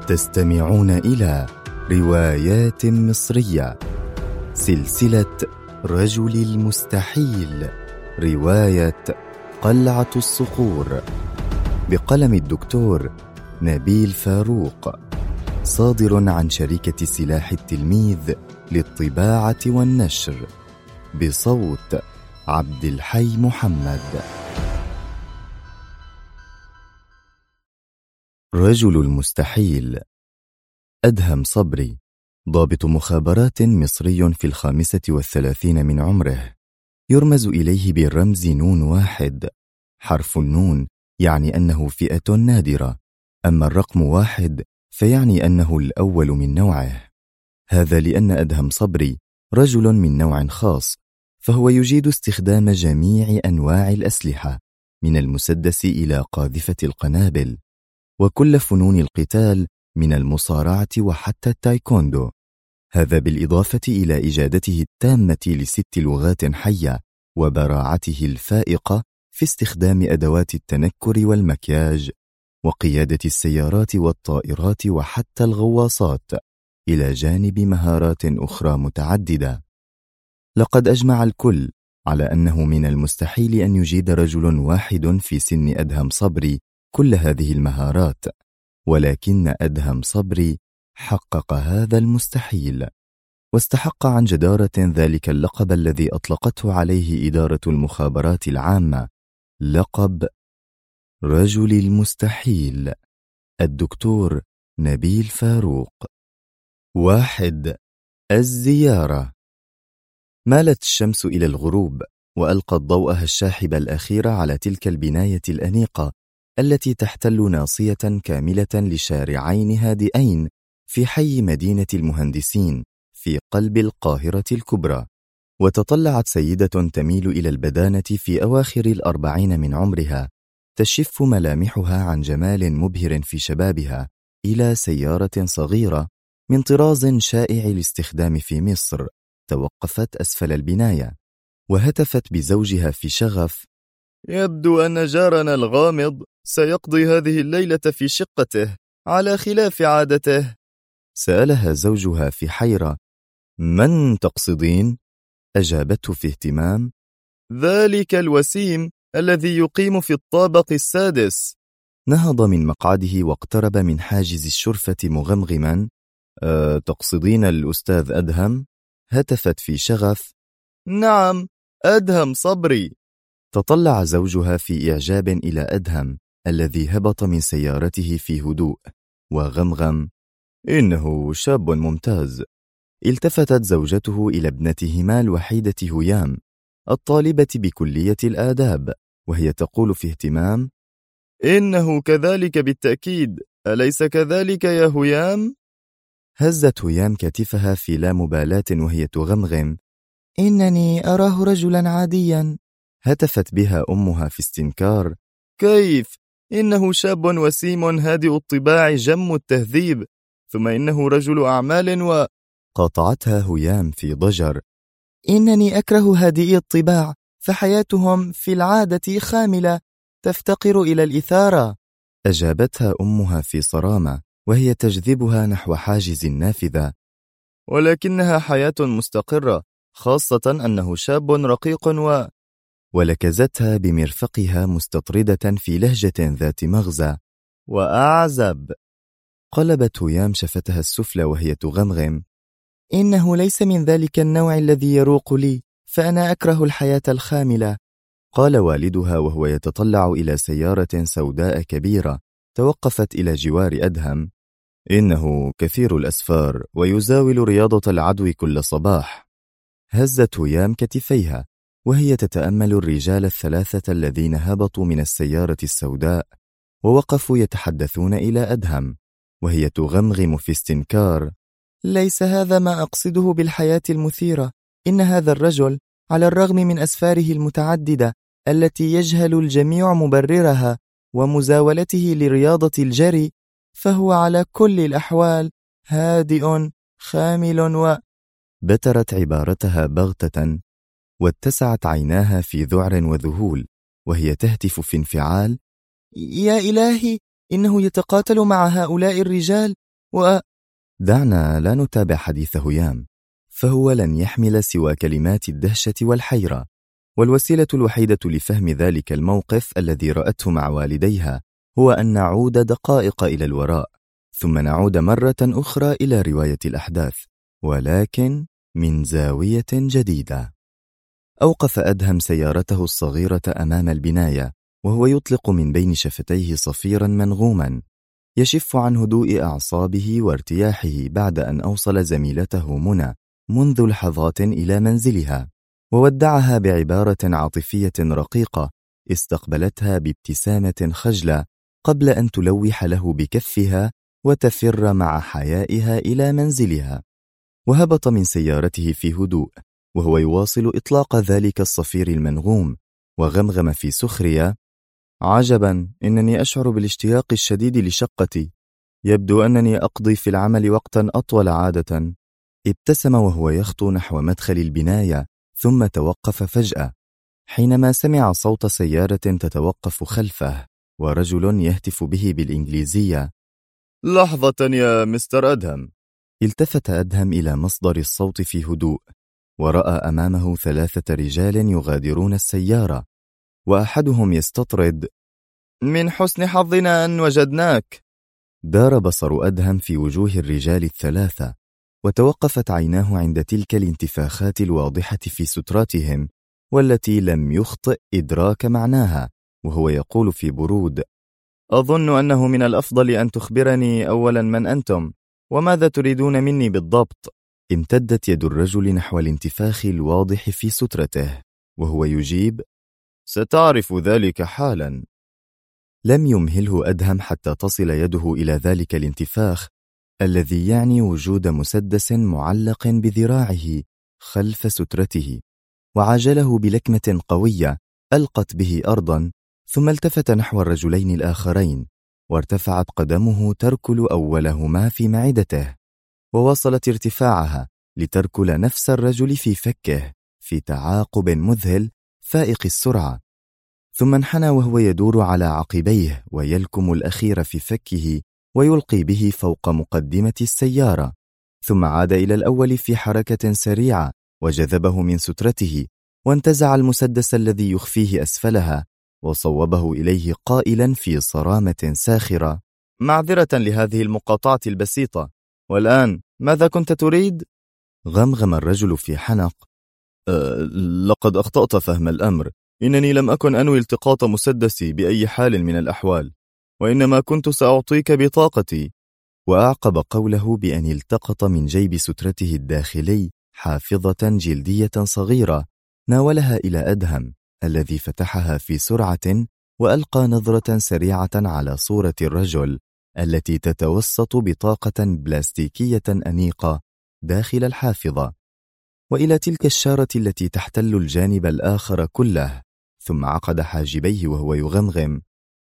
تستمعون إلى روايات مصرية، سلسلة رجل المستحيل، رواية قلعة الصقور، بقلم الدكتور نبيل فاروق، صادر عن شركة سلاح التلميذ للطباعة والنشر، بصوت عبد الحي محمد. رجل المستحيل. أدهم صبري، ضابط مخابرات مصري في 35 من عمره، يرمز إليه بالرمز نون واحد. حرف النون يعني أنه فئة نادرة، أما الرقم 1 فيعني أنه الأول من نوعه. هذا لأن أدهم صبري رجل من نوع خاص، فهو يجيد استخدام جميع أنواع الأسلحة من المسدس إلى قاذفة القنابل، وكل فنون القتال من المصارعة وحتى التايكوندو. هذا بالإضافة إلى إجادته التامة ل6 لغات حية وبراعته الفائقة في استخدام أدوات التنكر والمكياج وقيادة السيارات والطائرات وحتى الغواصات، إلى جانب مهارات أخرى متعددة. لقد أجمع الكل على أنه من المستحيل أن يجيد رجل واحد في سن أدهم صبري كل هذه المهارات، ولكن أدهم صبري حقق هذا المستحيل، واستحق عن جدارة ذلك اللقب الذي أطلقته عليه إدارة المخابرات العامة، لقب رجل المستحيل، الدكتور نبيل فاروق. 1. الزيارة. مالت الشمس إلى الغروب، وألقت ضوءها الشاحب الأخير على تلك البناية الأنيقة التي تحتل ناصية كاملة لشارعين هادئين في حي مدينة المهندسين في قلب القاهرة الكبرى. وتطلعت سيدة تميل إلى البدانة في أواخر 40 من عمرها، تشف ملامحها عن جمال مبهر في شبابها، إلى سيارة صغيرة من طراز شائع الاستخدام في مصر توقفت أسفل البناية، وهتفت بزوجها في شغف: يبدو أن جارنا الغامض سيقضي هذه الليلة في شقته على خلاف عادته. سألها زوجها في حيرة: من تقصدين؟ أجابته في اهتمام: ذلك الوسيم الذي يقيم في الطابق السادس. نهض من مقعده واقترب من حاجز الشرفة مغمغما: تقصدين الأستاذ أدهم؟ هتفت في شغف: نعم، أدهم صبري. تطلع زوجها في إعجاب إلى أدهم الذي هبط من سيارته في هدوء، وغمغم: إنه شاب ممتاز. التفتت زوجته إلى ابنتهما الوحيدة هيام، الطالبة بكلية الآداب، وهي تقول في اهتمام: إنه كذلك بالتأكيد، أليس كذلك يا هيام؟ هزت هيام كتفها في لا مبالاة وهي تغمغم: إنني أراه رجلا عاديا. هتفت بها أمها في استنكار: كيف؟ إنه شاب وسيم هادئ الطباع جم التهذيب، ثم إنه رجل أعمال قاطعتها هيام في ضجر: إنني أكره هادئي الطباع، فحياتهم في العادة خاملة تفتقر إلى الإثارة. أجابتها أمها في صرامة وهي تجذبها نحو حاجز النافذة: ولكنها حياة مستقرة، خاصة أنه شاب رقيق ولكزتها بمرفقها مستطردة في لهجة ذات مغزى: وأعزب. قلبت هيام شفتها السفلى وهي تغمغم: إنه ليس من ذلك النوع الذي يروق لي، فأنا أكره الحياة الخاملة. قال والدها وهو يتطلع إلى سيارة سوداء كبيرة توقفت إلى جوار أدهم: إنه كثير الأسفار ويزاول رياضة العدو كل صباح. هزت هيام كتفيها وهي تتأمل الرجال 3 الذين هبطوا من السيارة السوداء ووقفوا يتحدثون إلى أدهم، وهي تغمغم في استنكار: ليس هذا ما أقصده بالحياة المثيرة. إن هذا الرجل على الرغم من أسفاره المتعددة التي يجهل الجميع مبررها ومزاولته لرياضة الجري، فهو على كل الأحوال هادئ خامل. بترت عبارتها بغتة، واتسعت عيناها في ذعر وذهول، وهي تهتف في انفعال: يا إلهي، إنه يتقاتل مع هؤلاء الرجال دعنا لا نتابع حديث هيام، فهو لن يحمل سوى كلمات الدهشة والحيرة، والوسيلة الوحيدة لفهم ذلك الموقف الذي رأته مع والديها هو أن نعود دقائق إلى الوراء، ثم نعود مرة أخرى إلى رواية الأحداث، ولكن من زاوية جديدة. أوقف أدهم سيارته الصغيرة أمام البناية، وهو يطلق من بين شفتيه صفيرا منغوما يشف عن هدوء أعصابه وارتياحه بعد أن أوصل زميلته منى منذ لحظات إلى منزلها، وودعها بعبارة عاطفية رقيقة استقبلتها بابتسامة خجلة قبل أن تلوح له بكفها وتفر مع حيائها إلى منزلها. وهبط من سيارته في هدوء وهو يواصل إطلاق ذلك الصفير المنغوم، وغمغم في سخرية: عجبا، إنني أشعر بالاشتياق الشديد لشقتي، يبدو أنني أقضي في العمل وقتا أطول عادة. ابتسم وهو يخطو نحو مدخل البناية، ثم توقف فجأة حينما سمع صوت سيارة تتوقف خلفه ورجل يهتف به بالإنجليزية: لحظة يا مستر أدهم. التفت أدهم إلى مصدر الصوت في هدوء، ورأى أمامه 3 رجال يغادرون السيارة، وأحدهم يستطرد: من حسن حظنا أن وجدناك. دار بصر أدهم في وجوه الرجال ال3، وتوقفت عيناه عند تلك الانتفاخات الواضحة في ستراتهم والتي لم يخطئ إدراك معناها، وهو يقول في برود: أظن أنه من الأفضل أن تخبرني أولا من أنتم، وماذا تريدون مني بالضبط؟ امتدت يد الرجل نحو الانتفاخ الواضح في سترته، وهو يجيب: ستعرف ذلك حالا. لم يمهله أدهم حتى تصل يده إلى ذلك الانتفاخ الذي يعني وجود مسدس معلق بذراعه خلف سترته، وعاجله بلكمة قوية ألقت به أرضا، ثم التفت نحو الرجلين الآخرين، وارتفعت قدمه تركل أولهما في معدته، وواصلت ارتفاعها لتركل نفس الرجل في فكه في تعاقب مذهل فائق السرعة، ثم انحنى وهو يدور على عقبيه ويلكم الأخير في فكه ويلقي به فوق مقدمة السيارة، ثم عاد إلى الأول في حركة سريعة وجذبه من سترته، وانتزع المسدس الذي يخفيه أسفلها وصوبه إليه قائلا في صرامة ساخرة: معذرة لهذه المقاطعة البسيطة، والآن ماذا كنت تريد؟ غمغم الرجل في حنق: لقد أخطأت فهم الأمر، إنني لم أكن أنوي التقاط مسدسي بأي حال من الأحوال، وإنما كنت سأعطيك بطاقتي. وأعقب قوله بأن التقط من جيب سترته الداخلي حافظة جلدية صغيرة ناولها إلى أدهم، الذي فتحها في سرعة وألقى نظرة سريعة على صورة الرجل التي تتوسط بطاقة بلاستيكية أنيقة داخل الحافظة، وإلى تلك الشارة التي تحتل الجانب الآخر كله، ثم عقد حاجبيه وهو يغمغم: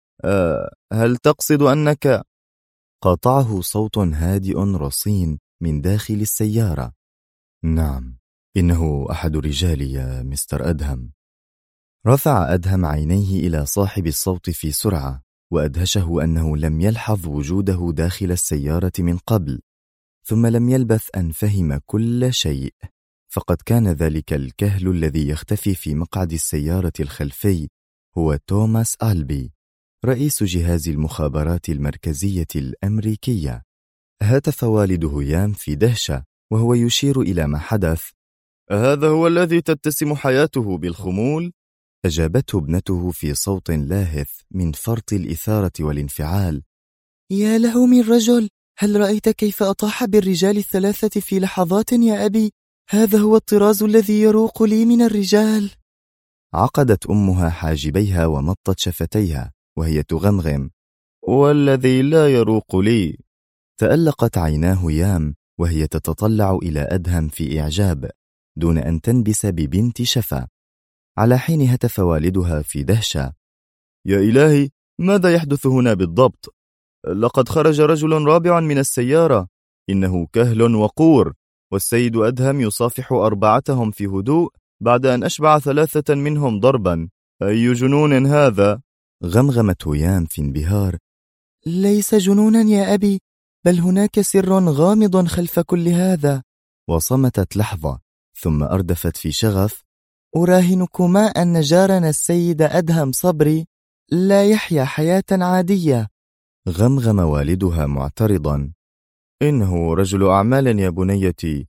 هل تقصد أنك؟ قاطعه صوت هادئ رصين من داخل السيارة: نعم، إنه أحد رجالي يا مستر أدهم. رفع أدهم عينيه إلى صاحب الصوت في سرعة، وأدهشه أنه لم يلحظ وجوده داخل السيارة من قبل، ثم لم يلبث أن فهم كل شيء، فقد كان ذلك الكهل الذي يختفي في مقعد السيارة الخلفي هو توماس آلبي، رئيس جهاز المخابرات المركزية الأمريكية. هتف والد هيام في دهشة وهو يشير إلى ما حدث: هذا هو الذي تتسم حياته بالخمول؟ أجابته ابنته في صوت لاهث من فرط الإثارة والانفعال: يا له من رجل، هل رأيت كيف أطاح بالرجال ال3 في لحظات يا أبي؟ هذا هو الطراز الذي يروق لي من الرجال. عقدت أمها حاجبيها ومطت شفتيها وهي تغمغم: والذي لا يروق لي. تألقت عيناه هيام وهي تتطلع إلى أدهم في إعجاب دون أن تنبس ببنت شفا، على حين هتف والدها في دهشة: يا إلهي، ماذا يحدث هنا بالضبط؟ لقد خرج رجل رابع من السيارة، إنه كهل وقور، والسيد أدهم يصافح 4 في هدوء بعد أن أشبع 3 منهم ضربا. أي جنون هذا؟ غمغمت هيام في انبهار: ليس جنونا يا أبي، بل هناك سر غامض خلف كل هذا. وصمتت لحظة ثم أردفت في شغف: أراهنكما أن جارنا السيد أدهم صبري لا يحيا حياة عادية. غمغم والدها معترضا: إنه رجل أعمال يا بنيتي.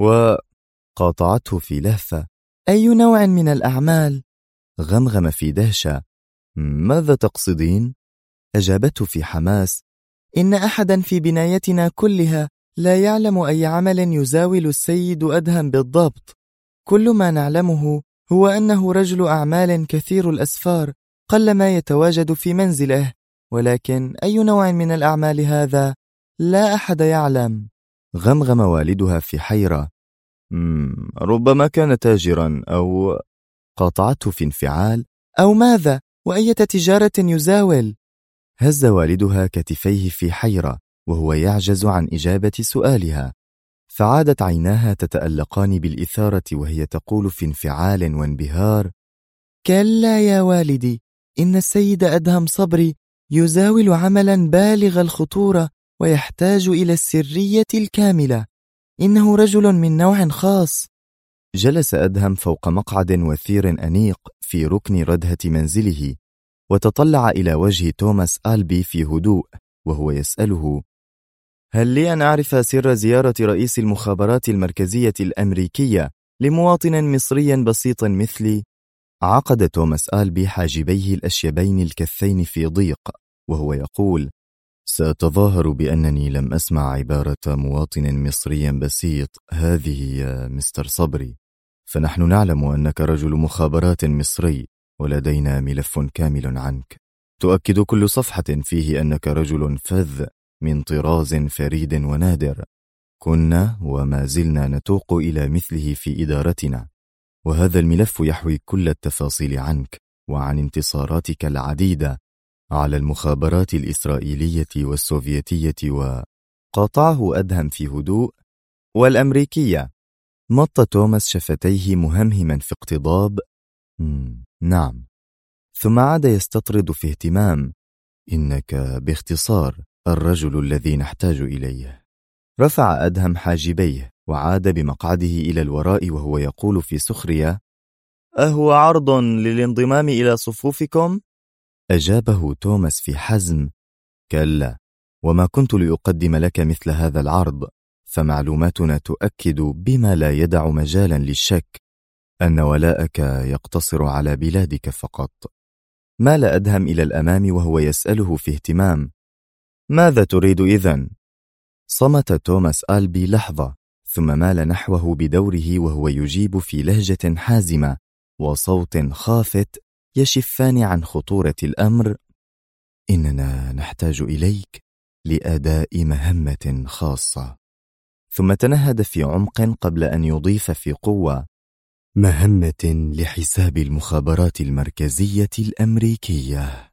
وقاطعته في لهفة: أي نوع من الأعمال؟ غمغم في دهشة: ماذا تقصدين؟ أجابته في حماس: إن أحدا في بنايتنا كلها لا يعلم أي عمل يزاول السيد أدهم بالضبط. كل ما نعلمه هو أنه رجل أعمال كثير الأسفار، قلما يتواجد في منزله، ولكن أي نوع من الأعمال هذا لا أحد يعلم. غمغم والدها في حيرة: ربما كان تاجرا أو... قاطعته في انفعال: أو ماذا؟ وأية تجارة يزاول؟ هز والدها كتفيه في حيرة وهو يعجز عن إجابة سؤالها، فعادت عيناها تتألقان بالإثارة وهي تقول في انفعال وانبهار: كلا يا والدي، إن السيد أدهم صبري يزاول عملا بالغ الخطورة ويحتاج إلى السرية الكاملة. إنه رجل من نوع خاص. جلس أدهم فوق مقعد وثير أنيق في ركن ردهة منزله، وتطلع إلى وجه توماس آلبي في هدوء وهو يسأله: هل لي أن أعرف سر زيارة رئيس المخابرات المركزية الأمريكية لمواطن مصري بسيط مثلي؟ عقد توماس آلبي حاجبيه الأشيبين الكثين في ضيق وهو يقول: سأتظاهر بأنني لم أسمع عبارة مواطن مصري بسيط هذه يا مستر صبري، فنحن نعلم أنك رجل مخابرات مصري ولدينا ملف كامل عنك تؤكد كل صفحة فيه أنك رجل فذ من طراز فريد ونادر. كنا وما زلنا نتوق إلى مثله في إدارتنا، وهذا الملف يحوي كل التفاصيل عنك وعن انتصاراتك العديدة على المخابرات الإسرائيلية والسوفيتية. وقاطعه أدهم في هدوء: والأمريكية. مط توماس شفتيه مهمهما في اقتضاب: نعم. ثم عاد يستطرد في اهتمام: إنك باختصار الرجل الذي نحتاج إليه. رفع أدهم حاجبيه وعاد بمقعده إلى الوراء وهو يقول في سخرية: أهو عرض للانضمام إلى صفوفكم؟ أجابه توماس في حزم: كلا، وما كنت لأقدم لك مثل هذا العرض، فمعلوماتنا تؤكد بما لا يدع مجالا للشك أن ولاءك يقتصر على بلادك فقط. مال أدهم إلى الأمام وهو يسأله في اهتمام: ماذا تريد إذن؟ صمت توماس آلبي لحظة ثم مال نحوه بدوره وهو يجيب في لهجة حازمة وصوت خافت يشفان عن خطورة الأمر: إننا نحتاج إليك لأداء مهمة خاصة. ثم تنهد في عمق قبل أن يضيف في قوة: مهمة لحساب المخابرات المركزية الأمريكية.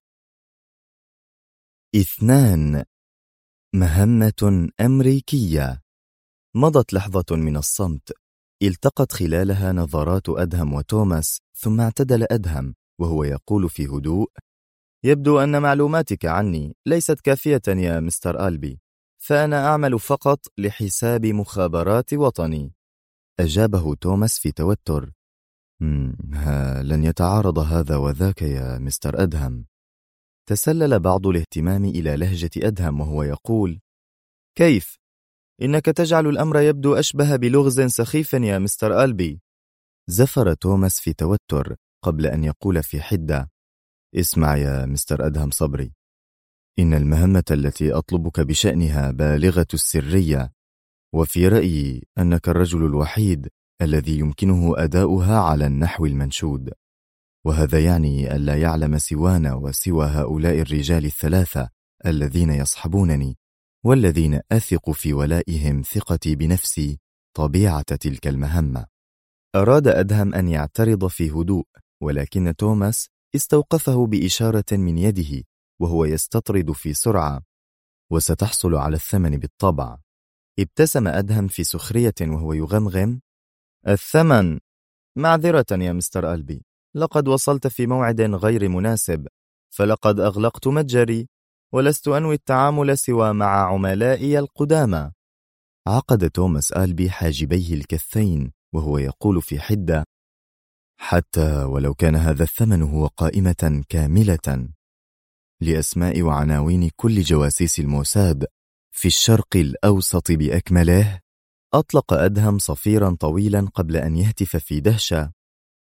2. مهمة أمريكية. مضت لحظة من الصمت التقت خلالها نظرات أدهم وتوماس، ثم اعتدل أدهم وهو يقول في هدوء: يبدو أن معلوماتك عني ليست كافية يا مستر آلبي، فأنا أعمل فقط لحساب مخابرات وطني. أجابه توماس في توتر: لن يتعارض هذا وذاك يا مستر أدهم. تسلل بعض الاهتمام إلى لهجة أدهم وهو يقول: كيف؟ إنك تجعل الأمر يبدو أشبه بلغز سخيف يا مستر آلبي. زفر توماس في توتر قبل أن يقول في حدة: اسمع يا مستر أدهم صبري، إن المهمة التي أطلبك بشأنها بالغة السرية، وفي رأيي أنك الرجل الوحيد الذي يمكنه أداؤها على النحو المنشود، وهذا يعني ألا يعلم سوانا وسوى هؤلاء الرجال الثلاثة الذين يصحبونني والذين أثق في ولائهم ثقتي بنفسي طبيعة تلك المهمة. أراد أدهم أن يعترض في هدوء، ولكن توماس استوقفه بإشارة من يده وهو يستطرد في سرعة: وستحصل على الثمن بالطبع. ابتسم أدهم في سخرية وهو يغمغم: الثمن؟ معذرة يا مستر آلبي، لقد وصلت في موعد غير مناسب، فلقد أغلقت متجري. ولست أنوي التعامل سوى مع عملائي القدامى. عقد توماس آلبي حاجبيه الكثين وهو يقول في حدة: حتى ولو كان هذا الثمن هو قائمة كاملة لأسماء وعناوين كل جواسيس الموساد في الشرق الأوسط بأكمله. أطلق أدهم صفيرا طويلا قبل أن يهتف في دهشة: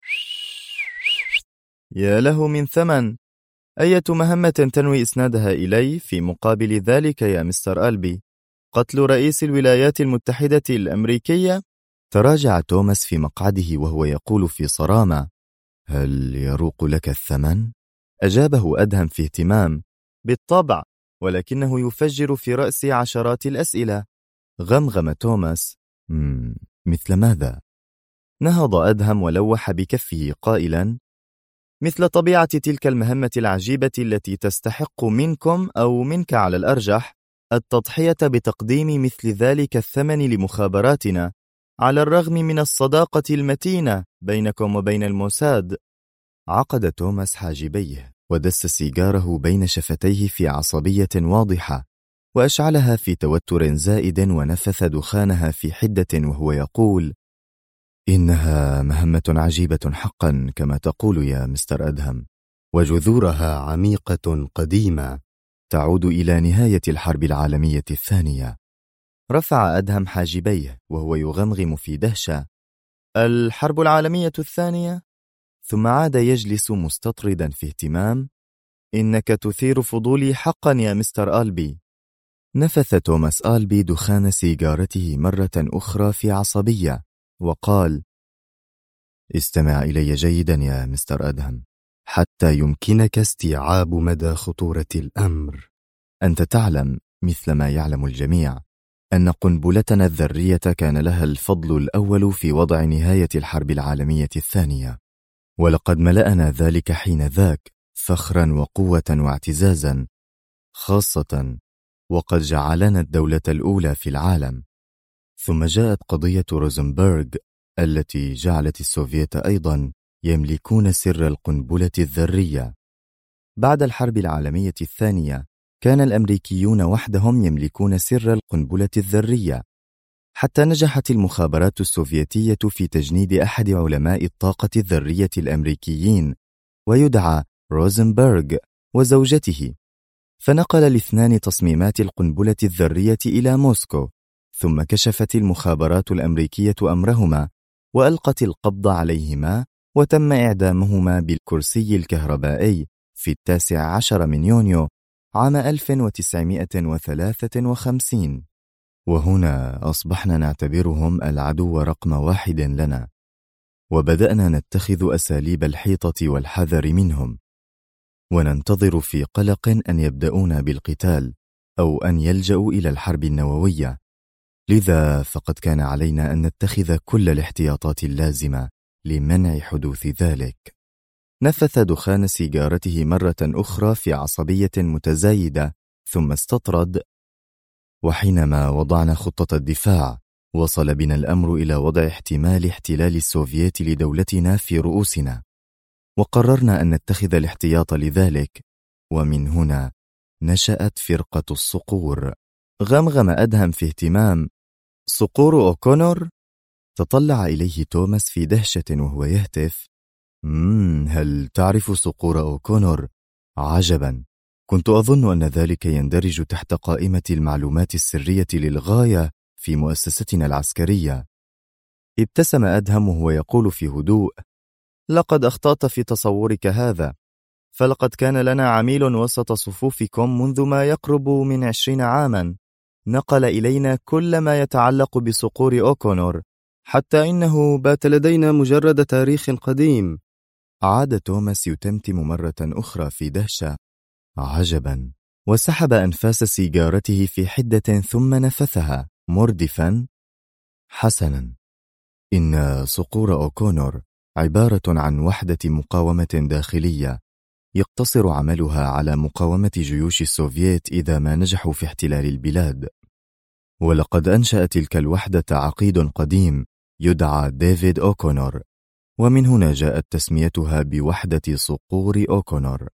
يا له من ثمن! أية مهمة تنوي إسنادها إلي في مقابل ذلك يا مستر آلبي؟ قتل رئيس الولايات المتحدة الأمريكية؟ تراجع توماس في مقعده وهو يقول في صرامة: هل يروق لك الثمن؟ أجابه أدهم في اهتمام: بالطبع، ولكنه يفجر في رأسي عشرات الأسئلة. غمغم توماس: مثل ماذا؟ نهض أدهم ولوح بكفه قائلا: مثل طبيعة تلك المهمة العجيبة التي تستحق منكم أو منك على الأرجح التضحية بتقديم مثل ذلك الثمن لمخابراتنا، على الرغم من الصداقة المتينة بينكم وبين الموساد. عقد توماس حاجبيه ودس سيجاره بين شفتيه في عصبية واضحة، وأشعلها في توتر زائد ونفث دخانها في حدة وهو يقول: إنها مهمة عجيبة حقا كما تقول يا مستر أدهم، وجذورها عميقة قديمة تعود إلى نهاية الحرب العالمية الثانية. رفع أدهم حاجبيه وهو يغمغم في دهشة: الحرب العالمية الثانية؟ ثم عاد يجلس مستطردا في اهتمام: إنك تثير فضولي حقا يا مستر آلبي. نفث توماس آلبي دخان سيجارته مرة أخرى في عصبية وقال: استمع إلي جيدا يا مستر أدهم حتى يمكنك استيعاب مدى خطورة الأمر. أنت تعلم مثل ما يعلم الجميع أن قنبلتنا الذرية كان لها الفضل الأول في وضع نهاية الحرب العالمية الثانية، ولقد ملأنا ذلك حين ذاك فخرا وقوة واعتزازا، خاصة وقد جعلنا الدولة الأولى في العالم. ثم جاءت قضية روزنبرغ التي جعلت السوفييت أيضا يملكون سر القنبلة الذرية. بعد الحرب العالمية الثانية كان الأمريكيون وحدهم يملكون سر القنبلة الذرية، حتى نجحت المخابرات السوفيتية في تجنيد أحد علماء الطاقة الذرية الأمريكيين ويدعى روزنبرغ وزوجته، فنقل الاثنان تصميمات القنبلة الذرية إلى موسكو، ثم كشفت المخابرات الأمريكية أمرهما وألقت القبض عليهما، وتم إعدامهما بالكرسي الكهربائي في 19 من يونيو عام 1953. وهنا أصبحنا نعتبرهم العدو رقم 1 لنا، وبدأنا نتخذ أساليب الحيطة والحذر منهم، وننتظر في قلق أن يبدأون بالقتال أو أن يلجأوا إلى الحرب النووية. لذا فقد كان علينا أن نتخذ كل الاحتياطات اللازمة لمنع حدوث ذلك. نفث دخان سيجارته مرة أخرى في عصبية متزايدة ثم استطرد: وحينما وضعنا خطة الدفاع وصل بنا الأمر إلى وضع احتمال احتلال السوفييت لدولتنا في رؤوسنا، وقررنا أن نتخذ الاحتياط لذلك، ومن هنا نشأت فرقة الصقور. غمغم أدهم في اهتمام: صقور أوكونور؟ تطلع إليه توماس في دهشة وهو يهتف: هل تعرف صقور أوكونور؟ عجبا، كنت أظن أن ذلك يندرج تحت قائمة المعلومات السرية للغاية في مؤسستنا العسكرية. ابتسم أدهم وهو يقول في هدوء: لقد أخطأت في تصورك هذا، فلقد كان لنا عميل وسط صفوفكم منذ ما يقرب من 20 عاما، نقل إلينا كل ما يتعلق بصقور أوكونور، حتى إنه بات لدينا مجرد تاريخ قديم. عاد توماس يتمتم مرة أخرى في دهشة: عجبا، وسحب أنفاس سيجارته في حدة ثم نفثها مردفا: حسنا، إن صقور أوكونور عبارة عن وحدة مقاومة داخلية يقتصر عملها على مقاومة جيوش السوفييت إذا ما نجحوا في احتلال البلاد. ولقد أنشأ تلك الوحدة عقيد قديم يدعى ديفيد أوكونور، ومن هنا جاءت تسميتها بوحدة صقور أوكونور.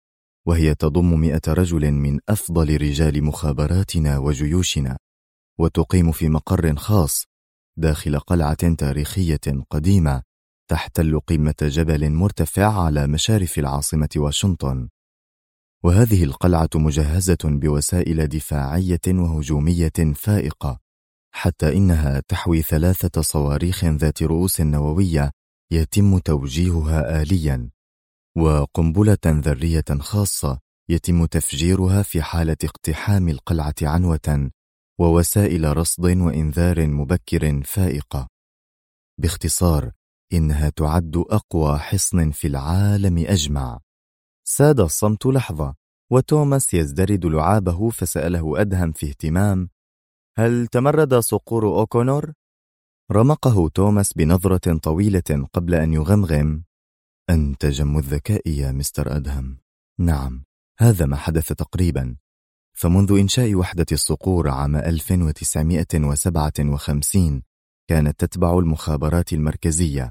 وهي تضم 100 رجل من أفضل رجال مخابراتنا وجيوشنا، وتقيم في مقر خاص داخل قلعة تاريخية قديمة تحتل قمة جبل مرتفع على مشارف العاصمة واشنطن. وهذه القلعة مجهزة بوسائل دفاعية وهجومية فائقة، حتى إنها تحوي 3 صواريخ ذات رؤوس نووية يتم توجيهها آلياً، وقنبلة ذرية خاصة يتم تفجيرها في حالة اقتحام القلعة عنوة، ووسائل رصد وإنذار مبكر فائقة. باختصار، إنها تعد أقوى حصن في العالم أجمع. ساد الصمت لحظة، وتوماس يزدرد لعابه، فسأله أدهم في اهتمام: هل تمرد صقور أوكونور؟ رمقه توماس بنظرة طويلة قبل أن يغمغم: أنت جم الذكاء يا مستر أدهم. نعم، هذا ما حدث تقريبا. فمنذ إنشاء وحدة الصقور عام 1957 كانت تتبع المخابرات المركزية،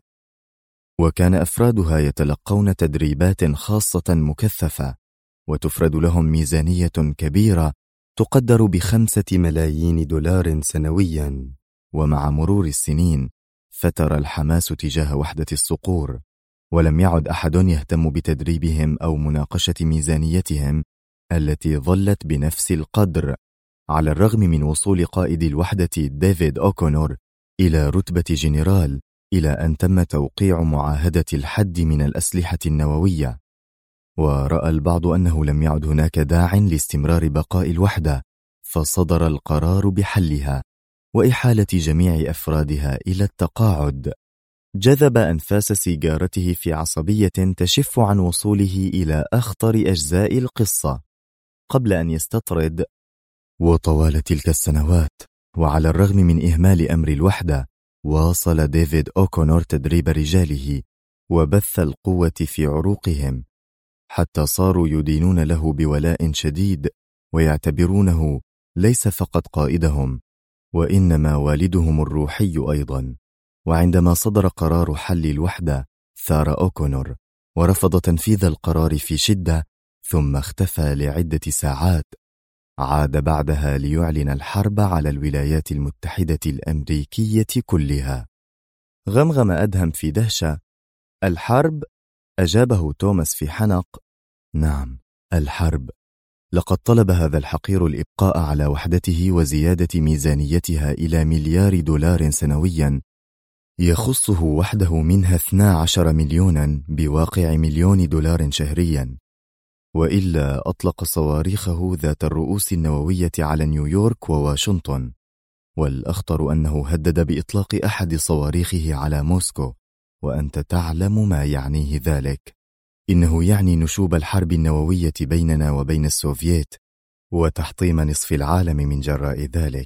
وكان أفرادها يتلقون تدريبات خاصة مكثفة، وتفرد لهم ميزانية كبيرة تقدر ب5 ملايين دولار سنويا. ومع مرور السنين فتر الحماس تجاه وحدة الصقور، ولم يعد أحد يهتم بتدريبهم أو مناقشة ميزانيتهم التي ظلت بنفس القدر، على الرغم من وصول قائد الوحدة ديفيد أوكونور إلى رتبة جنرال، إلى أن تم توقيع معاهدة الحد من الأسلحة النووية. ورأى البعض أنه لم يعد هناك داع لاستمرار بقاء الوحدة، فصدر القرار بحلها وإحالة جميع أفرادها إلى التقاعد. جذب أنفاس سيجارته في عصبية تشف عن وصوله إلى أخطر أجزاء القصة قبل أن يستطرد: وطوال تلك السنوات، وعلى الرغم من إهمال أمر الوحدة، واصل ديفيد أوكونور تدريب رجاله وبث القوة في عروقهم، حتى صاروا يدينون له بولاء شديد، ويعتبرونه ليس فقط قائدهم، وإنما والدهم الروحي أيضا. وعندما صدر قرار حل الوحدة، ثار أوكونور ورفض تنفيذ القرار في شدة، ثم اختفى لعدة ساعات. عاد بعدها ليعلن الحرب على الولايات المتحدة الأمريكية كلها. غمغم أدهم في دهشة: الحرب؟ أجابه توماس في حنق: نعم، الحرب. لقد طلب هذا الحقير الإبقاء على وحدته وزيادة ميزانيتها إلى $1 مليار سنويا، يخصه وحده منها 12 مليونا بواقع $1 مليون شهريا، وإلا أطلق صواريخه ذات الرؤوس النووية على نيويورك وواشنطن. والأخطر أنه هدد بإطلاق أحد صواريخه على موسكو، وأنت تعلم ما يعنيه ذلك. إنه يعني نشوب الحرب النووية بيننا وبين السوفييت، وتحطيم نصف العالم من جراء ذلك.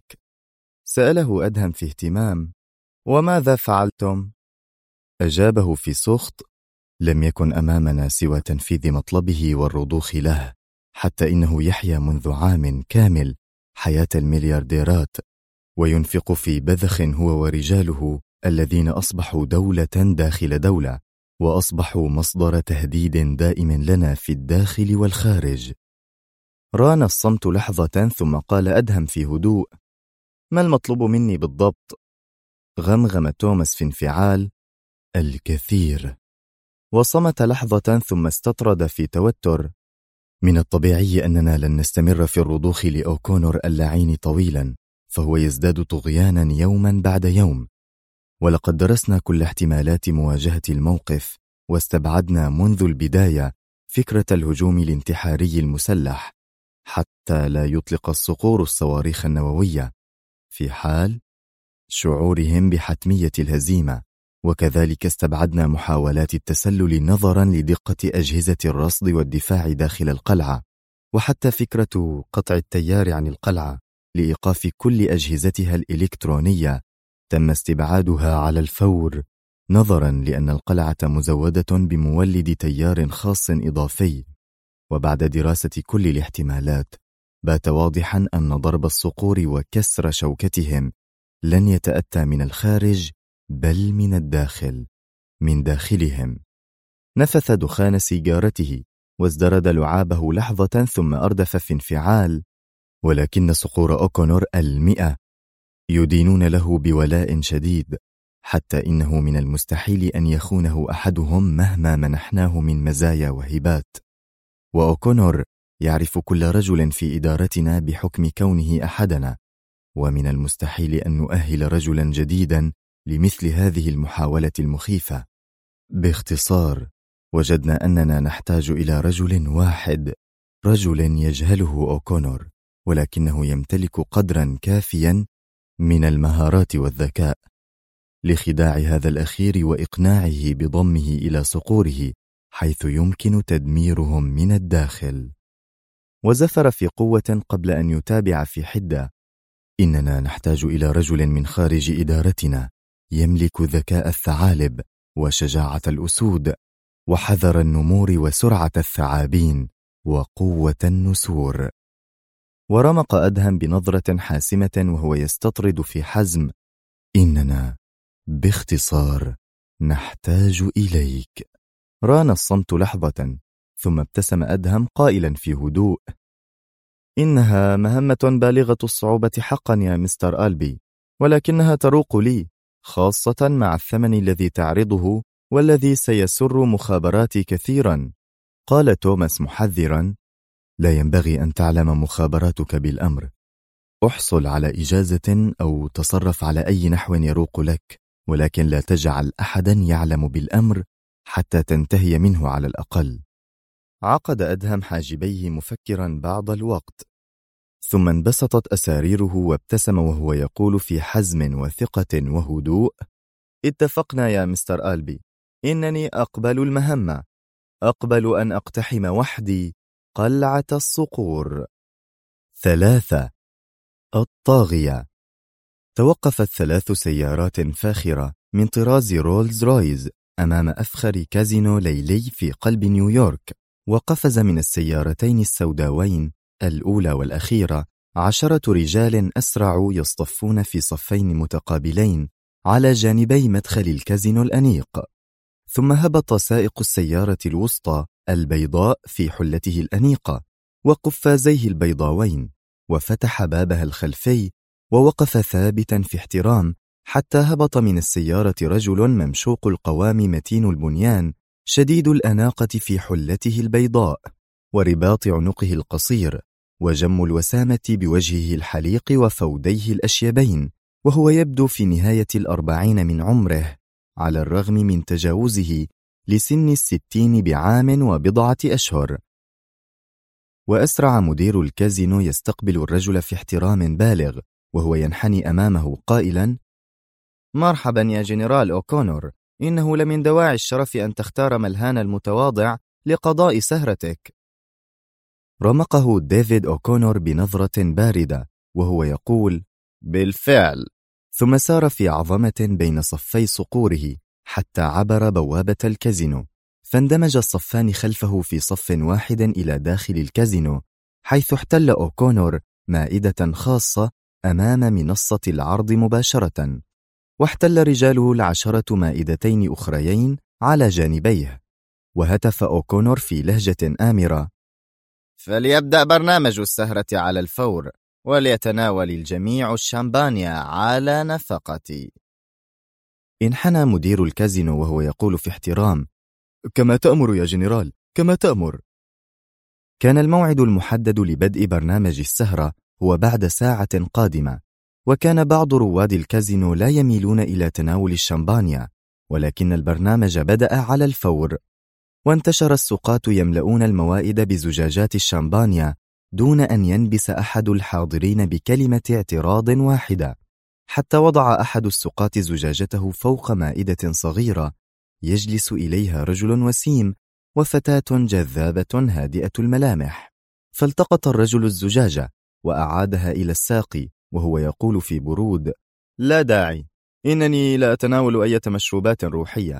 سأله أدهم في اهتمام: وماذا فعلتم؟ أجابه في سخط: لم يكن أمامنا سوى تنفيذ مطلبه والرضوخ له، حتى إنه يحيا منذ عام كامل حياة المليارديرات، وينفق في بذخ هو ورجاله الذين أصبحوا دولة داخل دولة، وأصبحوا مصدر تهديد دائم لنا في الداخل والخارج. ران الصمت لحظة، ثم قال أدهم في هدوء: ما المطلوب مني بالضبط؟ غمغم توماس في انفعال: الكثير. وصمت لحظة، ثم استطرد في توتر: من الطبيعي أننا لن نستمر في الرضوخ لأوكونور اللعين طويلا، فهو يزداد طغيانا يوما بعد يوم، ولقد درسنا كل احتمالات مواجهة الموقف، واستبعدنا منذ البداية فكرة الهجوم الانتحاري المسلح حتى لا يطلق الصقور الصواريخ النووية في حال شعورهم بحتمية الهزيمة. وكذلك استبعدنا محاولات التسلل نظرا لدقة أجهزة الرصد والدفاع داخل القلعة، وحتى فكرة قطع التيار عن القلعة لإيقاف كل أجهزتها الإلكترونية تم استبعادها على الفور، نظرا لأن القلعة مزودة بمولد تيار خاص إضافي. وبعد دراسة كل الاحتمالات، بات واضحا أن ضرب الصقور وكسر شوكتهم لن يتأتى من الخارج، بل من الداخل، من داخلهم. نفث دخان سيجارته وازدرد لعابه لحظة ثم أردف في انفعال. ولكن صقور أوكونور 100 يدينون له بولاء شديد، حتى إنه من المستحيل أن يخونه أحدهم مهما منحناه من مزايا وهبات. وأوكونور يعرف كل رجل في إدارتنا بحكم كونه أحدنا، ومن المستحيل أن نؤهل رجلا جديدا لمثل هذه المحاولة المخيفة. باختصار، وجدنا أننا نحتاج إلى رجل واحد، رجل يجهله أوكونور، ولكنه يمتلك قدرا كافيا من المهارات والذكاء لخداع هذا الأخير وإقناعه بضمه إلى صقوره، حيث يمكن تدميرهم من الداخل. وزفر في قوة قبل أن يتابع في حدة: إننا نحتاج إلى رجل من خارج إدارتنا يملك ذكاء الثعالب وشجاعة الأسود وحذر النمور وسرعة الثعابين وقوة النسور. ورمق أدهم بنظرة حاسمة وهو يستطرد في حزم: إننا باختصار نحتاج إليك. ران الصمت لحظة، ثم ابتسم أدهم قائلا في هدوء: إنها مهمة بالغة الصعوبة حقا يا مستر آلبي، ولكنها تروق لي، خاصة مع الثمن الذي تعرضه والذي سيسر مخابراتي كثيرا. قال توماس محذرا: لا ينبغي أن تعلم مخابراتك بالأمر. احصل على إجازة أو تصرف على أي نحو يروق لك، ولكن لا تجعل أحدا يعلم بالأمر حتى تنتهي منه على الأقل. عقد أدهم حاجبيه مفكرا بعض الوقت، ثم انبسطت أساريره وابتسم وهو يقول في حزم وثقة وهدوء: اتفقنا يا مستر آلبي، إنني أقبل المهمة، أقبل أن أقتحم وحدي قلعة الصقور. 3. الطاغية. توقفت 3 سيارات فاخرة من طراز رولز رويز أمام أفخر كازينو ليلي في قلب نيويورك، وقفز من السيارتين السوداوين الأولى والأخيرة 10 رجال أسرع يصطفون في صفين متقابلين على جانبي مدخل الكازينو الأنيق. ثم هبط سائق السيارة الوسطى البيضاء في حلته الأنيقة وقفازيه البيضاوين، وفتح بابها الخلفي ووقف ثابتا في احترام، حتى هبط من السيارة رجل ممشوق القوام متين البنيان شديد الأناقة في حلته البيضاء ورباط عنقه القصير وجم الوسامة بوجهه الحليق وفوديه الأشيبين، وهو يبدو في نهاية 40 من عمره على الرغم من تجاوزه لسن 60 بعام وبضعة أشهر. وأسرع مدير الكازينو يستقبل الرجل في احترام بالغ وهو ينحني أمامه قائلا: مرحبا يا جنرال أوكونور، إنه لمن دواعي الشرف أن تختار ملهان المتواضع لقضاء سهرتك. رمقه ديفيد أوكونور بنظرة باردة وهو يقول: بالفعل. ثم سار في عظمة بين صفي صقوره حتى عبر بوابة الكازينو، فاندمج الصفان خلفه في صف واحد إلى داخل الكازينو، حيث احتل أوكونور مائدة خاصة أمام منصة العرض مباشرة، واحتل رجاله 10 مائدتين أخريين على جانبيه. وهتف أوكونور في لهجة آمرة: فليبدأ برنامج السهرة على الفور، وليتناول الجميع الشامبانيا على نفقتي. انحنى مدير الكازينو وهو يقول في احترام: كما تأمر يا جنرال، كما تأمر. كان الموعد المحدد لبدء برنامج السهرة هو بعد ساعة قادمة، وكان بعض رواد الكازينو لا يميلون إلى تناول الشامبانيا، ولكن البرنامج بدأ على الفور، وانتشر السقاة يملؤون الموائد بزجاجات الشامبانيا دون أن ينبس أحد الحاضرين بكلمة اعتراض واحدة، حتى وضع أحد السقاة زجاجته فوق مائدة صغيرة يجلس إليها رجل وسيم وفتاة جذابة هادئة الملامح، فالتقط الرجل الزجاجة وأعادها إلى الساقي وهو يقول في برود: لا داعي، إنني لا أتناول أي مشروبات روحية.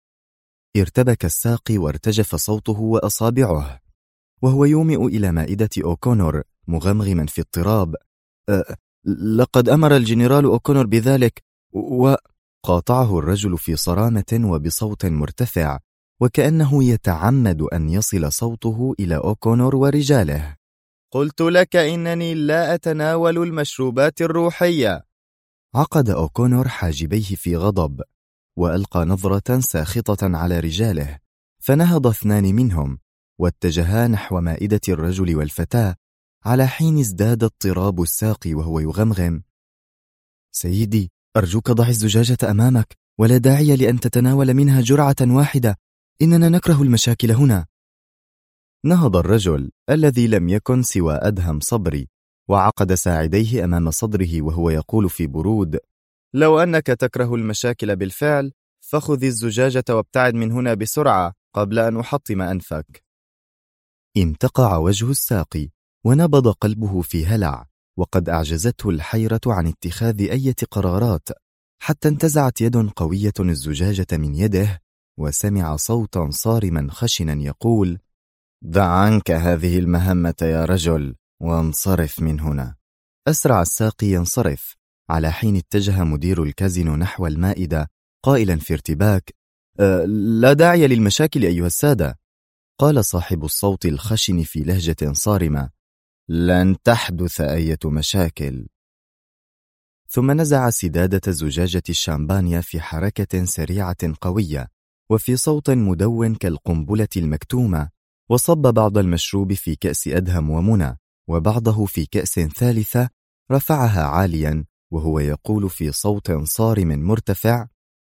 ارتبك الساقي وارتجف صوته وأصابعه وهو يومئ إلى مائدة أوكونور مغمغما في اضطراب: لقد أمر الجنرال أوكونور بذلك. وقاطعه الرجل في صرامة وبصوت مرتفع وكأنه يتعمد أن يصل صوته إلى أوكونور ورجاله. قلت لك إنني لا أتناول المشروبات الروحية. عقد أوكونور حاجبيه في غضب، وألقى نظرة ساخطة على رجاله، فنهض 2 منهم واتجها نحو مائدة الرجل والفتاة، على حين ازداد اضطراب الساقي وهو يغمغم: سيدي، أرجوك ضع الزجاجة أمامك، ولا داعي لأن تتناول منها جرعة واحدة، إننا نكره المشاكل هنا. نهض الرجل الذي لم يكن سوى أدهم صبري، وعقد ساعديه أمام صدره وهو يقول في برود: لو أنك تكره المشاكل بالفعل، فخذ الزجاجة وابتعد من هنا بسرعة قبل أن أحطم أنفك. انتقع وجه الساقي ونبض قلبه في هلع، وقد أعجزته الحيرة عن اتخاذ أي قرارات، حتى انتزعت يد قوية الزجاجة من يده، وسمع صوتا صارما خشنا يقول: دع عنك هذه المهمة يا رجل وانصرف من هنا. أسرع الساقي ينصرف، على حين اتجه مدير الكازينو نحو المائدة قائلا في ارتباك: لا داعي للمشاكل أيها السادة. قال صاحب الصوت الخشن في لهجة صارمة: لن تحدث أي مشاكل. ثم نزع سدادة زجاجة الشامبانيا في حركة سريعة قوية وفي صوت مدون كالقنبلة المكتومة، وصب بعض المشروب في كأس أدهم ومنى، وبعضه في كأس ثالثة رفعها عاليا وهو يقول في صوت صارم مرتفع: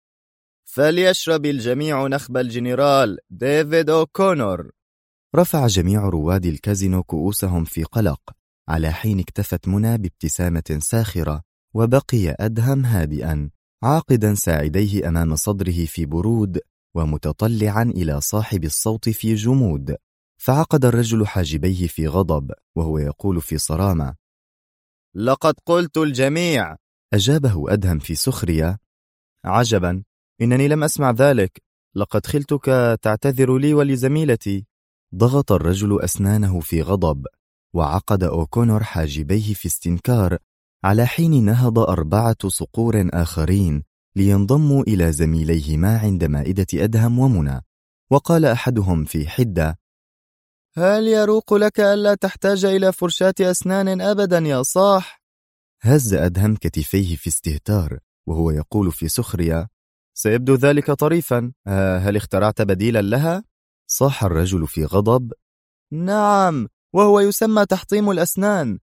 فليشرب الجميع نخب الجنرال ديفيد أوكونور. رفع جميع رواد الكازينو كؤوسهم في قلق، على حين اكتفت منى بابتسامة ساخرة، وبقي أدهم هادئا عاقدا ساعديه أمام صدره في برود، ومتطلعا إلى صاحب الصوت في جمود. فعقد الرجل حاجبيه في غضب وهو يقول في صرامة: لقد قلت الجميع. أجابه أدهم في سخرية: عجبا، إنني لم أسمع ذلك، لقد خلتك تعتذر لي ولزميلتي. ضغط الرجل أسنانه في غضب، وعقد أوكونور حاجبيه في استنكار، على حين نهض 4 صقور آخرين لينضموا إلى زميليهما عند مائدة أدهم ومنى. وقال أحدهم في حدة: هل يروق لك ألا تحتاج إلى فرشاة أسنان أبدا يا صاح؟ هز أدهم كتفيه في استهتار وهو يقول في سخرية: سيبدو ذلك طريفا، هل اخترعت بديلا لها؟ صاح الرجل في غضب: نعم، وهو يسمى تحطيم الأسنان.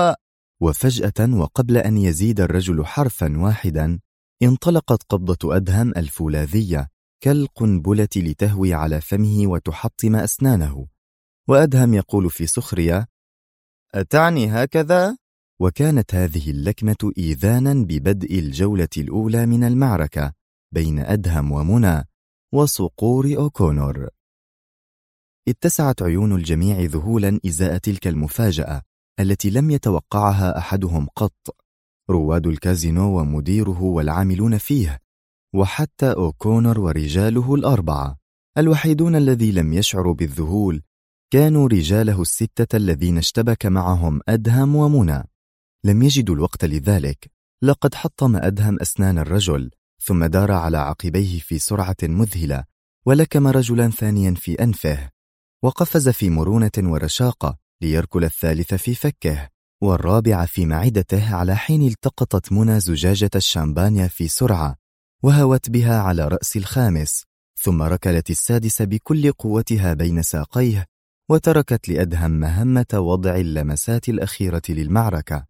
وفجأة وقبل أن يزيد الرجل حرفا واحدا، انطلقت قبضة أدهم الفولاذية كالقنبلة لتهوي على فمه وتحطم أسنانه، وأدهم يقول في سخرية: أتعني هكذا؟ وكانت هذه اللكمة إيذانا ببدء الجولة الأولى من المعركة بين أدهم ومنى وصقور أوكونور. اتسعت عيون الجميع ذهولا إزاء تلك المفاجأة التي لم يتوقعها أحدهم قط، رواد الكازينو ومديره والعاملون فيه، وحتى أوكونور ورجاله 4. الوحيدون الذي لم يشعروا بالذهول كانوا رجاله 6 الذين اشتبك معهم أدهم ومنى. لم يجدوا الوقت لذلك، لقد حطم أدهم أسنان الرجل، ثم دار على عقبيه في سرعة مذهلة، ولكم رجلا ثانيا في أنفه، وقفز في مرونة ورشاقة ليركل الثالث في فكه، والرابع في معدته، على حين التقطت منى زجاجة الشامبانيا في سرعة وهوت بها على رأس الخامس، ثم ركلت السادس بكل قوتها بين ساقيه، وتركت لأدهم مهمة وضع اللمسات الأخيرة للمعركة.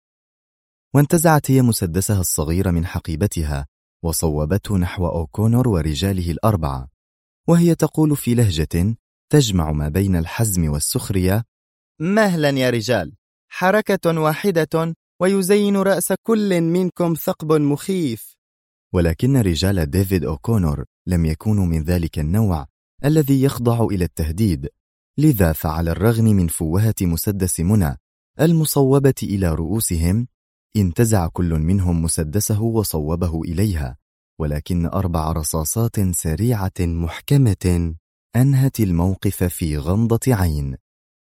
وانتزعت هي مسدسها الصغير من حقيبتها وصوبته نحو أوكونور ورجاله 4، وهي تقول في لهجة تجمع ما بين الحزم والسخرية: مهلا يا رجال، حركة واحدة ويزين رأس كل منكم ثقب مخيف. ولكن رجال ديفيد أوكونور لم يكونوا من ذلك النوع الذي يخضع إلى التهديد، لذا فعلى الرغم من فوهة مسدس منى المصوبة إلى رؤوسهم، انتزع كل منهم مسدسه وصوبه إليها، ولكن 4 رصاصات سريعة محكمة أنهت الموقف في غمضة عين.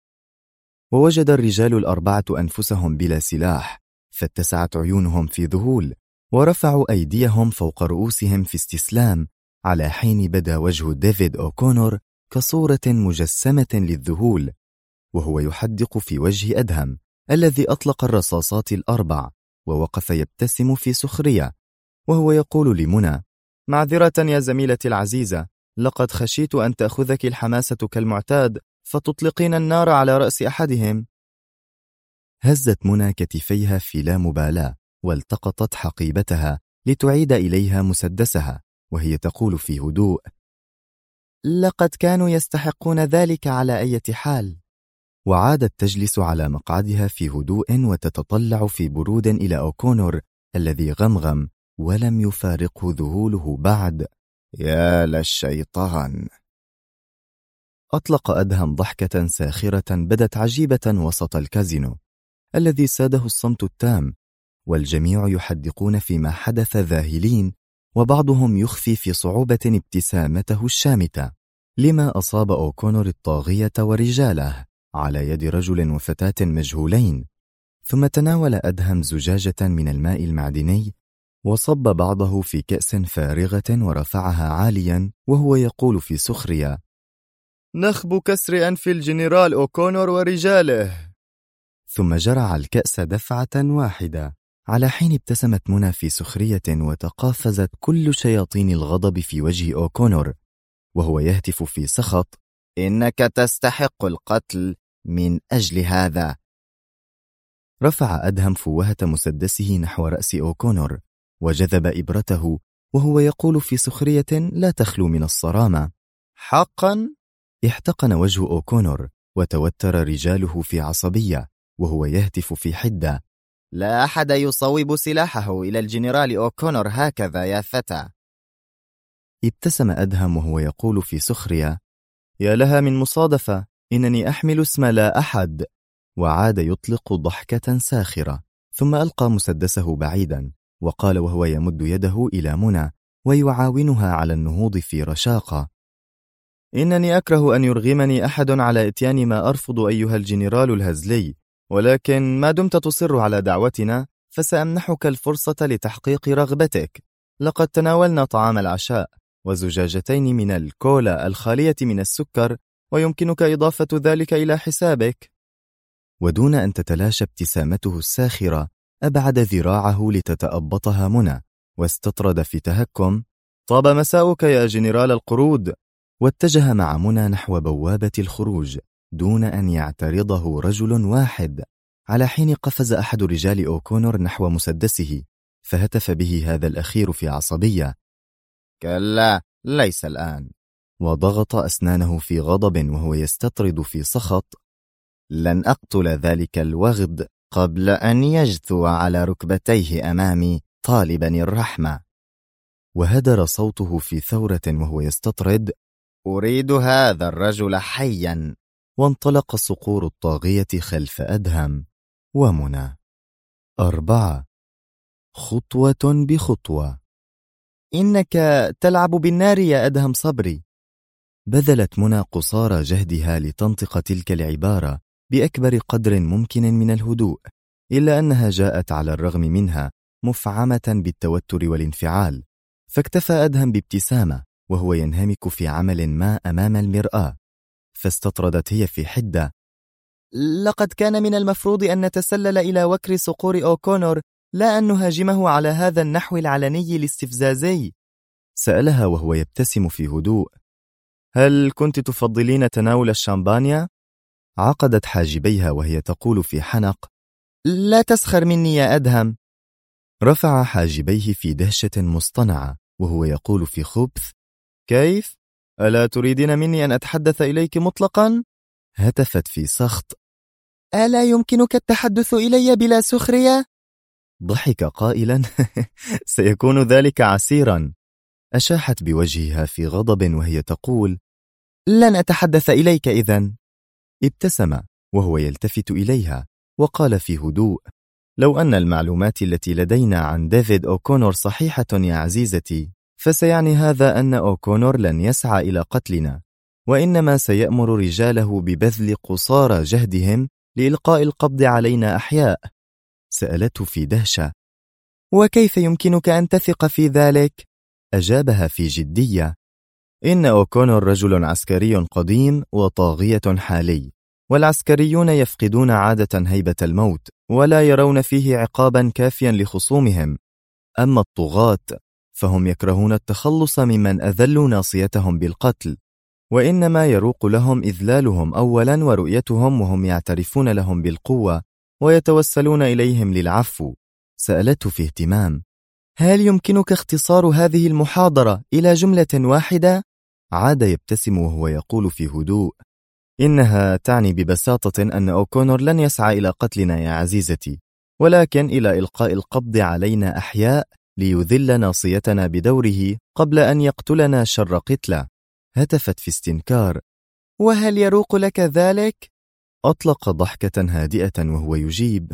ووجد الرجال 4 أنفسهم بلا سلاح، فاتسعت عيونهم في ذهول، ورفعوا أيديهم فوق رؤوسهم في استسلام، على حين بدا وجه ديفيد أوكونور كصورة مجسمة للذهول، وهو يحدق في وجه أدهم الذي أطلق الرصاصات ال4 ووقف يبتسم في سخرية، وهو يقول لمنى: معذرة يا زميلتي العزيزة، لقد خشيت أن تأخذك الحماسة كالمعتاد فتطلقين النار على رأس أحدهم. هزت منى كتفيها في لا مبالاة والتقطت حقيبتها لتعيد إليها مسدسها، وهي تقول في هدوء: لقد كانوا يستحقون ذلك على أي حال. وعادت تجلس على مقعدها في هدوء وتتطلع في برود إلى أوكونور الذي غمغم ولم يفارقه ذهوله بعد. يا للشيطان. أطلق أدهم ضحكة ساخرة بدت عجيبة وسط الكازينو الذي ساده الصمت التام، والجميع يحدقون فيما حدث ذاهلين، وبعضهم يخفي في صعوبة ابتسامته الشامتة لما أصاب أوكونور الطاغية ورجاله على يد رجل وفتاة مجهولين. ثم تناول أدهم زجاجة من الماء المعدني وصب بعضه في كأس فارغة ورفعها عاليا وهو يقول في سخرية: نخب كسر أنف الجنرال أوكونور ورجاله. ثم جرع الكأس دفعة واحدة، على حين ابتسمت منى في سخرية وتقافزت كل شياطين الغضب في وجه أوكونور وهو يهتف في سخط: إنك تستحق القتل من أجل هذا. رفع أدهم فوهة مسدسه نحو رأس أوكونور وجذب إبرته وهو يقول في سخرية لا تخلو من الصرامة: حقا؟ احتقن وجه أوكونور وتوتر رجاله في عصبية وهو يهتف في حدة: لا أحد يصوب سلاحه إلى الجنرال أوكونور هكذا يا فتى. ابتسم أدهم وهو يقول في سخرية: يا لها من مصادفة، إنني أحمل اسم لا أحد. وعاد يطلق ضحكة ساخرة، ثم ألقى مسدسه بعيدا وقال وهو يمد يده إلى منى ويعاونها على النهوض في رشاقة: إنني أكره أن يرغمني أحد على إتيان ما أرفض أيها الجنرال الهزلي، ولكن ما دمت تصر على دعوتنا فسأمنحك الفرصة لتحقيق رغبتك. لقد تناولنا طعام العشاء وزجاجتين من الكولا الخالية من السكر، ويمكنك إضافة ذلك إلى حسابك. ودون أن تتلاشى ابتسامته الساخرة أبعد ذراعه لتتأبطها منى واستطرد في تهكم: طاب مساؤك يا جنرال القرود. واتجه مع منى نحو بوابة الخروج دون أن يعترضه رجل واحد، على حين قفز أحد رجال أوكونور نحو مسدسه فهتف به هذا الأخير في عصبية: كلا، ليس الآن. وضغط أسنانه في غضب وهو يستطرد في سخط: لن أقتل ذلك الوغد قبل أن يجثو على ركبتيه أمامي طالبا الرحمة. وهدر صوته في ثورة وهو يستطرد: أريد هذا الرجل حيا. وانطلق صقور الطاغية خلف أدهم ومنى. 4. خطوة بخطوة. إنك تلعب بالنار يا أدهم صبري. بذلت منى قصارى جهدها لتنطق تلك العبارة بأكبر قدر ممكن من الهدوء، إلا أنها جاءت على الرغم منها مفعمة بالتوتر والانفعال، فاكتفى أدهم بابتسامة وهو ينهمك في عمل ما أمام المرآة، فاستطردت هي في حدة: لقد كان من المفروض أن نتسلل إلى وكر صقور أوكونور، لا أن نهاجمه على هذا النحو العلني الاستفزازي. سألها وهو يبتسم في هدوء: هل كنت تفضلين تناول الشامبانيا؟ عقدت حاجبيها وهي تقول في حنق: لا تسخر مني يا أدهم. رفع حاجبيه في دهشة مصطنعة وهو يقول في خبث: كيف؟ ألا تريدين مني أن أتحدث إليك مطلقا؟ هتفت في سخط: ألا يمكنك التحدث إلي بلا سخرية؟ ضحك قائلا: سيكون ذلك عسيرا. أشاحت بوجهها في غضب وهي تقول: لن أتحدث إليك إذن. ابتسم وهو يلتفت إليها وقال في هدوء: لو أن المعلومات التي لدينا عن ديفيد أوكونور صحيحة يا عزيزتي، فسيعني هذا أن أوكونور لن يسعى إلى قتلنا، وإنما سيأمر رجاله ببذل قصارى جهدهم لإلقاء القبض علينا أحياء. سألته في دهشة: وكيف يمكنك أن تثق في ذلك؟ أجابها في جدية: إن أوكونور رجل عسكري قديم وطاغية حالي، والعسكريون يفقدون عادة هيبة الموت ولا يرون فيه عقابا كافيا لخصومهم. أما الطغاة فهم يكرهون التخلص ممن أذلوا ناصيتهم بالقتل، وإنما يروق لهم إذلالهم أولا ورؤيتهم وهم يعترفون لهم بالقوة ويتوسلون إليهم للعفو. سألته في اهتمام: هل يمكنك اختصار هذه المحاضرة إلى جملة واحدة؟ عاد يبتسم وهو يقول في هدوء: إنها تعني ببساطة أن أوكونور لن يسعى إلى قتلنا يا عزيزتي، ولكن إلى إلقاء القبض علينا أحياء ليذل ناصيتنا بدوره قبل أن يقتلنا شر قتلة. هتفت في استنكار: وهل يروق لك ذلك؟ أطلق ضحكة هادئة وهو يجيب: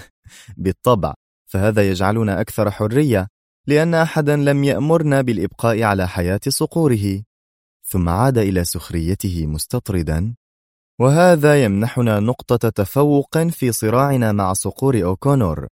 بالطبع، فهذا يجعلنا أكثر حرية، لأن أحدا لم يأمرنا بالإبقاء على حياة صقوره. ثم عاد إلى سخريته مستطردا: وهذا يمنحنا نقطة تفوق في صراعنا مع صقور أوكونور.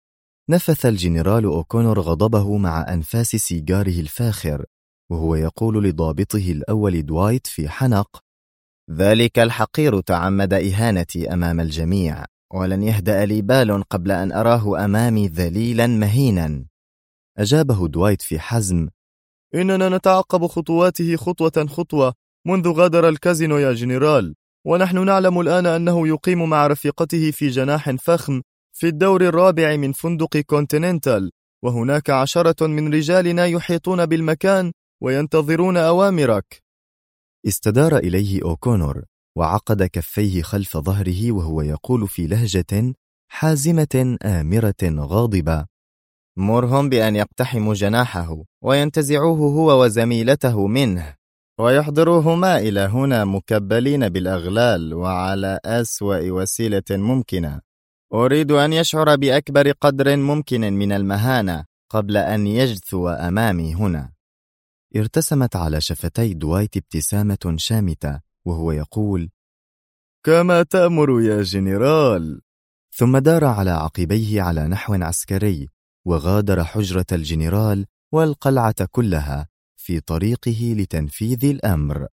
نفث الجنرال أوكونور غضبه مع أنفاس سيجاره الفاخر وهو يقول لضابطه الأول دوايت في حنق: ذلك الحقير تعمد إهانتي أمام الجميع، ولن يهدأ لي بال قبل أن أراه أمامي ذليلا مهينا. أجابه دوايت في حزم: إننا نتعقب خطواته خطوة خطوة منذ غادر الكازينو يا جنرال، ونحن نعلم الآن أنه يقيم مع رفيقته في جناح فخم في الدور الرابع من فندق كونتيننتال، وهناك 10 من رجالنا يحيطون بالمكان وينتظرون أوامرك. استدار إليه أوكونور وعقد كفيه خلف ظهره وهو يقول في لهجة حازمة آمرة غاضبة: مرهم بأن يقتحموا جناحه وينتزعوه هو وزميلته منه، ويحضروهما إلى هنا مكبلين بالأغلال وعلى أسوأ وسيلة ممكنة. أريد أن يشعر بأكبر قدر ممكن من المهانة قبل أن يجثو أمامي هنا. ارتسمت على شفتي دوايت ابتسامة شامتة وهو يقول: كما تأمر يا جنرال. ثم دار على عقبيه على نحو عسكري وغادر حجرة الجنرال والقلعة كلها في طريقه لتنفيذ الأمر.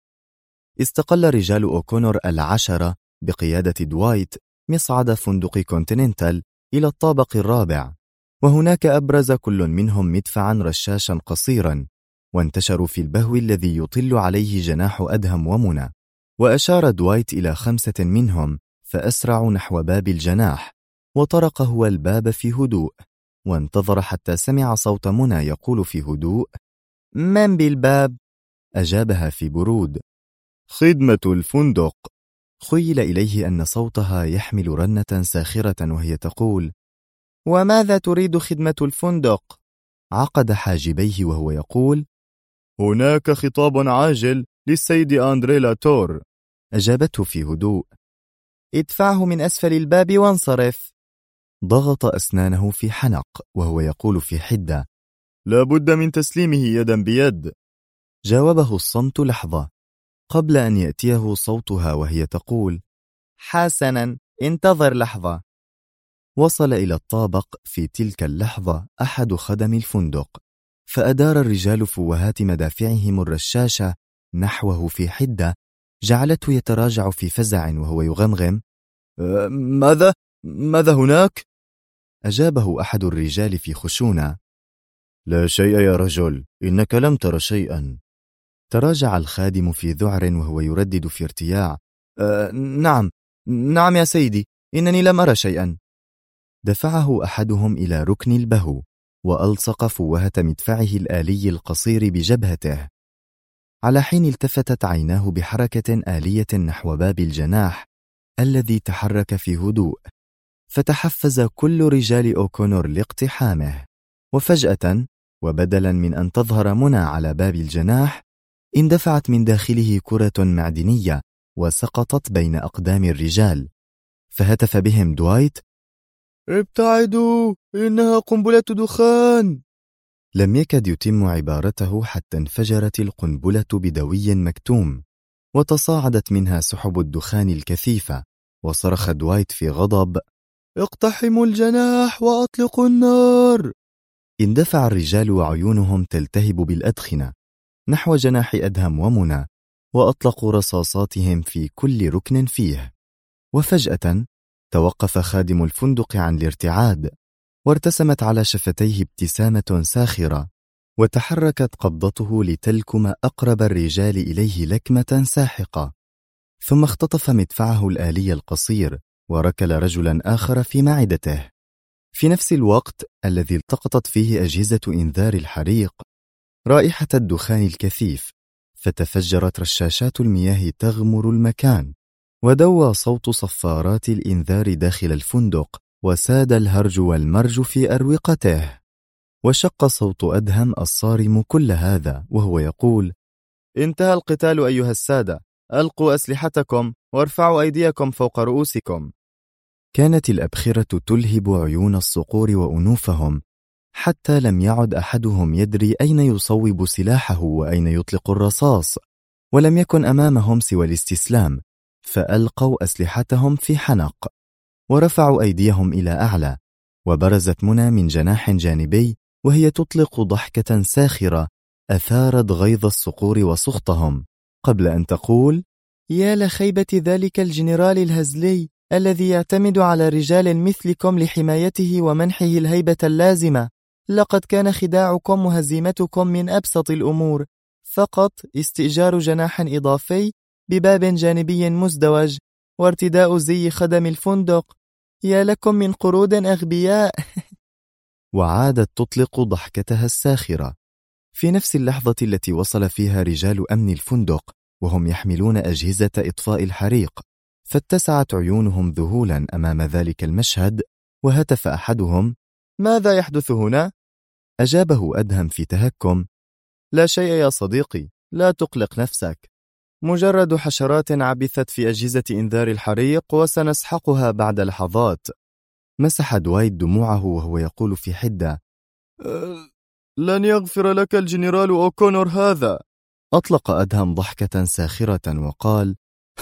استقل رجال أوكونور 10 بقيادة دوايت مصعد فندق كونتيننتال إلى الطابق الرابع، وهناك أبرز كل منهم مدفعا رشاشا قصيرا، وانتشروا في البهو الذي يطل عليه جناح أدهم ومنى. وأشار دوايت إلى 5 منهم فأسرعوا نحو باب الجناح، وطرق هو الباب في هدوء، وانتظر حتى سمع صوت منى يقول في هدوء: من بالباب؟ أجابها في برود: خدمة الفندق. خيل إليه أن صوتها يحمل رنة ساخرة وهي تقول: وماذا تريد خدمة الفندق؟ عقد حاجبيه وهو يقول: هناك خطاب عاجل للسيد أندري لاتور. أجابته في هدوء: ادفعه من أسفل الباب وانصرف. ضغط أسنانه في حنق وهو يقول في حدة: لا بد من تسليمه يدا بيد. جاوبه الصمت لحظة قبل أن يأتيه صوتها وهي تقول: حسنا، انتظر لحظة. وصل إلى الطابق في تلك اللحظة أحد خدم الفندق، فأدار الرجال فوهات مدافعهم الرشاشة نحوه في حدة جعلته يتراجع في فزع وهو يغمغم: ماذا هناك؟ أجابه أحد الرجال في خشونة: لا شيء يا رجل، إنك لم تر شيئا. تراجع الخادم في ذعر وهو يردد في ارتياع: نعم يا سيدي، إنني لم أرى شيئا. دفعه أحدهم إلى ركن البهو وألصق فوهة مدفعه الآلي القصير بجبهته. على حين التفتت عيناه بحركة آلية نحو باب الجناح الذي تحرك في هدوء، فتحفز كل رجال أوكونور لاقتحامه. وفجأة وبدلا من أن تظهر منى على باب الجناح، اندفعت من داخله كرة معدنية وسقطت بين أقدام الرجال، فهتف بهم دوايت: ابتعدوا، إنها قنبلة دخان. لم يكد يتم عبارته حتى انفجرت القنبلة بدوي مكتوم، وتصاعدت منها سحب الدخان الكثيفة، وصرخ دوايت في غضب: اقتحموا الجناح وأطلقوا النار. اندفع الرجال وعيونهم تلتهب بالأدخنة نحو جناح أدهم ومنى، وأطلقوا رصاصاتهم في كل ركن فيه. وفجأة توقف خادم الفندق عن الارتعاد، وارتسمت على شفتيه ابتسامة ساخرة، وتحركت قبضته لتلكم أقرب الرجال إليه لكمة ساحقة. ثم اختطف مدفعه الآلي القصير وركل رجلا آخر في معدته. في نفس الوقت الذي التقطت فيه أجهزة إنذار الحريق رائحة الدخان الكثيف، فتفجرت رشاشات المياه تغمر المكان، ودوى صوت صفارات الإنذار داخل الفندق، وساد الهرج والمرج في أروقته. وشق صوت أدهم الصارم كل هذا وهو يقول: انتهى القتال أيها السادة، ألقوا أسلحتكم وارفعوا أيديكم فوق رؤوسكم. كانت الأبخرة تلهب عيون الصقور وأنوفهم، حتى لم يعد أحدهم يدري أين يصوب سلاحه وأين يطلق الرصاص، ولم يكن أمامهم سوى الاستسلام، فألقوا أسلحتهم في حنق ورفعوا أيديهم إلى أعلى. وبرزت منى من جناح جانبي وهي تطلق ضحكة ساخرة أثارت غيظ الصقور وسخطهم، قبل أن تقول: يا لخيبة ذلك الجنرال الهزلي الذي يعتمد على رجال مثلكم لحمايته ومنحه الهيبة اللازمة. لقد كان خداعكم وهزيمتكم من أبسط الأمور، فقط استئجار جناح إضافي بباب جانبي مزدوج وارتداء زي خدم الفندق. يا لكم من قرود أغبياء. وعادت تطلق ضحكتها الساخرة. في نفس اللحظة التي وصل فيها رجال أمن الفندق وهم يحملون أجهزة إطفاء الحريق، فاتسعت عيونهم ذهولا أمام ذلك المشهد، وهتف أحدهم: ماذا يحدث هنا؟ أجابه أدهم في تهكم: لا شيء يا صديقي، لا تقلق نفسك، مجرد حشرات عبثت في أجهزة إنذار الحريق وسنسحقها بعد لحظات. مسح دوايت دموعه وهو يقول في حدة: لن يغفر لك الجنرال أوكونور هذا. أطلق أدهم ضحكة ساخرة وقال: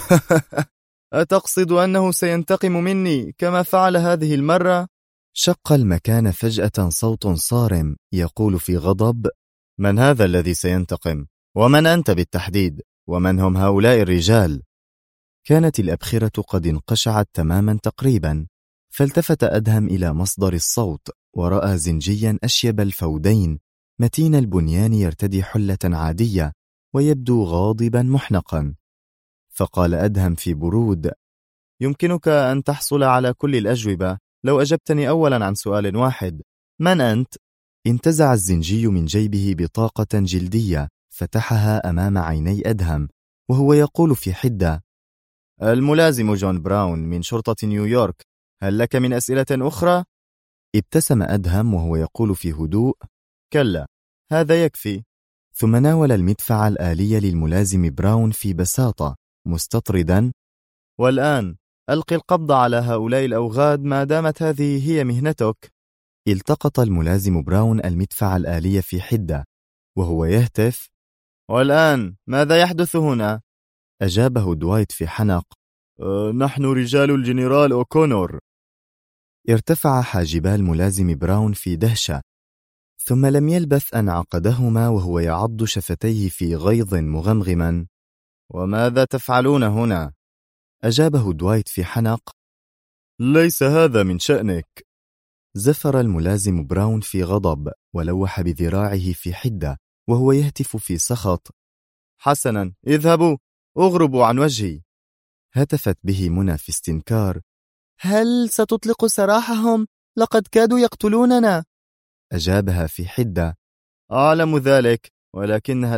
أتقصد أنه سينتقم مني كما فعل هذه المرة؟ شق المكان فجأة صوت صارم يقول في غضب: من هذا الذي سينتقم؟ ومن أنت بالتحديد؟ ومن هم هؤلاء الرجال؟ كانت الأبخرة قد انقشعت تماما تقريبا، فالتفت أدهم إلى مصدر الصوت ورأى زنجيا أشيب الفودين متين البنيان يرتدي حلة عادية ويبدو غاضبا محنقا. فقال أدهم في برود: يمكنك أن تحصل على كل الأجوبة لو أجبتني أولا عن سؤال واحد: من أنت؟ انتزع الزنجي من جيبه بطاقة جلدية فتحها أمام عيني أدهم وهو يقول في حدة: الملازم جون براون من شرطة نيويورك، هل لك من أسئلة أخرى؟ ابتسم أدهم وهو يقول في هدوء: كلا، هذا يكفي. ثم ناول المدفع الآلي للملازم براون في بساطة مستطردا: والآن ألقي القبض على هؤلاء الأوغاد ما دامت هذه هي مهنتك. التقط الملازم براون المدفع الآلي في حدة وهو يهتف: والآن ماذا يحدث هنا؟ أجابه دوايت في حنق: نحن رجال الجنرال أوكونور. ارتفع حاجبا الملازم براون في دهشة، ثم لم يلبث أن عقدهما وهو يعض شفتيه في غيظ مغمغما: وماذا تفعلون هنا؟ أجابه دوايت في حنق: ليس هذا من شأنك. زفر الملازم براون في غضب ولوح بذراعه في حدة وهو يهتف في سخط: حسنا، اذهبوا، اغربوا عن وجهي. هتفت به منى في استنكار: هل ستطلق سراحهم؟ لقد كادوا يقتلوننا. أجابها في حدة: أعلم ذلك، ولكنها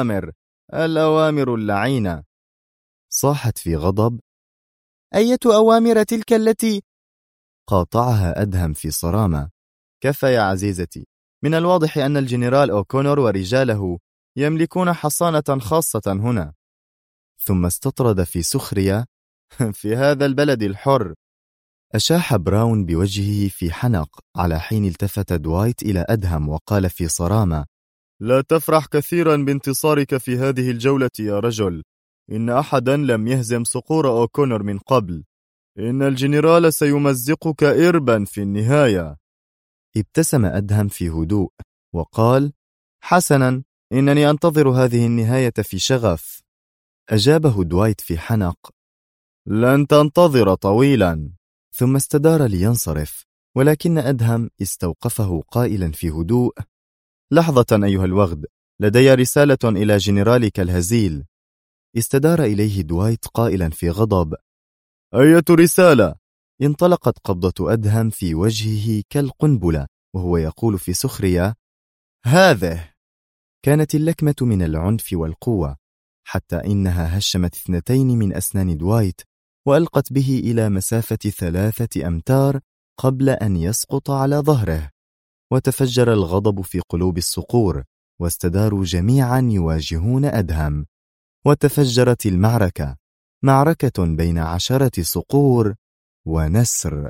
الأوامر اللعينة. صاحت في غضب: أية أوامر تلك التي؟ قاطعها أدهم في صرامة: كفى يا عزيزتي، من الواضح أن الجنرال أوكونور ورجاله يملكون حصانة خاصة هنا. ثم استطرد في سخرية: في هذا البلد الحر. أشاح براون بوجهه في حنق، على حين التفت دوايت إلى أدهم وقال في صرامة: لا تفرح كثيرا بانتصارك في هذه الجولة يا رجل، إن أحدا لم يهزم صقور أوكونور من قبل، إن الجنرال سيمزقك إربا في النهاية. ابتسم أدهم في هدوء وقال: حسنا، إنني أنتظر هذه النهاية في شغف. أجابه دوايت في حنق: لن تنتظر طويلا. ثم استدار لينصرف، ولكن أدهم استوقفه قائلا في هدوء: لحظة أيها الوغد، لدي رسالة إلى جنرالك الهزيل. استدار إليه دوايت قائلا في غضب: أية رسالة؟ انطلقت قبضة أدهم في وجهه كالقنبلة وهو يقول في سخرية: هذه. كانت اللكمة من العنف والقوة، حتى إنها هشمت 2 من أسنان دوايت وألقت به إلى مسافة 3 أمتار قبل أن يسقط على ظهره. وتفجر الغضب في قلوب الصقور، واستداروا جميعا يواجهون أدهم، وتفجرت المعركة، معركة بين 10 صقور ونسر.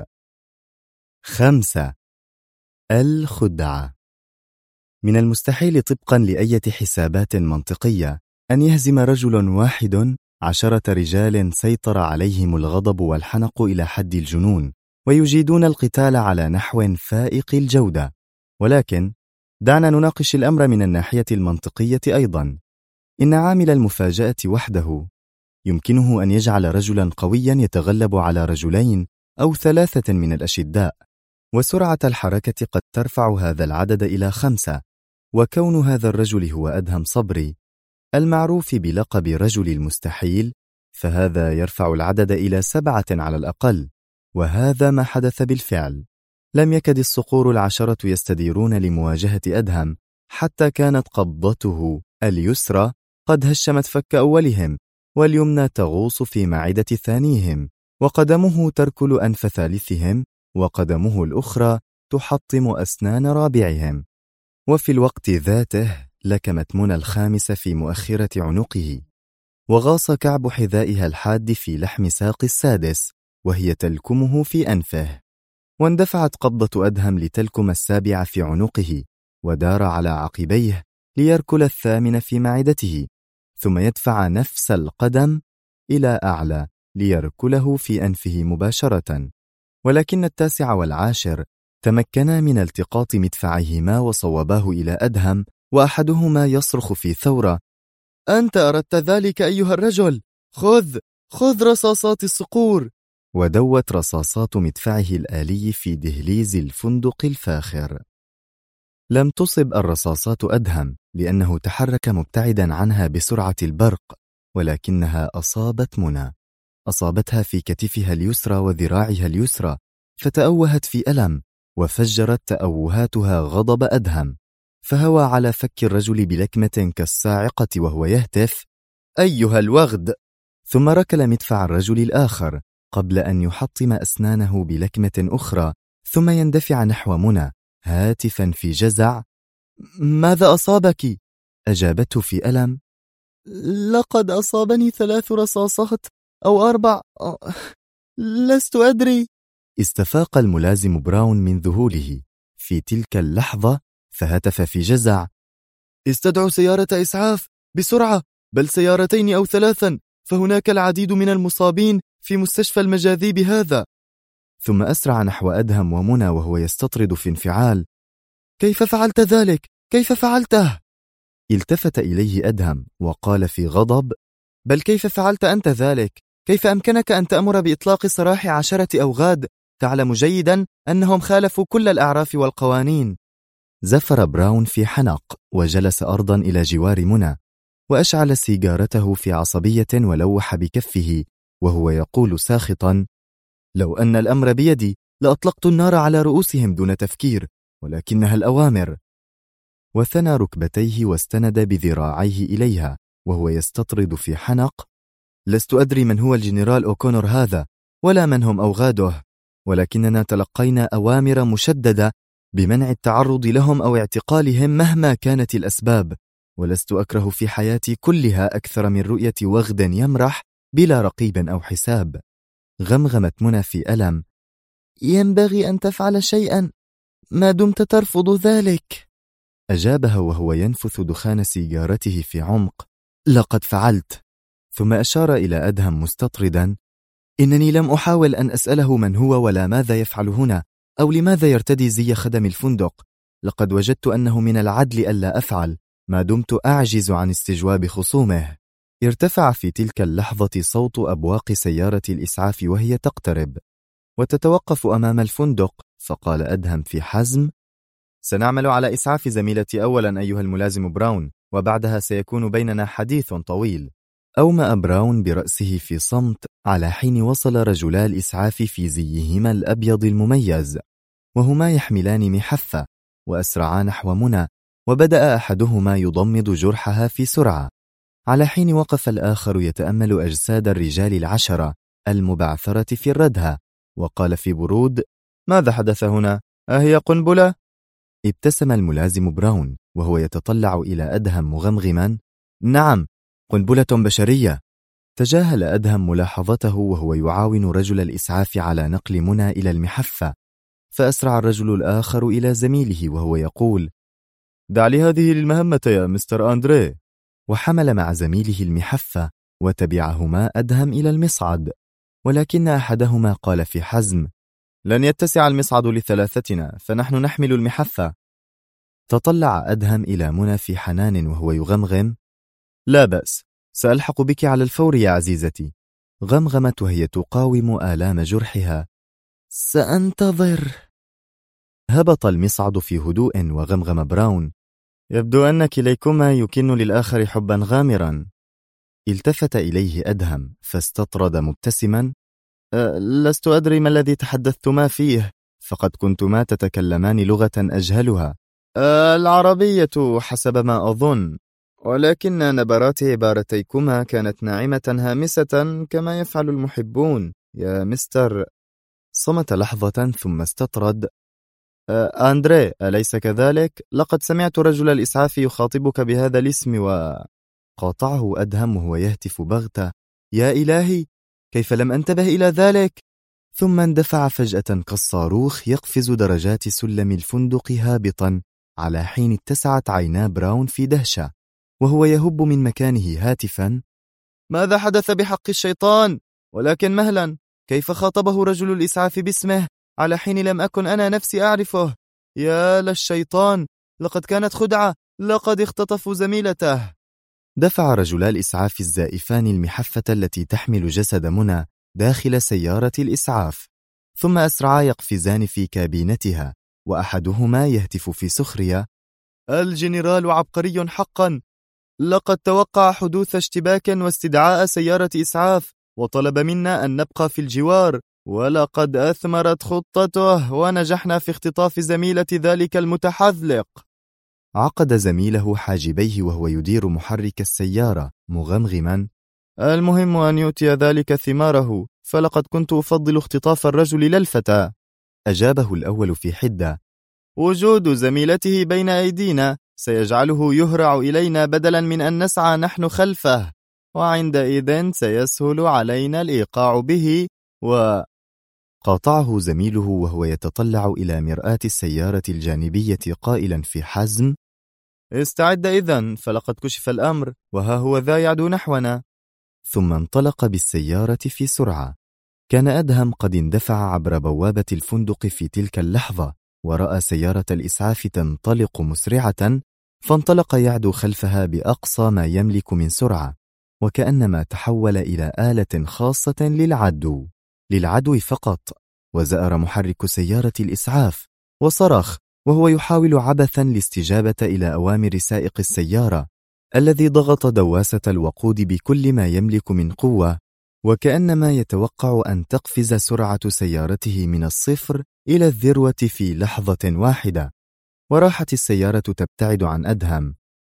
5. الخدعة. من المستحيل طبقا لأية حسابات منطقية أن يهزم رجل واحد 10 رجال سيطر عليهم الغضب والحنق إلى حد الجنون، ويجيدون القتال على نحو فائق الجودة. ولكن دعنا نناقش الأمر من الناحية المنطقية أيضا. إن عامل المفاجأة وحده يمكنه أن يجعل رجلا قويا يتغلب على رجلين أو 3 من الأشداء، وسرعة الحركة قد ترفع هذا العدد إلى 5. وكون هذا الرجل هو أدهم صبري المعروف بلقب رجل المستحيل، فهذا يرفع العدد إلى 7 على الأقل. وهذا ما حدث بالفعل. لم يكد الصقور 10 يستديرون لمواجهة أدهم، حتى كانت قبضته اليسرى قد هشمت فك أولهم، واليمنى تغوص في معدة ثانيهم، وقدمه تركل أنف ثالثهم، وقدمه الأخرى تحطم أسنان رابعهم. وفي الوقت ذاته لكمت منى الخامس في مؤخرة عنقه، وغاص كعب حذائها الحاد في لحم ساق السادس، وهي تلكمه في أنفه. واندفعت قبضة أدهم لتلكم السابع في عنقه، ودار على عقبيه ليركل الثامن في معدته، ثم يدفع نفس القدم إلى أعلى ليركله في أنفه مباشرة. ولكن 9 و10 تمكنا من التقاط مدفعيهما وصوباه إلى أدهم، وأحدهما يصرخ في ثورة: أنت أردت ذلك أيها الرجل، خذ رصاصات الصقور. ودوت رصاصات مدفعه الآلي في دهليز الفندق الفاخر. لم تصب الرصاصات أدهم لأنه تحرك مبتعدا عنها بسرعة البرق، ولكنها أصابت منى، أصابتها في كتفها اليسرى وذراعها اليسرى، فتأوهت في ألم، وفجرت تأوهاتها غضب أدهم، فهوى على فك الرجل بلكمة كالصاعقة وهو يهتف: أيها الوغد! ثم ركل مدفع الرجل الآخر قبل أن يحطم أسنانه بلكمة أخرى، ثم يندفع نحو منى هاتفا في جزع: ماذا أصابك؟ أجابته في ألم: لقد أصابني 3 رصاصات أو 4، لست أدري. استفاق الملازم براون من ذهوله في تلك اللحظة، فهتف في جزع: استدعوا سيارة إسعاف بسرعة، بل 2 أو 3، فهناك العديد من المصابين في مستشفى المجاذيب هذا. ثم أسرع نحو أدهم ومنى وهو يستطرد في انفعال: كيف فعلت ذلك؟ كيف فعلته؟ التفت إليه أدهم وقال في غضب: بل كيف فعلت أنت ذلك؟ كيف أمكنك أن تأمر بإطلاق سراح 10 أوغاد؟ تعلم جيدا أنهم خالفوا كل الأعراف والقوانين. زفر براون في حنق وجلس أرضا إلى جوار منى، وأشعل سيجارته في عصبية ولوح بكفه وهو يقول ساخطا: لو أن الأمر بيدي لأطلقت النار على رؤوسهم دون تفكير، ولكنها الأوامر. وثنى ركبتيه واستند بذراعيه إليها وهو يستطرد في حنق: لست أدري من هو الجنرال أوكونور هذا، ولا من هم أوغاده، ولكننا تلقينا أوامر مشددة بمنع التعرض لهم أو اعتقالهم مهما كانت الأسباب، ولست أكره في حياتي كلها أكثر من رؤية وغد يمرح بلا رقيب أو حساب. غمغمت منى في ألم: ينبغي أن تفعل شيئا ما دمت ترفض ذلك. أجابها وهو ينفث دخان سيجارته في عمق: لقد فعلت. ثم أشار إلى أدهم مستطردا: إنني لم أحاول أن أسأله من هو ولا ماذا يفعل هنا، أو لماذا يرتدي زي خدم الفندق؟ لقد وجدت أنه من العدل ألا أفعل ما دمت أعجز عن استجواب خصومه. ارتفع في تلك اللحظة صوت أبواق سيارة الإسعاف وهي تقترب وتتوقف أمام الفندق، فقال أدهم في حزم: سنعمل على إسعاف زميلتي أولا أيها الملازم براون، وبعدها سيكون بيننا حديث طويل. أومأ براون برأسه في صمت على حين وصل رجلا الإسعاف في زيهما الأبيض المميز، وهما يحملان محفة، وأسرعا نحو منى، وبدأ أحدهما يضمد جرحها في سرعة، على حين وقف الآخر يتأمل أجساد الرجال 10 المبعثرة في الردهة، وقال في برود: ماذا حدث هنا؟ أهي قنبلة؟ ابتسم الملازم براون وهو يتطلع إلى أدهم مغمغما: نعم، قنبلة بشرية. تجاهل أدهم ملاحظته وهو يعاون رجل الإسعاف على نقل منى إلى المحفة، فأسرع الرجل الآخر إلى زميله وهو يقول: دع لي هذه للمهمة يا مستر أندري. وحمل مع زميله المحفة وتبعهما أدهم إلى المصعد، ولكن أحدهما قال في حزم: لن يتسع المصعد لثلاثتنا، فنحن نحمل المحفة. تطلع أدهم إلى منى في حنان وهو يغمغم: لا بأس، سألحق بك على الفور يا عزيزتي. غمغمت وهي تقاوم آلام جرحها: سأنتظر. هبط المصعد في هدوء وغمغم براون: يبدو أن كليكما يكن للآخر حبا غامرا. التفت إليه أدهم فاستطرد مبتسما: لست أدري ما الذي تحدثتما فيه، فقد كنتما تتكلمان لغة أجهلها، العربية حسب ما أظن، ولكن نبرات عبارتيكما كانت ناعمة هامسة كما يفعل المحبون يا مستر. صمت لحظة ثم استطرد: أندري، أليس كذلك؟ لقد سمعت رجل الإسعاف يخاطبك بهذا الاسم. قاطعه أدهم وهو يهتف بغتة: يا إلهي، كيف لم أنتبه إلى ذلك؟ ثم اندفع فجأة كالصاروخ يقفز درجات سلم الفندق هابطا، على حين اتسعت عينا براون في دهشة وهو يهب من مكانه هاتفا: ماذا حدث بحق الشيطان؟ ولكن مهلا، كيف خاطبه رجل الإسعاف باسمه على حين لم أكن أنا نفسي أعرفه؟ يا للشيطان، لقد كانت خدعة، لقد اختطفوا زميلته. دفع رجلا الإسعاف الزائفان المحفة التي تحمل جسد منى داخل سيارة الإسعاف، ثم أسرعا يقفزان في كابينتها، وأحدهما يهتف في سخرية: الجنرال عبقري حقا، لقد توقع حدوث اشتباك واستدعاء سيارة إسعاف، وطلب منا أن نبقى في الجوار، ولقد أثمرت خطته ونجحنا في اختطاف زميلة ذلك المتحذلق. عقد زميله حاجبيه وهو يدير محرك السيارة مغمغما: المهم أن يؤتي ذلك ثماره، فلقد كنت أفضل اختطاف الرجل لا الفتى. أجابه الأول في حدة: وجود زميلته بين أيدينا سيجعله يهرع إلينا بدلا من أن نسعى نحن خلفه، وعندئذ سيسهل علينا الإيقاع به. قاطعه زميله وهو يتطلع إلى مرآة السيارة الجانبية قائلا في حزم: استعد إذن، فلقد كشف الأمر، وها هو ذا يعدو نحونا. ثم انطلق بالسيارة في سرعة. كان أدهم قد اندفع عبر بوابة الفندق في تلك اللحظة، ورأى سيارة الإسعاف تنطلق مسرعة، فانطلق يعدو خلفها بأقصى ما يملك من سرعة، وكأنما تحول إلى آلة خاصة للعدو فقط. وزأر محرك سيارة الإسعاف وصرخ وهو يحاول عبثا الاستجابة إلى أوامر سائق السيارة الذي ضغط دواسة الوقود بكل ما يملك من قوة، وكأنما يتوقع أن تقفز سرعة سيارته من الصفر إلى الذروة في لحظة واحدة. وراحت السيارة تبتعد عن أدهم،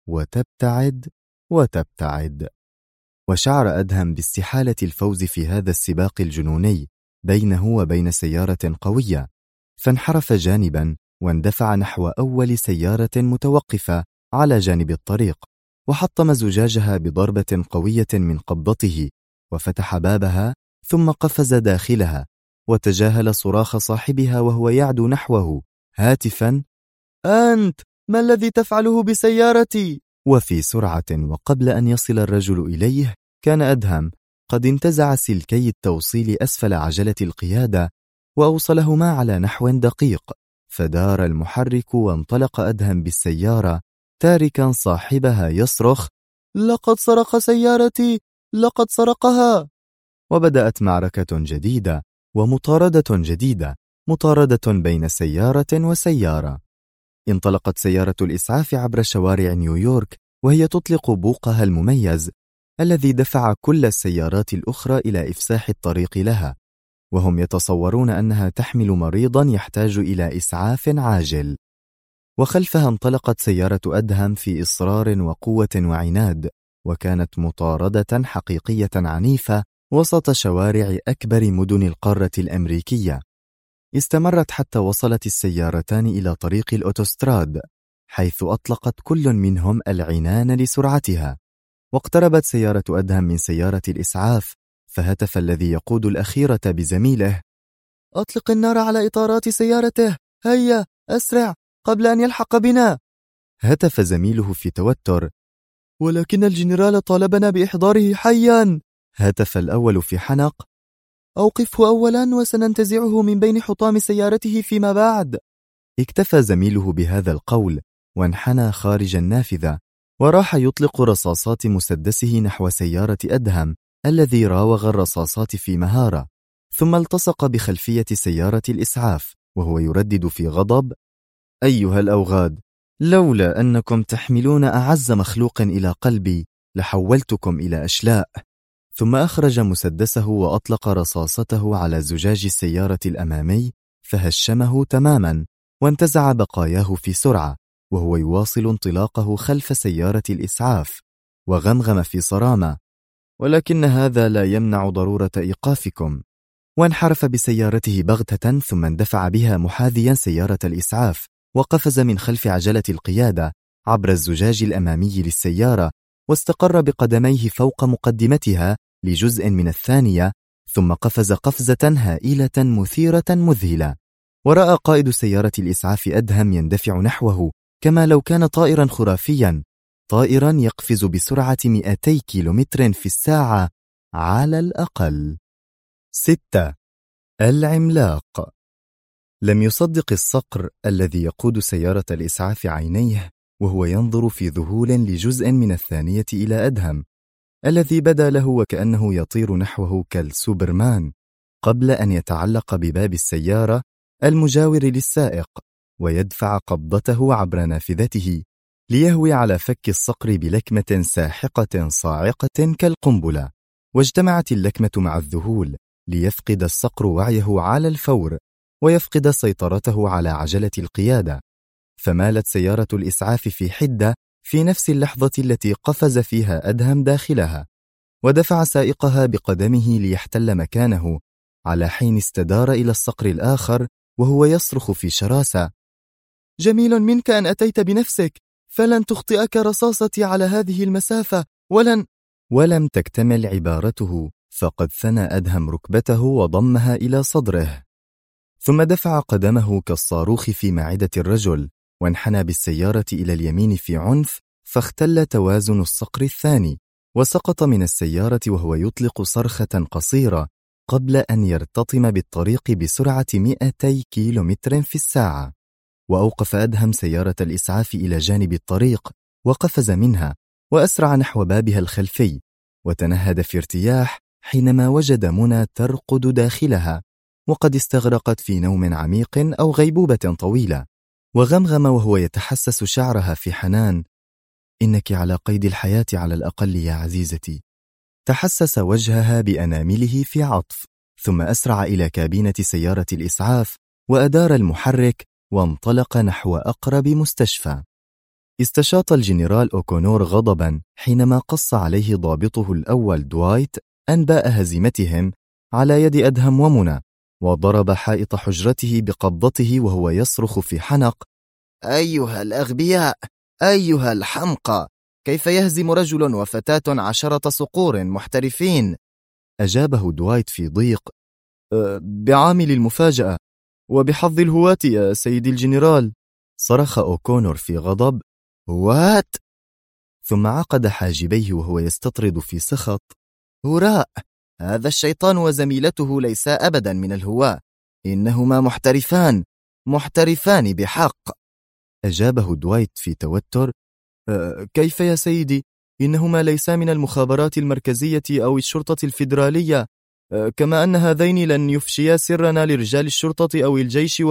وتبتعد. وشعر أدهم باستحالة الفوز في هذا السباق الجنوني بينه وبين سيارة قوية، فانحرف جانبا واندفع نحو أول سيارة متوقفة على جانب الطريق، وحطم زجاجها بضربة قوية من قبضته، وفتح بابها ثم قفز داخلها، وتجاهل صراخ صاحبها وهو يعدو نحوه هاتفا: أنت، ما الذي تفعله بسيارتي؟ وفي سرعة وقبل أن يصل الرجل إليه كان أدهم قد انتزع سلكي التوصيل أسفل عجلة القيادة، وأوصلهما على نحو دقيق، فدار المحرك وانطلق أدهم بالسيارة تاركا صاحبها يصرخ: لقد سرق سيارتي، لقد سرقها. وبدأت معركة جديدة ومطاردة جديدة، مطاردة بين سيارة وسيارة. انطلقت سيارة الإسعاف عبر شوارع نيويورك وهي تطلق بوقها المميز الذي دفع كل السيارات الأخرى إلى إفساح الطريق لها، وهم يتصورون أنها تحمل مريضا يحتاج إلى إسعاف عاجل. وخلفها انطلقت سيارة أدهم في إصرار وقوة وعناد، وكانت مطاردة حقيقية عنيفة وسط شوارع أكبر مدن القارة الأمريكية. استمرت حتى وصلت السيارتان إلى طريق الأوتوستراد، حيث أطلقت كل منهم العنان لسرعتها. واقتربت سيارة أدهم من سيارة الإسعاف، فهتف الذي يقود الأخيرة بزميله: أطلق النار على إطارات سيارته، هيا أسرع قبل أن يلحق بنا. هتف زميله في توتر: ولكن الجنرال طالبنا بإحضاره حيا. هتف الأول في حنق: أوقفه أولا وسننتزعه من بين حطام سيارته فيما بعد. اكتفى زميله بهذا القول وانحنى خارج النافذة، وراح يطلق رصاصات مسدسه نحو سيارة أدهم الذي راوغ الرصاصات في مهارة، ثم التصق بخلفية سيارة الإسعاف وهو يردد في غضب: أيها الأوغاد، لولا أنكم تحملون أعز مخلوق إلى قلبي لحولتكم إلى أشلاء. ثم أخرج مسدسه وأطلق رصاصته على زجاج السيارة الأمامي فهشمه تماما، وانتزع بقاياه في سرعة وهو يواصل انطلاقه خلف سيارة الإسعاف، وغمغم في صرامة: ولكن هذا لا يمنع ضرورة إيقافكم. وانحرف بسيارته بغتة، ثم اندفع بها محاذيا سيارة الإسعاف، وقفز من خلف عجلة القيادة عبر الزجاج الأمامي للسيارة، واستقر بقدميه فوق مقدمتها لجزء من الثانية، ثم قفز قفزة هائلة مثيرة مذهلة. ورأى قائد سيارة الإسعاف أدهم يندفع نحوه كما لو كان طائرا خرافيا، طائرا يقفز بسرعة 200 كيلومتر في الساعة على الأقل. 6. العملاق. لم يصدق الصقر الذي يقود سيارة الإسعاف عينيه وهو ينظر في ذهول لجزء من الثانية إلى أدهم الذي بدا له وكأنه يطير نحوه كالسوبرمان، قبل أن يتعلق بباب السيارة المجاور للسائق ويدفع قبضته عبر نافذته ليهوي على فك الصقر بلكمة ساحقة صاعقة كالقنبلة. واجتمعت اللكمة مع الذهول ليفقد الصقر وعيه على الفور ويفقد سيطرته على عجلة القيادة، فمالت سيارة الإسعاف في حدة في نفس اللحظة التي قفز فيها أدهم داخلها، ودفع سائقها بقدمه ليحتل مكانه، على حين استدار إلى الصقر الآخر وهو يصرخ في شراسة: جميل منك أن أتيت بنفسك، فلن تخطئك رصاصتي على هذه المسافة، ولم تكتمل عبارته فقد ثنى أدهم ركبته وضمها إلى صدره، ثم دفع قدمه كالصاروخ في معدة الرجل، وانحنى بالسيارة إلى اليمين في عنف، فاختل توازن الصقر الثاني، وسقط من السيارة وهو يطلق صرخة قصيرة قبل أن يرتطم بالطريق بسرعة 200 كيلومتر في الساعة. وأوقف أدهم سيارة الإسعاف إلى جانب الطريق وقفز منها وأسرع نحو بابها الخلفي، وتنهد في ارتياح حينما وجد منى ترقد داخلها وقد استغرقت في نوم عميق أو غيبوبة طويلة. وغمغم وهو يتحسس شعرها في حنان: إنك على قيد الحياة على الأقل يا عزيزتي. تحسس وجهها بأنامله في عطف، ثم أسرع إلى كابينة سيارة الإسعاف وأدار المحرك وانطلق نحو أقرب مستشفى. استشاط الجنرال أوكونور غضبا حينما قص عليه ضابطه الأول دوايت أنباء هزيمتهم على يد أدهم ومنى، وضرب حائط حجرته بقبضته وهو يصرخ في حنق: أيها الأغبياء، أيها الحمقى، كيف يهزم رجل وفتاة 10 صقور محترفين؟ أجابه دوايت في ضيق: بعامل المفاجأة وبحظ الهواة يا سيدي الجنرال. صرخ أوكونور في غضب: وات؟ ثم عقد حاجبيه وهو يستطرد في سخط: هراء، هذا الشيطان وزميلته ليسا أبدا من الهواة، إنهما محترفان بحق. أجابه دوايت في توتر: كيف يا سيدي؟ إنهما ليسا من المخابرات المركزية أو الشرطة الفيدرالية، كما أن هذين لن يفشيا سرنا لرجال الشرطة أو الجيش.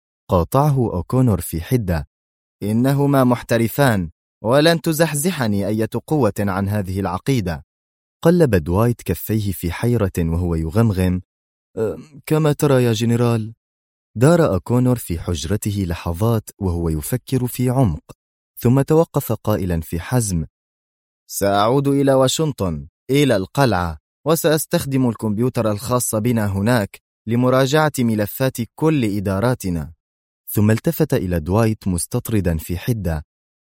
قاطعه أوكونور في حدة: إنهما محترفان، ولن تزحزحني أية قوة عن هذه العقيدة. قلب دوايت كفيه في حيرة وهو يغمغم: كما ترى يا جنرال. دار أوكونور في حجرته لحظات وهو يفكر في عمق، ثم توقف قائلا في حزم: سأعود إلى واشنطن، إلى القلعة، وسأستخدم الكمبيوتر الخاص بنا هناك لمراجعة ملفات كل إداراتنا. ثم التفت إلى دوايت مستطردا في حدة: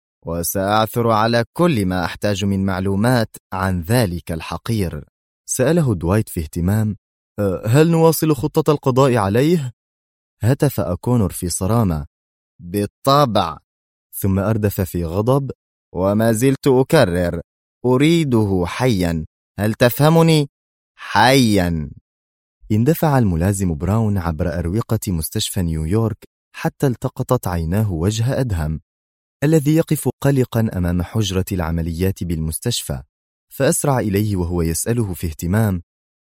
وسأعثر على كل ما أحتاج من معلومات عن ذلك الحقير. سأله دوايت في اهتمام: هل نواصل خطة القضاء عليه؟ هتف أوكونور في صرامة: بالطبع. ثم أردف في غضب: وما زلت أكرر، أريده حيا، هل تفهمني؟ حيا. اندفع الملازم براون عبر أروقة مستشفى نيويورك حتى التقطت عيناه وجه أدهم الذي يقف قلقا أمام حجرة العمليات بالمستشفى، فأسرع إليه وهو يسأله في اهتمام: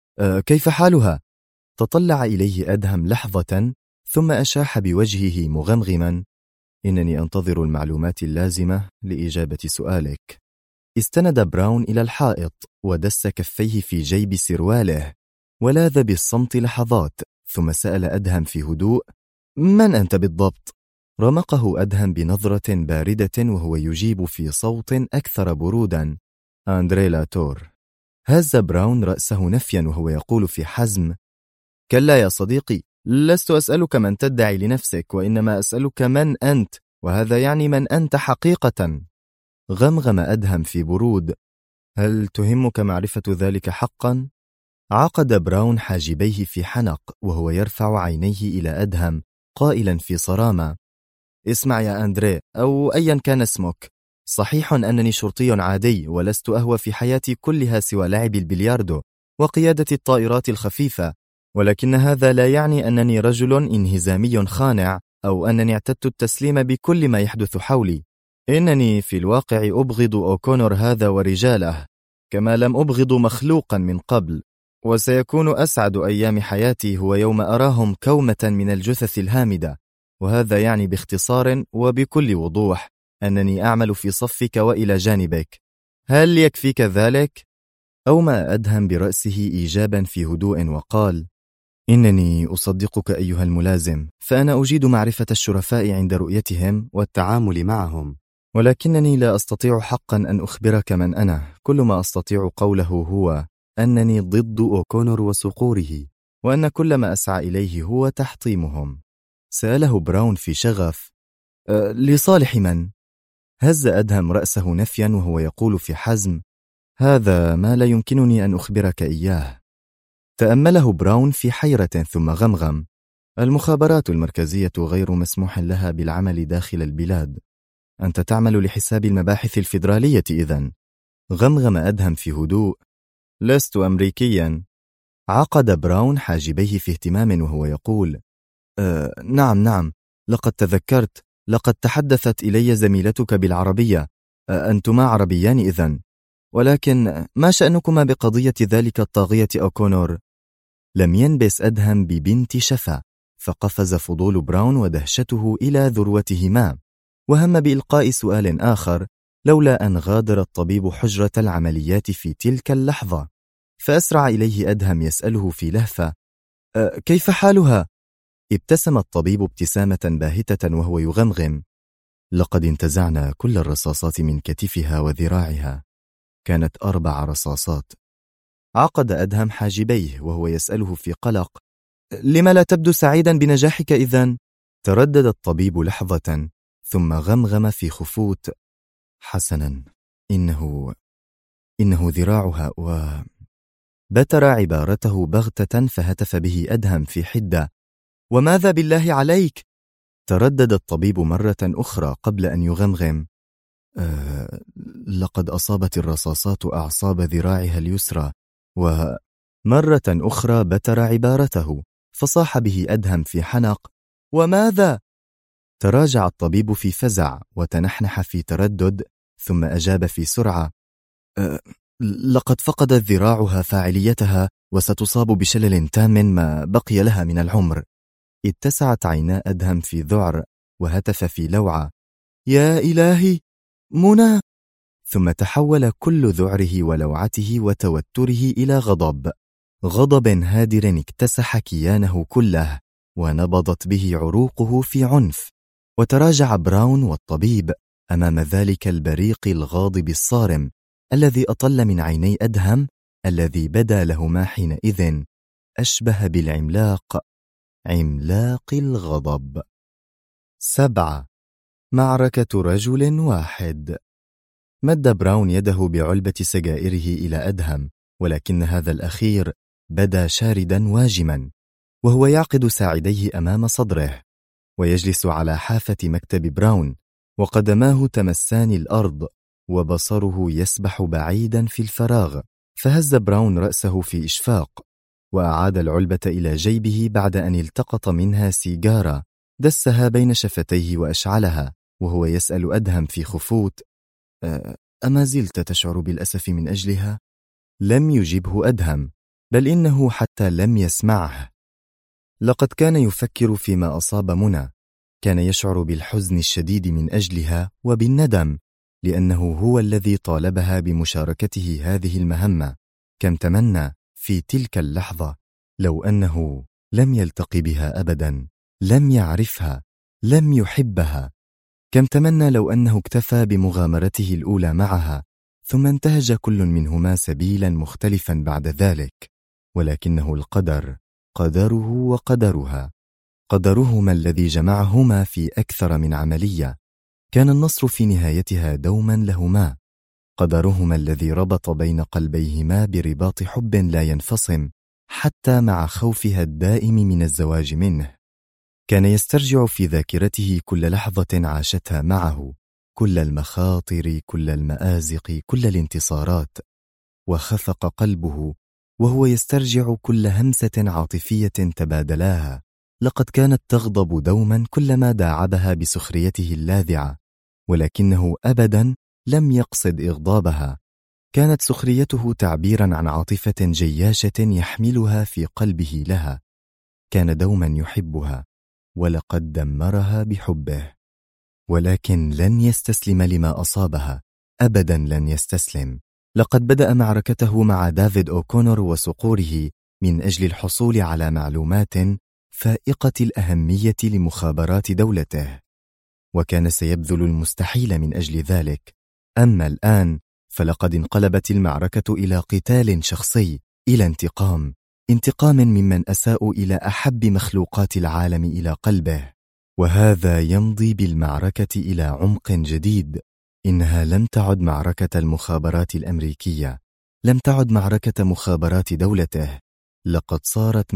كيف حالها؟ تطلع إليه أدهم لحظة ثم أشاح بوجهه مغمغما: إنني أنتظر المعلومات اللازمة لإجابة سؤالك. استند براون إلى الحائط ودس كفيه في جيب سرواله ولاذ بالصمت لحظات، ثم سأل أدهم في هدوء: من أنت بالضبط؟ رمقه أدهم بنظرة باردة وهو يجيب في صوت أكثر بروداً: أندري لاتور. هز براون رأسه نفيا وهو يقول في حزم: كلا يا صديقي، لست أسألك من تدعي لنفسك، وإنما أسألك من أنت، وهذا يعني من أنت حقيقة. غمغم أدهم في برود: هل تهمك معرفة ذلك حقا؟ عقد براون حاجبيه في حنق وهو يرفع عينيه إلى أدهم قائلا في صرامة: اسمع يا أندري، أو أيا كان اسمك، صحيح أنني شرطي عادي ولست أهوى في حياتي كلها سوى لعب البلياردو وقيادة الطائرات الخفيفة، ولكن هذا لا يعني أنني رجل انهزامي خانع أو أنني اعتدت التسليم بكل ما يحدث حولي. إنني في الواقع أبغض أوكونور هذا ورجاله كما لم أبغض مخلوقا من قبل، وسيكون أسعد أيام حياتي هو يوم أراهم كومة من الجثث الهامدة، وهذا يعني باختصار وبكل وضوح أنني أعمل في صفك وإلى جانبك. هل يكفيك ذلك؟ أومأ أدهم برأسه إيجابا في هدوء وقال: إنني أصدقك أيها الملازم، فأنا أجيد معرفة الشرفاء عند رؤيتهم والتعامل معهم، ولكنني لا أستطيع حقا أن أخبرك من أنا. كل ما أستطيع قوله هو أنني ضد أوكونور وصقوره، وأن كل ما أسعى إليه هو تحطيمهم. سأله براون في شغف: لصالح من؟ هز أدهم رأسه نفيا وهو يقول في حزم: هذا ما لا يمكنني أن أخبرك إياه. تأمله براون في حيرة ثم غمغم: المخابرات المركزية غير مسموح لها بالعمل داخل البلاد. أنت تعمل لحساب المباحث الفيدرالية إذن. غمغم أدهم في هدوء: لست أمريكيا. عقد براون حاجبيه في اهتمام وهو يقول: نعم، لقد تذكرت، لقد تحدثت إلي زميلتك بالعربية. أنتما عربيان إذن، ولكن ما شأنكما بقضية ذلك الطاغية أوكونور؟ لم ينبس أدهم ببنت شفا، فقفز فضول براون ودهشته إلى ذروتهما، وهم بإلقاء سؤال آخر لولا أن غادر الطبيب حجرة العمليات في تلك اللحظة، فأسرع إليه أدهم يسأله في لهفة: كيف حالها؟ ابتسم الطبيب ابتسامة باهتة وهو يغمغم: لقد انتزعنا كل الرصاصات من كتفها وذراعها، كانت 4 رصاصات. عقد أدهم حاجبيه وهو يسأله في قلق: لم لا تبدو سعيدا بنجاحك إذن؟ تردد الطبيب لحظة ثم غمغم في خفوت: حسنا، إنه ذراعها. بتر عبارته بغتة فهتف به أدهم في حدة: وماذا بالله عليك؟ تردد الطبيب مرة أخرى قبل أن يغمغم: لقد أصابت الرصاصات أعصاب ذراعها اليسرى. ومرة أخرى بتر عبارته فصاح به أدهم في حنق: وماذا؟ تراجع الطبيب في فزع وتنحنح في تردد، ثم أجاب في سرعة: لقد فقدت ذراعها فاعليتها وستصاب بشلل تام ما بقي لها من العمر. اتسعت عينا أدهم في ذعر وهتف في لوعة: يا إلهي، منى! ثم تحول كل ذعره ولوعته وتوتره إلى غضب هادر اكتسح كيانه كله، ونبضت به عروقه في عنف. وتراجع براون والطبيب أمام ذلك البريق الغاضب الصارم الذي أطل من عيني أدهم، الذي بدا لهما حينئذ أشبه بالعملاق، عملاق الغضب. 7. معركة رجل واحد. مد براون يده بعلبة سجائره إلى أدهم، ولكن هذا الأخير بدا شاردا واجما، وهو يعقد ساعديه أمام صدره، ويجلس على حافة مكتب براون، وقدماه تمسان الأرض، وبصره يسبح بعيدا في الفراغ. فهز براون رأسه في إشفاق، وأعاد العلبة إلى جيبه بعد أن التقط منها سيجارة، دسها بين شفتيه وأشعلها، وهو يسأل أدهم في خفوت: أما زلت تشعر بالأسف من أجلها؟ لم يجبه أدهم، بل إنه حتى لم يسمعه. لقد كان يفكر فيما أصاب منى، كان يشعر بالحزن الشديد من أجلها وبالندم، لأنه هو الذي طالبها بمشاركته هذه المهمة. كم تمنى في تلك اللحظة لو أنه لم يلتقي بها أبدا، لم يعرفها، لم يحبها. كم تمنى لو أنه اكتفى بمغامرته الأولى معها، ثم انتهج كل منهما سبيلا مختلفا بعد ذلك. ولكنه القدر، قدره وقدرها، قدرهما الذي جمعهما في أكثر من عملية، كان النصر في نهايتها دوما لهما. قدرهما الذي ربط بين قلبيهما برباط حب لا ينفصم حتى مع خوفها الدائم من الزواج منه. كان يسترجع في ذاكرته كل لحظة عاشتها معه، كل المخاطر، كل المآزق، كل الانتصارات، وخفق قلبه وهو يسترجع كل همسة عاطفية تبادلاها. لقد كانت تغضب دوما كلما داعبها بسخريته اللاذعة، ولكنه أبدا لم يقصد إغضابها. كانت سخريته تعبيرا عن عاطفة جياشة يحملها في قلبه لها. كان دوما يحبها، ولقد دمرها بحبه. ولكن لن يستسلم لما أصابها، أبدا لن يستسلم. لقد بدأ معركته مع دافيد أوكونور وصقوره من أجل الحصول على معلومات فائقة الأهمية لمخابرات دولته، وكان سيبذل المستحيل من أجل ذلك. أما الآن فلقد انقلبت المعركة إلى قتال شخصي، إلى انتقام ممن أساءوا إلى أحب مخلوقات العالم إلى قلبه. وهذا يمضي بالمعركة إلى عمق جديد. إنها لم تعد معركة المخابرات الأمريكية، لم تعد معركة مخابرات دولته، لقد صارت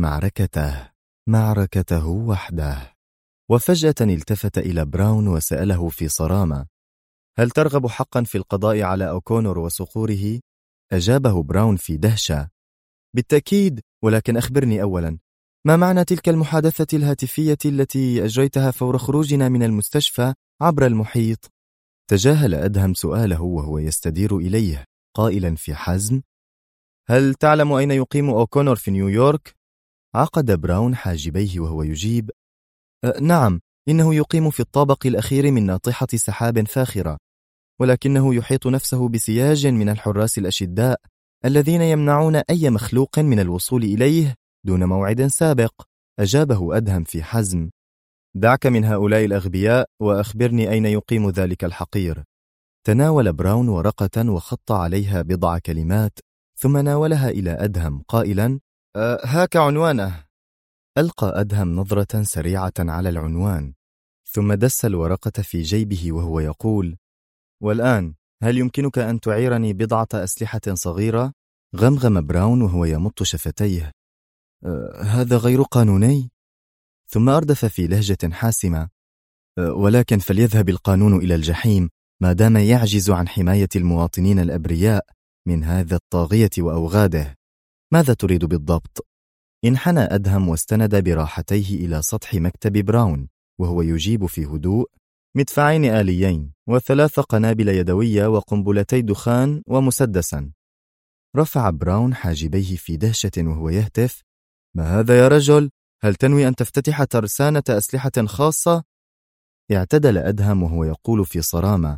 معركته وحده. وفجأة التفت إلى براون وسأله في صرامة: هل ترغب حقا في القضاء على أوكونور وصقوره؟ أجابه براون في دهشة: بالتأكيد، ولكن أخبرني أولا، ما معنى تلك المحادثة الهاتفية التي أجريتها فور خروجنا من المستشفى عبر المحيط؟ تجاهل أدهم سؤاله وهو يستدير إليه قائلا في حزم: هل تعلم أين يقيم أوكونور في نيويورك؟ عقد براون حاجبيه وهو يجيب: نعم، إنه يقيم في الطابق الأخير من ناطحة سحاب فاخرة، ولكنه يحيط نفسه بسياج من الحراس الأشداء الذين يمنعون أي مخلوق من الوصول إليه دون موعد سابق. أجابه أدهم في حزم: دعك من هؤلاء الأغبياء وأخبرني أين يقيم ذلك الحقير. تناول براون ورقة وخط عليها بضع كلمات، ثم ناولها إلى أدهم قائلا: هاك عنوانه. ألقى أدهم نظرة سريعة على العنوان، ثم دس الورقة في جيبه وهو يقول: والآن هل يمكنك أن تعيرني بضعة أسلحة صغيرة؟ غمغم براون وهو يمط شفتيه: هذا غير قانوني. ثم أردف في لهجة حاسمة: ولكن فليذهب القانون إلى الجحيم ما دام يعجز عن حماية المواطنين الأبرياء من هذا الطاغية وأوغاده. ماذا تريد بالضبط؟ انحنى أدهم واستند براحتيه إلى سطح مكتب براون وهو يجيب في هدوء: مدفعين آليين و3 قنابل يدوية وقنبلتي دخان ومسدسا. رفع براون حاجبيه في دهشة وهو يهتف: ما هذا يا رجل؟ هل تنوي أن تفتتح ترسانة أسلحة خاصة؟ اعتدل أدهم وهو يقول في صرامة.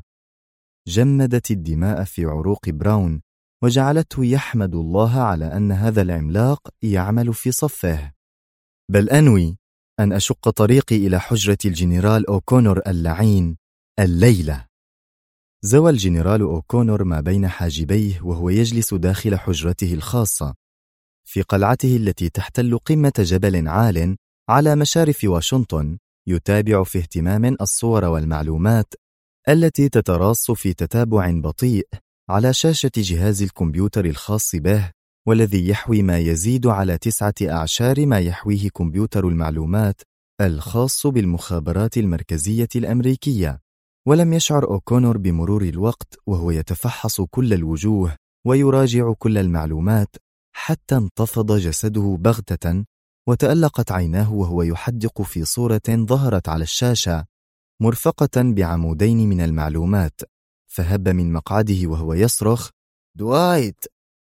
جمدت الدماء في عروق براون وجعلته يحمد الله على أن هذا العملاق يعمل في صفه. بل أنوي أن أشق طريقي إلى حجرة الجنرال أوكونور اللعين الليلة. زوى الجنرال أوكونور ما بين حاجبيه وهو يجلس داخل حجرته الخاصة في قلعته التي تحتل قمة جبل عال على مشارف واشنطن، يتابع في اهتمام الصور والمعلومات التي تتراص في تتابع بطيء على شاشة جهاز الكمبيوتر الخاص به، والذي يحوي ما يزيد على 9 أعشار ما يحويه كمبيوتر المعلومات الخاص بالمخابرات المركزية الأمريكية. ولم يشعر أوكونور بمرور الوقت وهو يتفحص كل الوجوه ويراجع كل المعلومات حتى انتفض جسده بغتة وتألقت عيناه وهو يحدق في صورة ظهرت على الشاشة مرفقة بعمودين من المعلومات، فهب من مقعده وهو يصرخ: دوايت!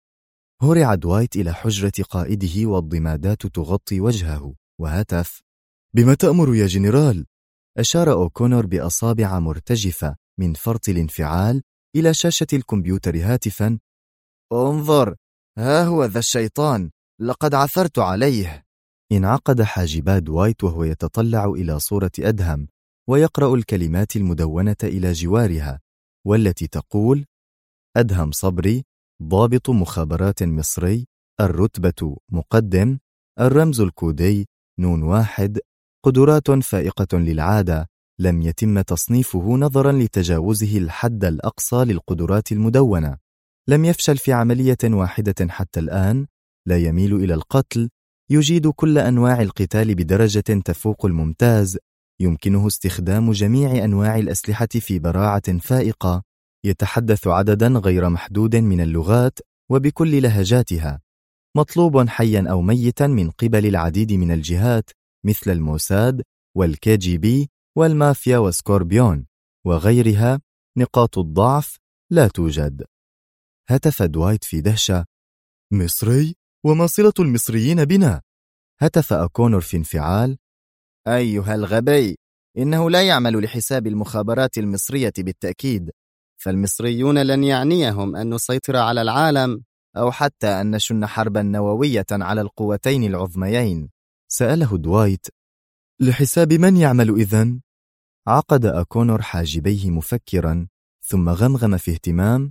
هرع دوايت إلى حجرة قائده والضمادات تغطي وجهه وهتف: بما تأمر يا جنرال؟ أشار أوكونور بأصابع مرتجفة من فرط الانفعال إلى شاشة الكمبيوتر هاتفا: انظر، ها هو ذا الشيطان، لقد عثرت عليه. انعقد حاجبا دوايت وهو يتطلع إلى صورة أدهم ويقرأ الكلمات المدونة إلى جوارها، والتي تقول: أدهم صبري، ضابط مخابرات مصري، الرتبة مقدم، الرمز الكودي ن1، قدرات فائقة للعادة، لم يتم تصنيفه نظرا لتجاوزه الحد الأقصى للقدرات المدونة، لم يفشل في عملية واحدة حتى الآن، لا يميل إلى القتل، يجيد كل أنواع القتال بدرجة تفوق الممتاز، يمكنه استخدام جميع أنواع الأسلحة في براعة فائقة، يتحدث عددا غير محدود من اللغات وبكل لهجاتها، مطلوب حيا أو ميتا من قبل العديد من الجهات مثل الموساد والKGB والمافيا وسكوربيون وغيرها. نقاط الضعف لا توجد. هتف دوايت في دهشة: مصري؟ وما صلة المصريين بنا؟ هتف أوكونور في انفعال: أيها الغبي، إنه لا يعمل لحساب المخابرات المصرية بالتأكيد، فالمصريون لن يعنيهم أن نسيطر على العالم أو حتى أن نشن حربا نووية على القوتين العظميين. سأله دوايت: لحساب من يعمل إذن؟ عقد أوكونور حاجبيه مفكرا ثم غمغم في اهتمام: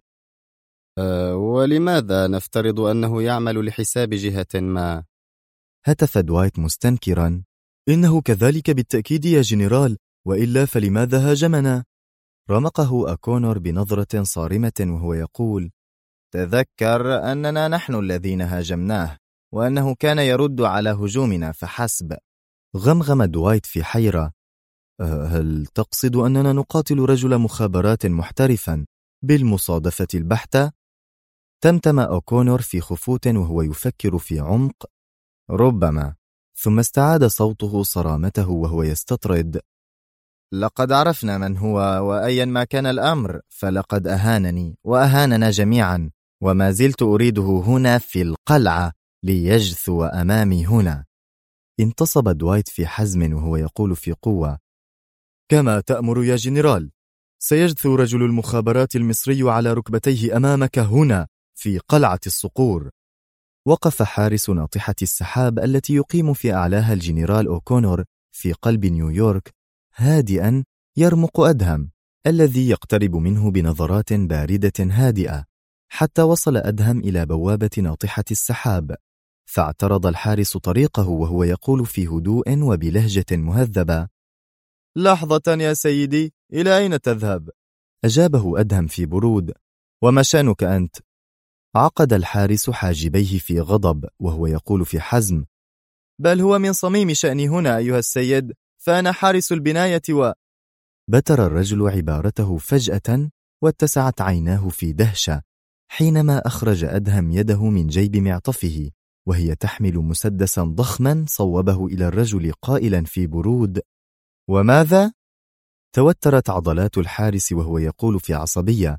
ولماذا نفترض أنه يعمل لحساب جهة ما؟ هتف دوايت مستنكرا: إنه كذلك بالتأكيد يا جنرال، وإلا فلماذا هاجمنا؟ رمقه أوكونور بنظرة صارمة وهو يقول: تذكر أننا نحن الذين هاجمناه، وأنه كان يرد على هجومنا فحسب. غمغم دوايت في حيرة: هل تقصد أننا نقاتل رجل مخابرات محترفا بالمصادفة البحتة؟ تمتم أوكونور في خفوت وهو يفكر في عمق: ربما. ثم استعاد صوته صرامته وهو يستطرد: لقد عرفنا من هو، وأيا ما كان الأمر فلقد أهانني وأهاننا جميعا، وما زلت أريده هنا في القلعة ليجثو أمامي هنا. انتصب دوايت في حزم وهو يقول في قوة: كما تأمر يا جنرال، سيجثو رجل المخابرات المصري على ركبتيه أمامك هنا في قلعة الصقور. وقف حارس ناطحة السحاب التي يقيم في أعلاها الجنرال أوكونور في قلب نيويورك هادئا يرمق أدهم الذي يقترب منه بنظرات باردة هادئة، حتى وصل أدهم إلى بوابة ناطحة السحاب، فاعترض الحارس طريقه وهو يقول في هدوء وبلهجة مهذبة: لحظة يا سيدي، إلى أين تذهب؟ أجابه أدهم في برود: وما شأنك أنت؟ عقد الحارس حاجبيه في غضب وهو يقول في حزم: بل هو من صميم شأني هنا أيها السيد، فأنا حارس البناية بتر الرجل عبارته فجأة واتسعت عيناه في دهشة حينما أخرج أدهم يده من جيب معطفه وهي تحمل مسدسا ضخما صوبه إلى الرجل قائلا في برود: وماذا؟ توترت عضلات الحارس وهو يقول في عصبية: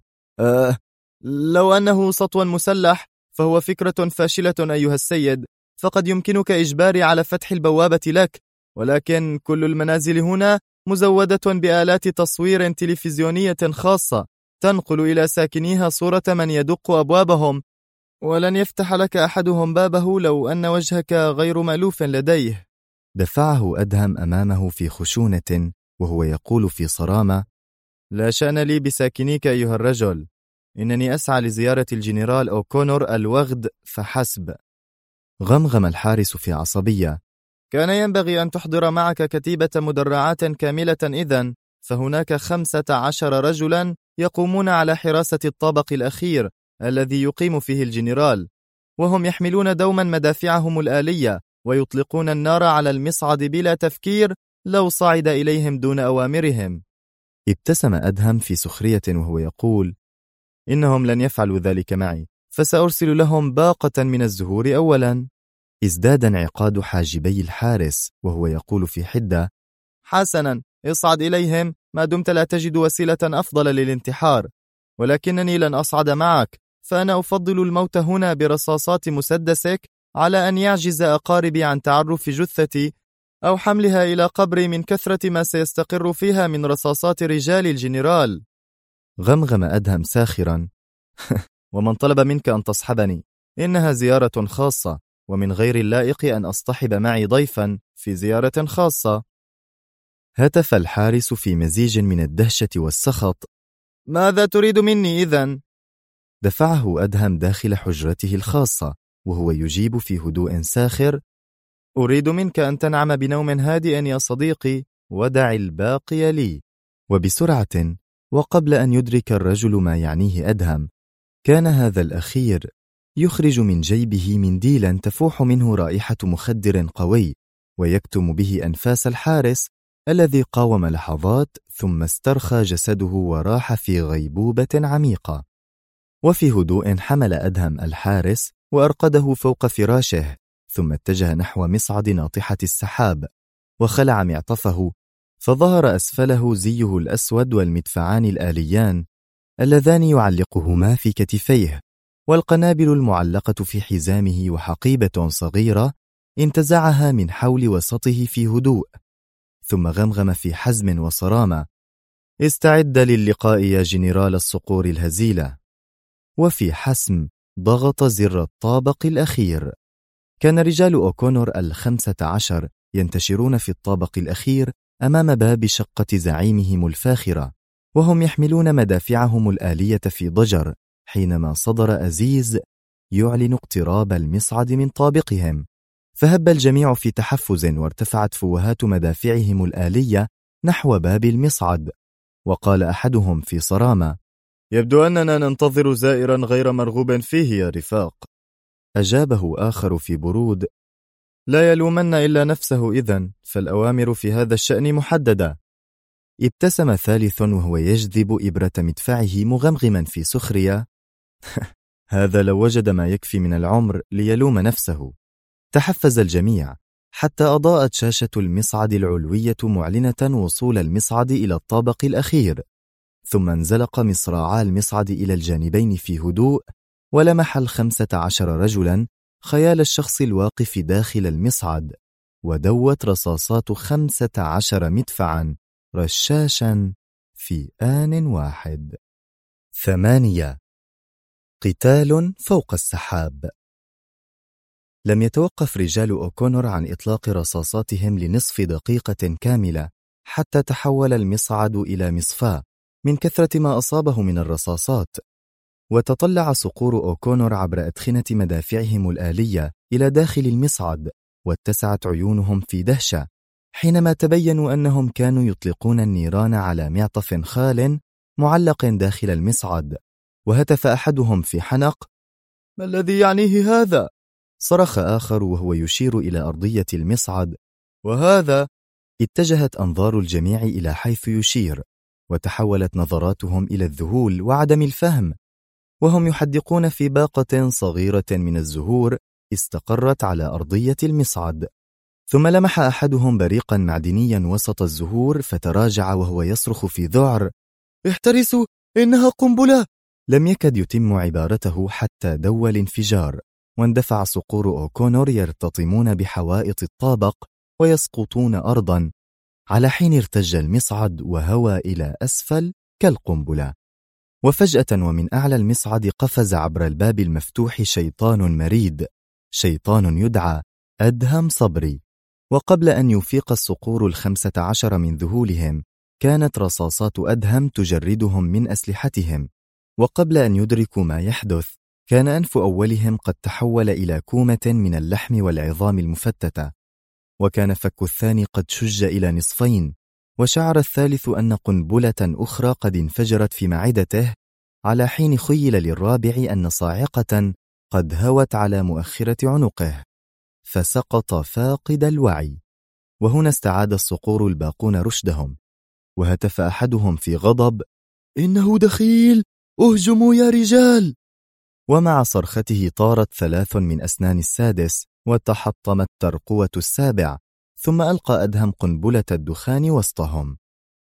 لو أنه سطو مسلح فهو فكرة فاشلة أيها السيد، فقد يمكنك إجباري على فتح البوابة لك، ولكن كل المنازل هنا مزودة بآلات تصوير تلفزيونية خاصة تنقل إلى ساكنيها صورة من يدق أبوابهم، ولن يفتح لك أحدهم بابه لو أن وجهك غير مألوف لديه. دفعه أدهم أمامه في خشونة وهو يقول في صرامة: لا شأن لي بساكنيك أيها الرجل، إنني أسعى لزيارة الجنرال أوكونور الوغد فحسب. غمغم الحارس في عصبية: كان ينبغي أن تحضر معك كتيبة مدرعات كاملة إذن، فهناك 15 رجلا يقومون على حراسة الطابق الأخير الذي يقيم فيه الجنرال، وهم يحملون دوما مدافعهم الآلية ويطلقون النار على المصعد بلا تفكير لو صعد إليهم دون أوامرهم. ابتسم أدهم في سخرية وهو يقول: إنهم لن يفعلوا ذلك معي، فسأرسل لهم باقة من الزهور أولا. ازداد انعقاد حاجبي الحارس وهو يقول في حدة: حسنا، اصعد إليهم ما دمت لا تجد وسيلة أفضل للانتحار، ولكنني لن أصعد معك، فأنا أفضل الموت هنا برصاصات مسدسك على أن يعجز أقاربي عن تعرف جثتي أو حملها إلى قبري من كثرة ما سيستقر فيها من رصاصات رجال الجنرال. غمغم أدهم ساخرا: ومن طلب منك أن تصحبني؟ إنها زيارة خاصة، ومن غير اللائق أن أصطحب معي ضيفا في زيارة خاصة. هتف الحارس في مزيج من الدهشة والسخط: ماذا تريد مني إذن؟ دفعه أدهم داخل حجرته الخاصة وهو يجيب في هدوء ساخر: أريد منك أن تنعم بنوم هادئ يا صديقي، ودع الباقي لي. وبسرعة، وقبل أن يدرك الرجل ما يعنيه أدهم، كان هذا الأخير يخرج من جيبه منديلا تفوح منه رائحة مخدر قوي، ويكتم به أنفاس الحارس الذي قاوم لحظات ثم استرخى جسده وراح في غيبوبة عميقة. وفي هدوء حمل أدهم الحارس وأرقده فوق فراشه، ثم اتجه نحو مصعد ناطحة السحاب وخلع معطفه، فظهر أسفله زيه الأسود والمدفعان الآليان اللذان يعلقهما في كتفيه، والقنابل المعلقة في حزامه، وحقيبة صغيرة انتزعها من حول وسطه في هدوء، ثم غمغم في حزم وصرامة: استعد للقاء يا جنرال الصقور الهزيلة. وفي حسم ضغط زر الطابق الأخير. كان رجال أوكونور 15 ينتشرون في الطابق الأخير أمام باب شقة زعيمهم الفاخرة، وهم يحملون مدافعهم الآلية في ضجر، حينما صدر أزيز يعلن اقتراب المصعد من طابقهم، فهب الجميع في تحفز، وارتفعت فوهات مدافعهم الآلية نحو باب المصعد. وقال أحدهم في صرامة: يبدو أننا ننتظر زائرا غير مرغوب فيه يا رفاق. أجابه آخر في برود: لا يلومن إلا نفسه إذن، فالأوامر في هذا الشأن محددة. ابتسم ثالث وهو يجذب إبرة مدفعه مغمغما في سخرية: هذا لو وجد ما يكفي من العمر ليلوم نفسه. تحفز الجميع حتى أضاءت شاشة المصعد العلوية معلنة وصول المصعد إلى الطابق الأخير، ثم انزلق مصراعا المصعد إلى الجانبين في هدوء، ولمح 15 رجلا خيال الشخص الواقف داخل المصعد، ودوت رصاصات 15 مدفعا رشاشا في آن واحد. 8. قتال فوق السحاب. لم يتوقف رجال أوكونور عن إطلاق رصاصاتهم لنصف دقيقة كاملة، حتى تحول المصعد إلى مصفاة من كثرة ما أصابه من الرصاصات. وتطلع صقور أوكونور عبر أدخنة مدافعهم الآلية إلى داخل المصعد، واتسعت عيونهم في دهشة حينما تبينوا أنهم كانوا يطلقون النيران على معطف خال معلق داخل المصعد. وهتف أحدهم في حنق: ما الذي يعنيه هذا؟ صرخ آخر وهو يشير إلى أرضية المصعد: وهذا؟ اتجهت أنظار الجميع إلى حيث يشير، وتحولت نظراتهم إلى الذهول وعدم الفهم، وهم يحدقون في باقة صغيرة من الزهور استقرت على أرضية المصعد. ثم لمح أحدهم بريقا معدنيا وسط الزهور فتراجع وهو يصرخ في ذعر: احترسوا، إنها قنبلة! لم يكد يتم عبارته حتى دوى الانفجار، واندفع صقور أوكونور يرتطمون بحوائط الطابق ويسقطون أرضا، على حين ارتج المصعد وهوى إلى أسفل كالقنبلة. وفجأة ومن أعلى المصعد قفز عبر الباب المفتوح شيطان مريد، شيطان يدعى أدهم صبري. وقبل أن يفيق الصقور 15 من ذهولهم، كانت رصاصات أدهم تجردهم من أسلحتهم، وقبل أن يدركوا ما يحدث كان أنف أولهم قد تحول إلى كومة من اللحم والعظام المفتتة، وكان فك الثاني قد شج إلى نصفين، وشعر الثالث أن قنبلة أخرى قد انفجرت في معدته، على حين خيل للرابع أن صاعقة قد هوت على مؤخرة عنقه، فسقط فاقد الوعي. وهنا استعاد الصقور الباقون رشدهم، وهتف أحدهم في غضب: إنه دخيل، اهجموا يا رجال! ومع صرخته طارت 3 من أسنان السادس، وتحطمت ترقوة السابع، ثم ألقى أدهم قنبلة الدخان وسطهم،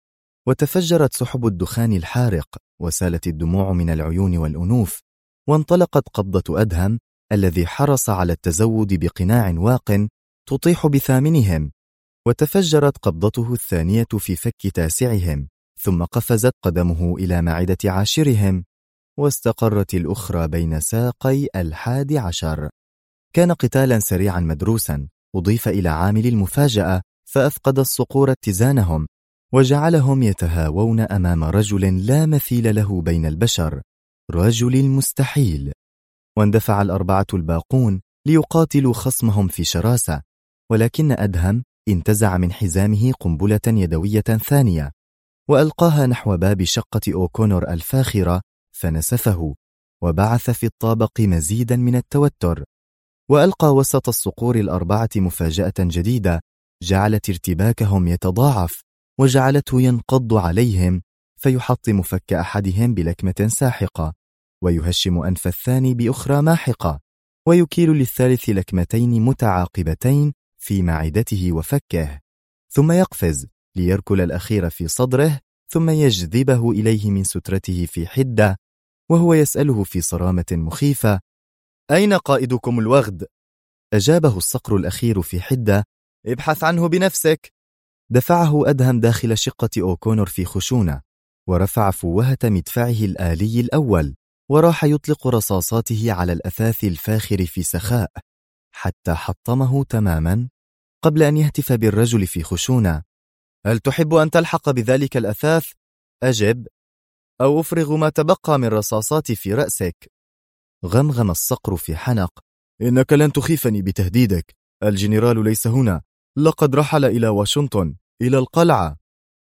وتفجرت سحب الدخان الحارق، وسالت الدموع من العيون والأنوف، وانطلقت قبضة أدهم الذي حرص على التزود بقناع واق تطيح بثامنهم، وتفجرت قبضته الثانية في فك تاسعهم، ثم قفزت قدمه إلى معدة عاشرهم، واستقرت الأخرى بين ساقي 11. كان قتالا سريعا مدروسا، أضيف إلى عامل المفاجأة فأفقد الصقور اتزانهم، وجعلهم يتهاوون أمام رجل لا مثيل له بين البشر، رجل المستحيل. واندفع 4 الباقون ليقاتلوا خصمهم في شراسة، ولكن أدهم انتزع من حزامه قنبلة يدوية ثانية، وألقاها نحو باب شقة أوكونور الفاخرة فنسفه، وبعث في الطابق مزيدا من التوتر، وألقى وسط الصقور 4 مفاجأة جديدة جعلت ارتباكهم يتضاعف، وجعلته ينقض عليهم فيحطم فك أحدهم بلكمة ساحقة، ويهشم أنف الثاني بأخرى ماحقة، ويكيل للثالث لكمتين متعاقبتين في معدته وفكه، ثم يقفز ليركل الأخير في صدره، ثم يجذبه إليه من سترته في حدة، وهو يسأله في صرامة مخيفة: أين قائدكم الوغد؟ أجابه الصقر الأخير في حدة: ابحث عنه بنفسك. دفعه أدهم داخل شقة أوكونور في خشونة، ورفع فوهة مدفعه الآلي الأول، وراح يطلق رصاصاته على الأثاث الفاخر في سخاء حتى حطمه تماما، قبل أن يهتف بالرجل في خشونة: هل تحب أن تلحق بذلك الأثاث؟ أجب، أو أفرغ ما تبقى من رصاصاتي في رأسك. غمغم الصقر في حنق: إنك لن تخيفني بتهديدك، الجنرال ليس هنا، لقد رحل إلى واشنطن، إلى القلعة.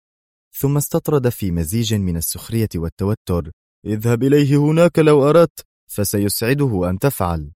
ثم استطرد في مزيج من السخرية والتوتر: اذهب إليه هناك لو أردت، فسيسعده أن تفعل.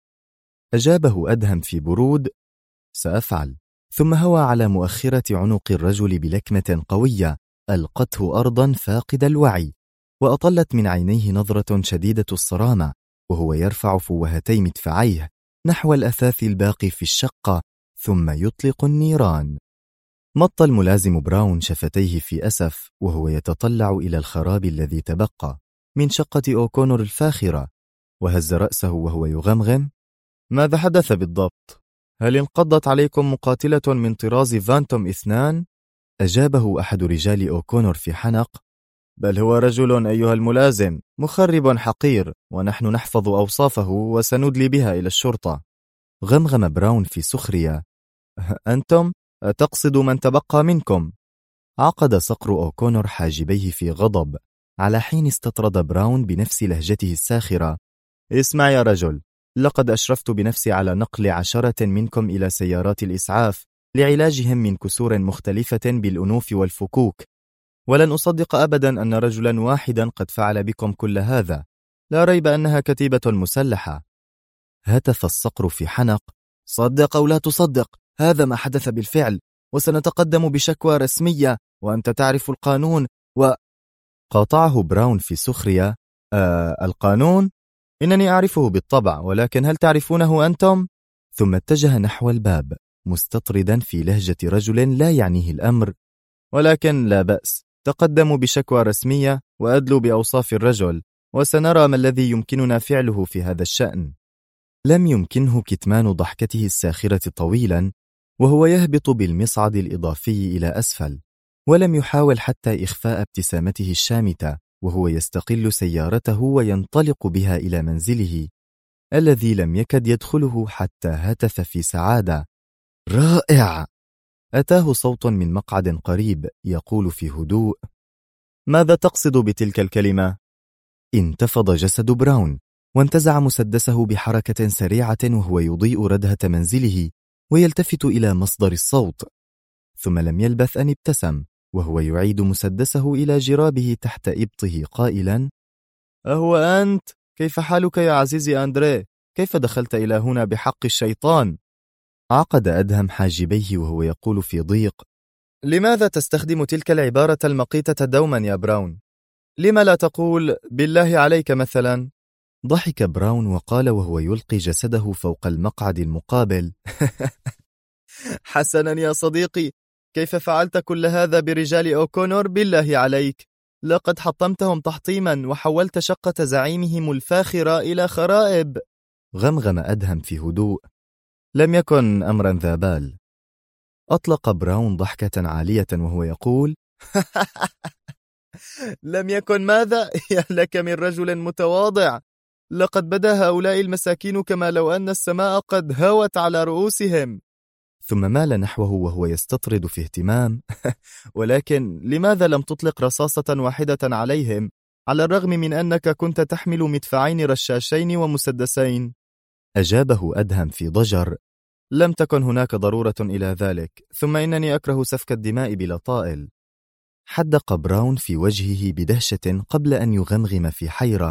أجابه أدهم في برود: سأفعل. ثم هوى على مؤخرة عنق الرجل بلكمة قوية ألقته أرضا فاقد الوعي، وأطلت من عينيه نظرة شديدة الصرامة وهو يرفع فوهتي مدفعيه نحو الأثاث الباقي في الشقة، ثم يطلق النيران. مط الملازم براون شفتيه في أسف وهو يتطلع إلى الخراب الذي تبقى من شقة أوكونور الفاخرة، وهز رأسه وهو يغمغم: ماذا حدث بالضبط؟ هل انقضت عليكم مقاتلة من طراز فانتوم 2؟ أجابه أحد رجال أوكونور في حنق: بل هو رجل أيها الملازم، مخرب حقير، ونحن نحفظ أوصافه وسندلي بها إلى الشرطة. غمغم براون في سخرية: أنتم؟ تقصد من تبقى منكم؟ عقد صقر أوكونور حاجبيه في غضب، على حين استطرد براون بنفس لهجته الساخرة: اسمع يا رجل، لقد أشرفت بنفسي على نقل 10 منكم إلى سيارات الإسعاف لعلاجهم من كسور مختلفة بالأنوف والفكوك، ولن أصدق أبدا أن رجلا واحدا قد فعل بكم كل هذا، لا ريب أنها كتيبة مسلحة. هتف الصقر في حنق: صدق أو لا تصدق، هذا ما حدث بالفعل، وسنتقدم بشكوى رسمية، وأنت تعرف القانون. قاطعه براون في سخرية: القانون؟ إنني أعرفه بالطبع، ولكن هل تعرفونه أنتم؟ ثم اتجه نحو الباب مستطردا في لهجة رجل لا يعنيه الأمر: ولكن لا بأس، تقدموا بشكوى رسمية وأدلوا بأوصاف الرجل، وسنرى ما الذي يمكننا فعله في هذا الشأن. لم يمكنه كتمان ضحكته الساخرة طويلا وهو يهبط بالمصعد الإضافي إلى أسفل، ولم يحاول حتى إخفاء ابتسامته الشامتة وهو يستقل سيارته وينطلق بها إلى منزله الذي لم يكد يدخله حتى هتف في سعادة: رائع! أتاه صوت من مقعد قريب يقول في هدوء: ماذا تقصد بتلك الكلمة؟ انتفض جسد براون وانتزع مسدسه بحركة سريعة وهو يضيء ردهة منزله ويلتفت إلى مصدر الصوت، ثم لم يلبث أن ابتسم وهو يعيد مسدسه إلى جرابه تحت إبطه قائلا: أهو أنت؟ كيف حالك يا عزيزي أندريه؟ كيف دخلت إلى هنا بحق الشيطان؟ عقد أدهم حاجبيه وهو يقول في ضيق: لماذا تستخدم تلك العبارة المقيتة دوما يا براون؟ لما لا تقول بالله عليك مثلا؟ ضحك براون وقال وهو يلقي جسده فوق المقعد المقابل: حسنا يا صديقي، كيف فعلت كل هذا برجال أوكونور بالله عليك؟ لقد حطمتهم تحطيما وحولت شقة زعيمهم الفاخرة إلى خرائب. غمغم أدهم في هدوء: لم يكن أمرا ذا بال. أطلق براون ضحكة عالية وهو يقول: لم يكن ماذا؟ يا لك من رجل متواضع، لقد بدا هؤلاء المساكين كما لو أن السماء قد هوت على رؤوسهم. ثم مال نحوه وهو يستطرد في اهتمام: ولكن لماذا لم تطلق رصاصة واحدة عليهم، على الرغم من أنك كنت تحمل مدفعين رشاشين ومسدسين؟ أجابه أدهم في ضجر: لم تكن هناك ضرورة إلى ذلك، ثم إنني أكره سفك الدماء بلا طائل. حدق براون في وجهه بدهشة قبل أن يغمغم في حيرة: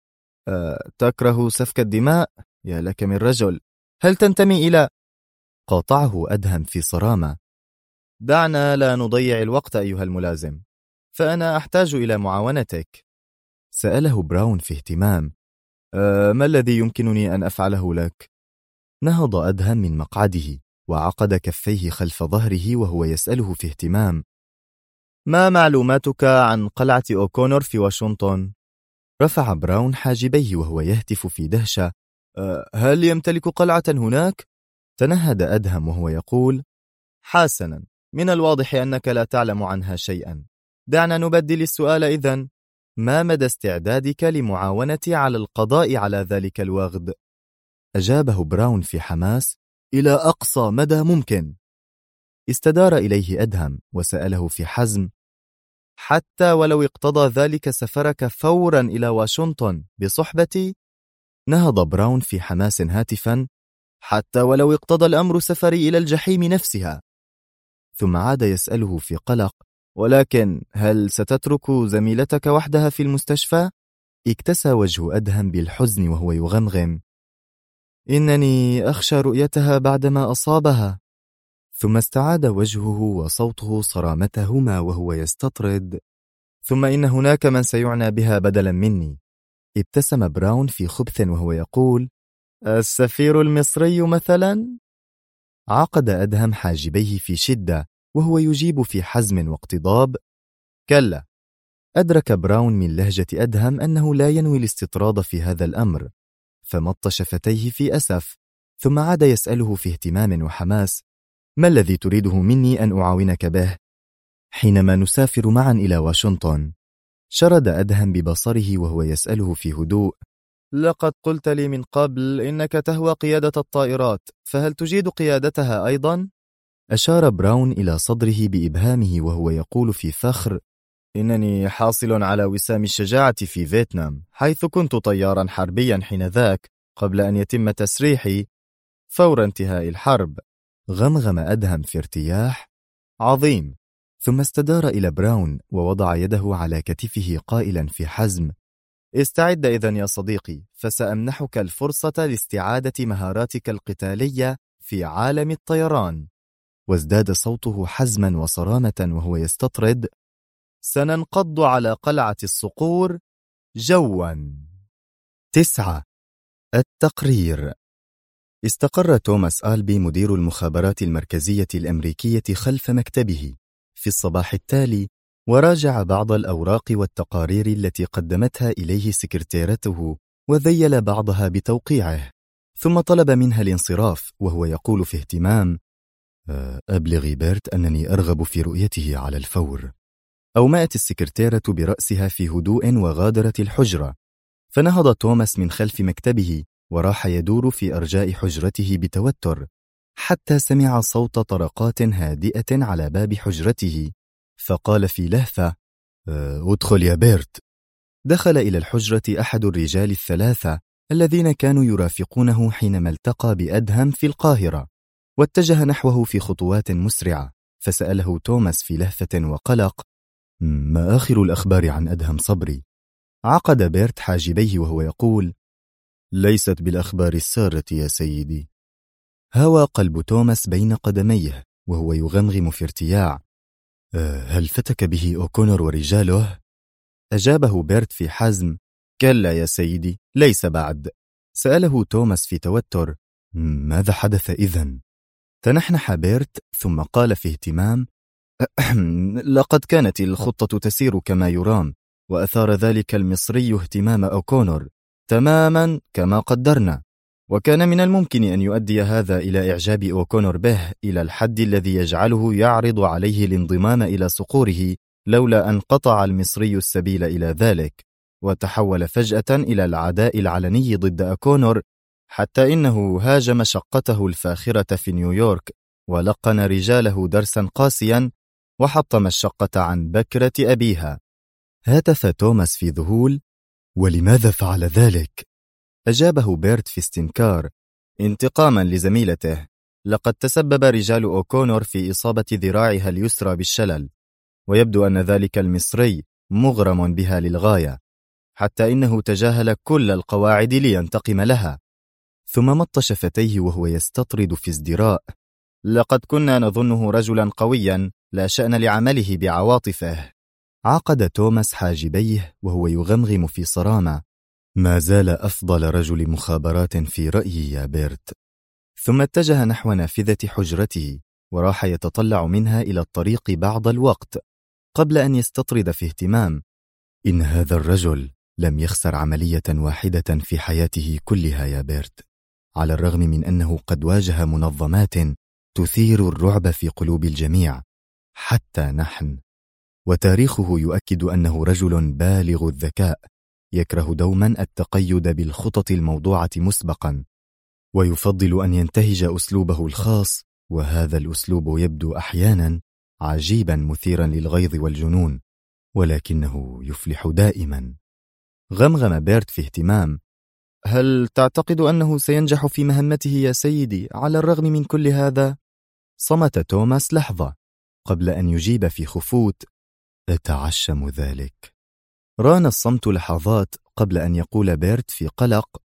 تكره سفك الدماء؟ يا لك من رجل، هل تنتمي إلى... قاطعه أدهم في صرامة: دعنا لا نضيع الوقت أيها الملازم، فأنا أحتاج إلى معاونتك. سأله براون في اهتمام: ما الذي يمكنني أن أفعله لك؟ نهض أدهم من مقعده وعقد كفيه خلف ظهره وهو يسأله في اهتمام: ما معلوماتك عن قلعة أوكونور في واشنطن؟ رفع براون حاجبيه وهو يهتف في دهشة: هل يمتلك قلعة هناك؟ تنهد أدهم وهو يقول: حسنا، من الواضح أنك لا تعلم عنها شيئا. دعنا نبدل السؤال إذن. ما مدى استعدادك لمعاونتي على القضاء على ذلك الوغد؟ أجابه براون في حماس: إلى أقصى مدى ممكن. استدار إليه أدهم وسأله في حزم: حتى ولو اقتضى ذلك سفرك فورا إلى واشنطن بصحبتي؟ نهض براون في حماس هاتفا: حتى ولو اقتضى الأمر سفري إلى الجحيم نفسها. ثم عاد يسأله في قلق: ولكن هل ستترك زميلتك وحدها في المستشفى؟ اكتسى وجه أدهم بالحزن وهو يغمغم: إنني أخشى رؤيتها بعدما أصابها. ثم استعاد وجهه وصوته صرامتهما وهو يستطرد: ثم إن هناك من سيعنى بها بدلا مني. ابتسم براون في خبث وهو يقول: السفير المصري مثلا؟ عقد أدهم حاجبيه في شدة وهو يجيب في حزم واقتضاب: كلا. أدرك براون من لهجة أدهم أنه لا ينوي الاستطراد في هذا الأمر، فمط شفتيه في أسف، ثم عاد يسأله في اهتمام وحماس: ما الذي تريده مني أن أعاونك به؟ حينما نسافر معا إلى واشنطن. شرد أدهم ببصره وهو يسأله في هدوء: لقد قلت لي من قبل إنك تهوى قيادة الطائرات، فهل تجيد قيادتها أيضا؟ أشار براون إلى صدره بإبهامه وهو يقول في فخر: إنني حاصل على وسام الشجاعة في فيتنام، حيث كنت طيارا حربيا حينذاك قبل أن يتم تسريحي فور انتهاء الحرب. غمغم أدهم في ارتياح: عظيم. ثم استدار إلى براون ووضع يده على كتفه قائلا في حزم: استعد إذن يا صديقي، فسأمنحك الفرصة لاستعادة مهاراتك القتالية في عالم الطيران. وازداد صوته حزما وصرامة وهو يستطرد: سننقض على قلعة الصقور جوا. 9. التقرير. استقر توماس آلبي مدير المخابرات المركزية الأمريكية خلف مكتبه في الصباح التالي، وراجع بعض الأوراق والتقارير التي قدمتها إليه سكرتيرته، وذيل بعضها بتوقيعه، ثم طلب منها الانصراف وهو يقول في اهتمام: أبلغي بيرت أنني أرغب في رؤيته على الفور. أومأت السكرتيرة برأسها في هدوء وغادرت الحجرة، فنهض توماس من خلف مكتبه وراح يدور في أرجاء حجرته بتوتر، حتى سمع صوت طرقات هادئة على باب حجرته، فقال في لهفة: ادخل يا بيرت. دخل إلى الحجرة أحد الرجال الثلاثة الذين كانوا يرافقونه حينما التقى بأدهم في القاهرة، واتجه نحوه في خطوات مسرعة، فسأله توماس في لهفة وقلق: ما آخر الأخبار عن أدهم صبري؟ عقد بيرت حاجبيه وهو يقول: ليست بالأخبار السارة يا سيدي. هوى قلب توماس بين قدميه وهو يغمغم في ارتياع: هل فتك به أوكونور ورجاله؟ أجابه بيرت في حزم: كلا يا سيدي، ليس بعد. سأله توماس في توتر: ماذا حدث إذن؟ تنحنح بيرت ثم قال في اهتمام: لقد كانت الخطة تسير كما يرام، وأثار ذلك المصري اهتمام أوكونور تماما كما قدرنا، وكان من الممكن أن يؤدي هذا إلى إعجاب أوكونور به إلى الحد الذي يجعله يعرض عليه الانضمام إلى صقوره، لولا أن قطع المصري السبيل إلى ذلك، وتحول فجأة إلى العداء العلني ضد أوكونور، حتى إنه هاجم شقته الفاخرة في نيويورك، ولقن رجاله درسا قاسيا، وحطم الشقة عن بكرة أبيها. هتف توماس في ذهول: ولماذا فعل ذلك؟ أجابه بيرت في استنكار: انتقاما لزميلته. لقد تسبب رجال أوكونور في إصابة ذراعها اليسرى بالشلل، ويبدو أن ذلك المصري مغرم بها للغاية، حتى إنه تجاهل كل القواعد لينتقم لها. ثم مط شفتيه وهو يستطرد في ازدراء: لقد كنا نظنه رجلا قويا لا شأن لعمله بعواطفه. عقد توماس حاجبيه وهو يغمغم في صرامة: ما زال أفضل رجل مخابرات في رأيي يا بيرت. ثم اتجه نحو نافذة حجرته وراح يتطلع منها إلى الطريق بعض الوقت، قبل أن يستطرد في اهتمام: إن هذا الرجل لم يخسر عملية واحدة في حياته كلها يا بيرت، على الرغم من أنه قد واجه منظمات تثير الرعب في قلوب الجميع حتى نحن، وتاريخه يؤكد أنه رجل بالغ الذكاء، يكره دوما التقيد بالخطط الموضوعة مسبقا، ويفضل أن ينتهج أسلوبه الخاص، وهذا الأسلوب يبدو أحيانا عجيبا مثيرا للغيظ والجنون، ولكنه يفلح دائما. غمغم بيرت في اهتمام: هل تعتقد أنه سينجح في مهمته يا سيدي على الرغم من كل هذا؟ صمت توماس لحظة قبل أن يجيب في خفوت: أتعشم ذلك. ران الصمت لحظات قبل أن يقول بيرت في قلق: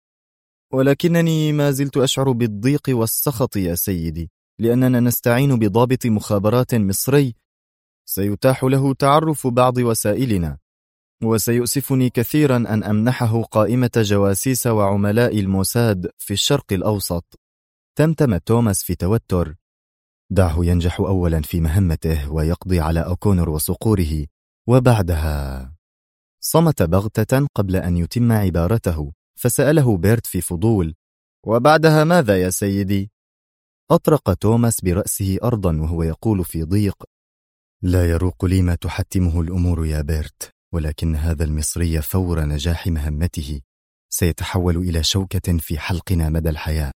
ولكنني ما زلت أشعر بالضيق والسخط يا سيدي، لأننا نستعين بضابط مخابرات مصري سيتاح له تعرف بعض وسائلنا، وسيؤسفني كثيرا أن أمنحه قائمة جواسيس وعملاء الموساد في الشرق الأوسط. تمتم توماس في توتر: دعه ينجح أولا في مهمته ويقضي على أوكونور وصقوره، وبعدها. صمت بغتة قبل أن يتم عبارته، فسأله بيرت في فضول: وبعدها ماذا يا سيدي؟ أطرق توماس برأسه أرضا وهو يقول في ضيق: لا يروق لي ما تحتمه الأمور يا بيرت، ولكن هذا المصري فور نجاح مهمته سيتحول إلى شوكة في حلقنا مدى الحياة،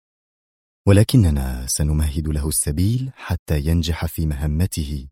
ولكننا سنمهد له السبيل حتى ينجح في مهمته،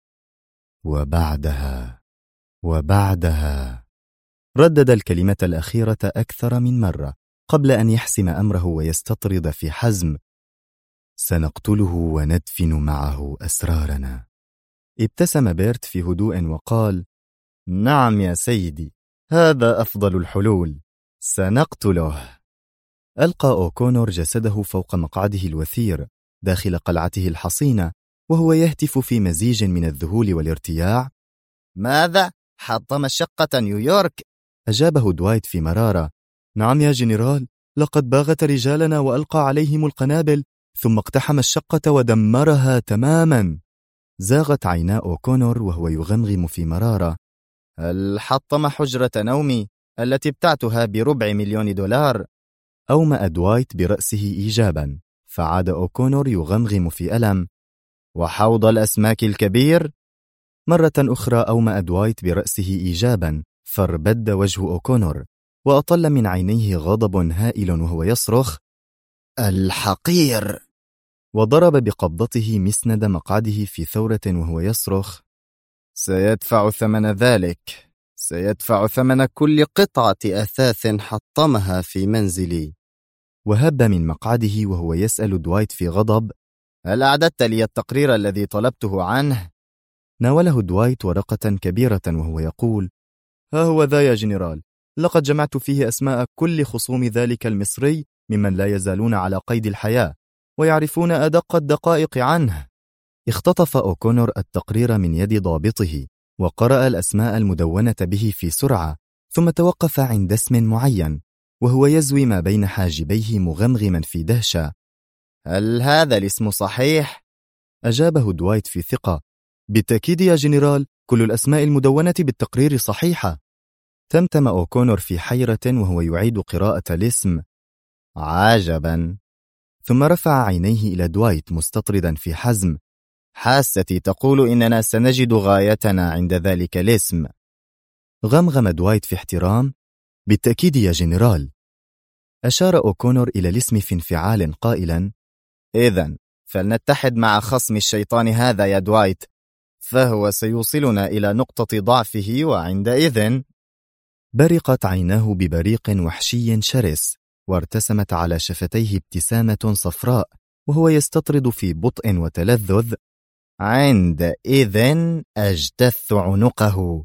وبعدها. ردد الكلمة الأخيرة أكثر من مرة قبل أن يحسم أمره ويستطرد في حزم: سنقتله وندفن معه أسرارنا. ابتسم بيرت في هدوء وقال: نعم يا سيدي، هذا أفضل الحلول، سنقتله. ألقى أوكونور جسده فوق مقعده الوثير داخل قلعته الحصينة وهو يهتف في مزيج من الذهول والارتياع: ماذا؟ حطم شقة نيويورك؟ أجابه دوايت في مرارة: نعم يا جنرال، لقد باغت رجالنا وألقى عليهم القنابل ثم اقتحم الشقة ودمرها تماما. زاغت عينا أوكونور وهو يغمغم في مرارة. هل حطم حجرة نومي التي ابتعتها $250,000؟ أومأ دوايت برأسه إيجابا، فعاد أوكونور يغمغم في ألم. وحوض الأسماك الكبير؟ مرة أخرى أومأ دوايت برأسه إيجابا، فاربد وجه أوكونور وأطل من عينيه غضب هائل وهو يصرخ: الحقير! وضرب بقبضته مسند مقعده في ثورة وهو يصرخ: سيدفع ثمن ذلك، سيدفع ثمن كل قطعة أثاث حطمها في منزلي. وهب من مقعده وهو يسأل دوايت في غضب: هل أعددت لي التقرير الذي طلبته عنه؟ ناوله دوايت ورقة كبيرة وهو يقول: ها هو ذا يا جنرال، لقد جمعت فيه أسماء كل خصوم ذلك المصري ممن لا يزالون على قيد الحياة ويعرفون أدق الدقائق عنه. اختطف أوكونور التقرير من يد ضابطه وقرأ الأسماء المدونة به في سرعة، ثم توقف عند اسم معين وهو يزوي ما بين حاجبيه مغمغما في دهشة. هل هذا الاسم صحيح؟ أجابه دوايت في ثقة: بالتأكيد يا جنرال، كل الأسماء المدونة بالتقرير صحيحة. تمتم أوكونور في حيرة وهو يعيد قراءة الاسم. عجبا. ثم رفع عينيه إلى دوايت مستطردا في حزم: حاستي تقول إننا سنجد غايتنا عند ذلك الاسم. غمغم دوايت في احترام: بالتأكيد يا جنرال. أشار أوكونور إلى الاسم في انفعال قائلا: إذن فلنتحد مع خصم الشيطان هذا يا دوايت، فهو سيوصلنا إلى نقطة ضعفه، وعندئذ. برقت عيناه ببريق وحشي شرس، وارتسمت على شفتيه ابتسامة صفراء وهو يستطرد في بطء وتلذذ: عندئذ أجتث عنقه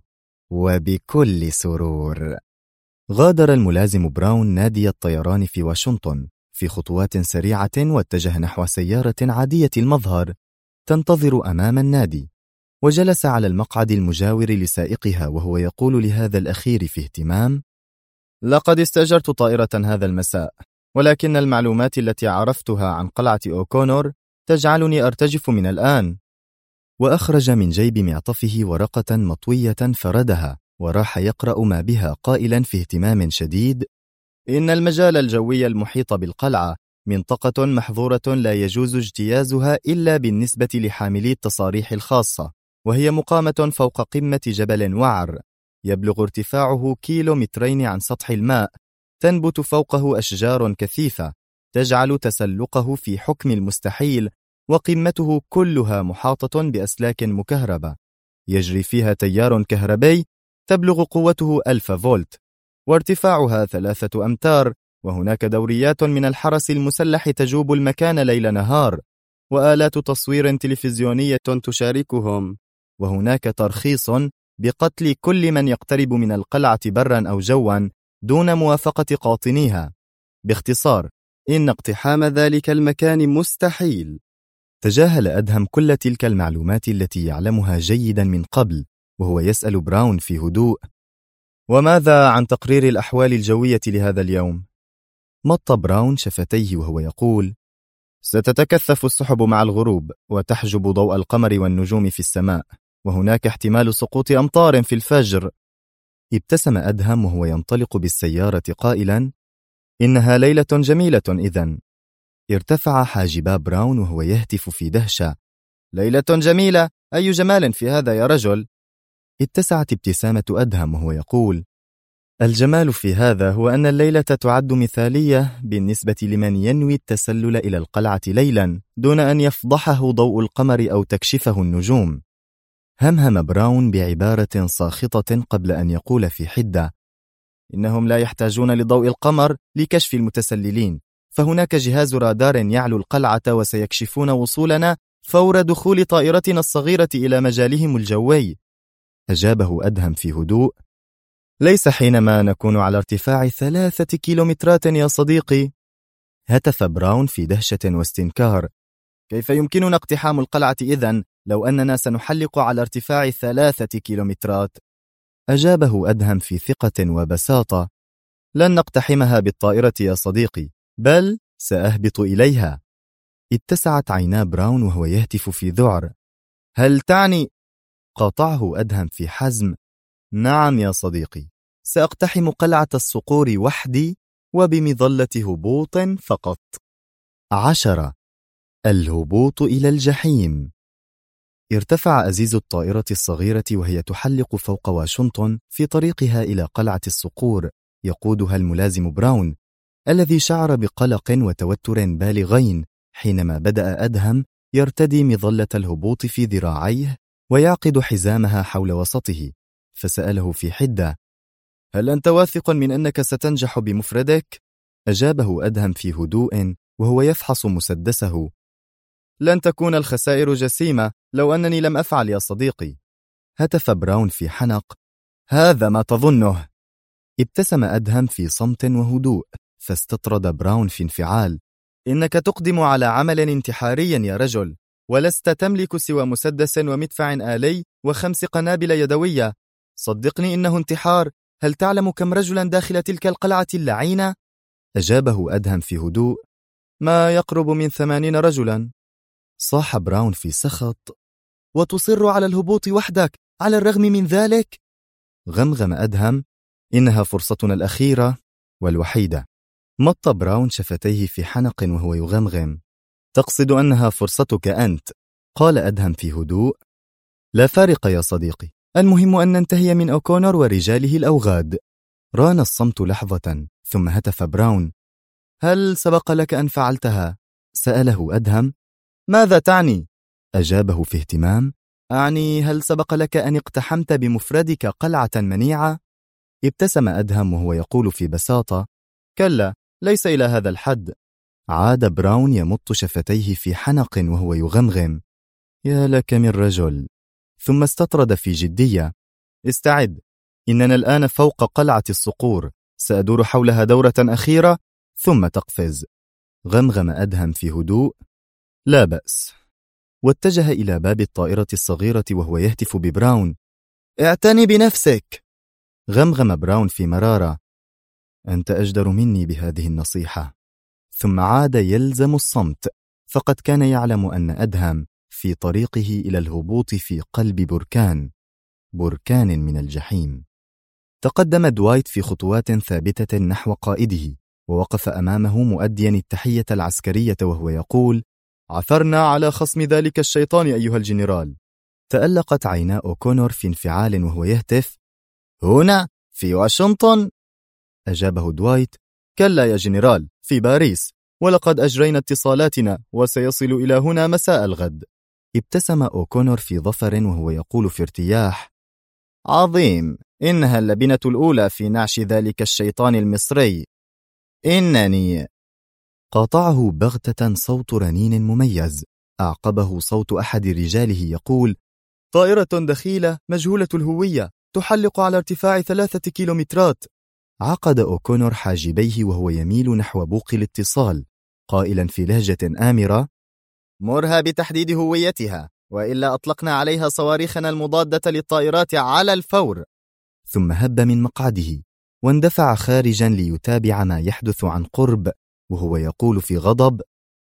وبكل سرور. غادر الملازم براون نادي الطيران في واشنطن في خطوات سريعة واتجه نحو سيارة عادية المظهر تنتظر أمام النادي، وجلس على المقعد المجاور لسائقها وهو يقول لهذا الأخير في اهتمام: لقد استأجرت طائرة هذا المساء، ولكن المعلومات التي عرفتها عن قلعة أوكونور تجعلني أرتجف من الآن. وأخرج من جيب معطفه ورقة مطوية فردها وراح يقرأ ما بها قائلا في اهتمام شديد: إن المجال الجوي المحيط بالقلعة منطقة محظورة لا يجوز اجتيازها إلا بالنسبة لحاملي التصاريح الخاصة، وهي مقامة فوق قمة جبل وعر يبلغ ارتفاعه 2 كيلومترين عن سطح الماء، تنبت فوقه أشجار كثيفة تجعل تسلقه في حكم المستحيل، وقمته كلها محاطة بأسلاك مكهربة يجري فيها تيار كهربي تبلغ قوته 1000 فولت، وارتفاعها 3 أمتار، وهناك دوريات من الحرس المسلح تجوب المكان ليل نهار، وآلات تصوير تلفزيونية تشاركهم، وهناك ترخيص بقتل كل من يقترب من القلعة برا أو جوا دون موافقة قاطنيها. باختصار، إن اقتحام ذلك المكان مستحيل. تجاهل أدهم كل تلك المعلومات التي يعلمها جيدا من قبل وهو يسأل براون في هدوء: وماذا عن تقرير الأحوال الجوية لهذا اليوم؟ مط براون شفتيه وهو يقول: ستتكثف السحب مع الغروب وتحجب ضوء القمر والنجوم في السماء، وهناك احتمال سقوط أمطار في الفجر. ابتسم أدهم وهو ينطلق بالسيارة قائلا: إنها ليلة جميلة إذن. ارتفع حاجبا براون وهو يهتف في دهشة: ليلة جميلة؟ أي جمال في هذا يا رجل؟ اتسعت ابتسامة أدهم وهو يقول: الجمال في هذا هو أن الليلة تعد مثالية بالنسبة لمن ينوي التسلل إلى القلعة ليلا دون أن يفضحه ضوء القمر أو تكشفه النجوم. همهم براون بعبارة ساخطة قبل أن يقول في حدة: إنهم لا يحتاجون لضوء القمر لكشف المتسللين، فهناك جهاز رادار يعلو القلعة وسيكشفون وصولنا فور دخول طائرتنا الصغيرة إلى مجالهم الجوي. أجابه أدهم في هدوء: ليس حينما نكون على ارتفاع 3 كيلومترات يا صديقي. هتف براون في دهشة واستنكار: كيف يمكننا اقتحام القلعة إذن لو أننا سنحلق على ارتفاع 3 كيلومترات؟ أجابه أدهم في ثقة وبساطة: لن نقتحمها بالطائرة يا صديقي، بل سأهبط إليها. اتسعت عينا براون وهو يهتف في ذعر. هل تعني؟ قاطعه أدهم في حزم. نعم يا صديقي، سأقتحم قلعة الصقور وحدي وبمظلة هبوط فقط. 10. الهبوط إلى الجحيم. ارتفع أزيز الطائرة الصغيرة وهي تحلق فوق واشنطن في طريقها إلى قلعة الصقور، يقودها الملازم براون، الذي شعر بقلق وتوتر بالغين حينما بدأ أدهم يرتدي مظلة الهبوط في ذراعيه ويعقد حزامها حول وسطه، فسأله في حدة: هل أنت واثق من أنك ستنجح بمفردك؟ أجابه أدهم في هدوء وهو يفحص مسدسه: لن تكون الخسائر جسيمة لو أنني لم أفعل يا صديقي. هتف براون في حنق: هذا ما تظنه. ابتسم أدهم في صمت وهدوء، فاستطرد براون في انفعال: إنك تقدم على عمل انتحاري يا رجل، ولست تملك سوى مسدس ومدفع آلي و5 قنابل يدوية. صدقني إنه انتحار. هل تعلم كم رجلا داخل تلك القلعة اللعينة؟ أجابه أدهم في هدوء: ما يقرب من 80 رجلا. صاح براون في سخط: وتصر على الهبوط وحدك على الرغم من ذلك؟ غمغم أدهم: إنها فرصتنا الأخيرة والوحيدة. مط براون شفتيه في حنق وهو يغمغم: تقصد أنها فرصتك أنت؟ قال أدهم في هدوء: لا فارق يا صديقي، المهم أن ننتهي من أوكونور ورجاله الأوغاد. ران الصمت لحظة، ثم هتف براون: هل سبق لك أن فعلتها؟ سأله أدهم. ماذا تعني؟ أجابه في اهتمام: أعني هل سبق لك أن اقتحمت بمفردك قلعة منيعة؟ ابتسم أدهم وهو يقول في بساطة: كلا، ليس إلى هذا الحد. عاد براون يمط شفتيه في حنق وهو يغمغم: يا لك من رجل. ثم استطرد في جدية: استعد، إننا الآن فوق قلعة الصقور، سأدور حولها دورة أخيرة ثم تقفز. غمغم أدهم في هدوء: لا بأس. واتجه إلى باب الطائرة الصغيرة وهو يهتف ببراون: اعتني بنفسك. غمغم براون في مرارة: أنت أجدر مني بهذه النصيحة. ثم عاد يلزم الصمت، فقد كان يعلم أن أدهم في طريقه إلى الهبوط في قلب بركان من الجحيم. تقدم دوايت في خطوات ثابتة نحو قائده، ووقف أمامه مؤديا التحية العسكرية وهو يقول: عثرنا على خصم ذلك الشيطان أيها الجنرال. تألقت عينا أوكونور في انفعال وهو يهتف: هنا في واشنطن؟ أجابه دوايت: كلا يا جنرال، في باريس، ولقد أجرينا اتصالاتنا وسيصل إلى هنا مساء الغد. ابتسم أوكونور في ظفر وهو يقول في ارتياح: عظيم، إنها اللبنة الأولى في نعش ذلك الشيطان المصري. إنني. قاطعه بغتة صوت رنين مميز، أعقبه صوت أحد رجاله يقول: طائرة دخيلة مجهولة الهوية تحلق على ارتفاع 3 كيلومترات. عقد أوكونور حاجبيه وهو يميل نحو بوق الاتصال، قائلا في لهجة آمرة: مرها بتحديد هويتها، وإلا أطلقنا عليها صواريخنا المضادة للطائرات على الفور. ثم هب من مقعده واندفع خارجا ليتابع ما يحدث عن قرب، وهو يقول في غضب: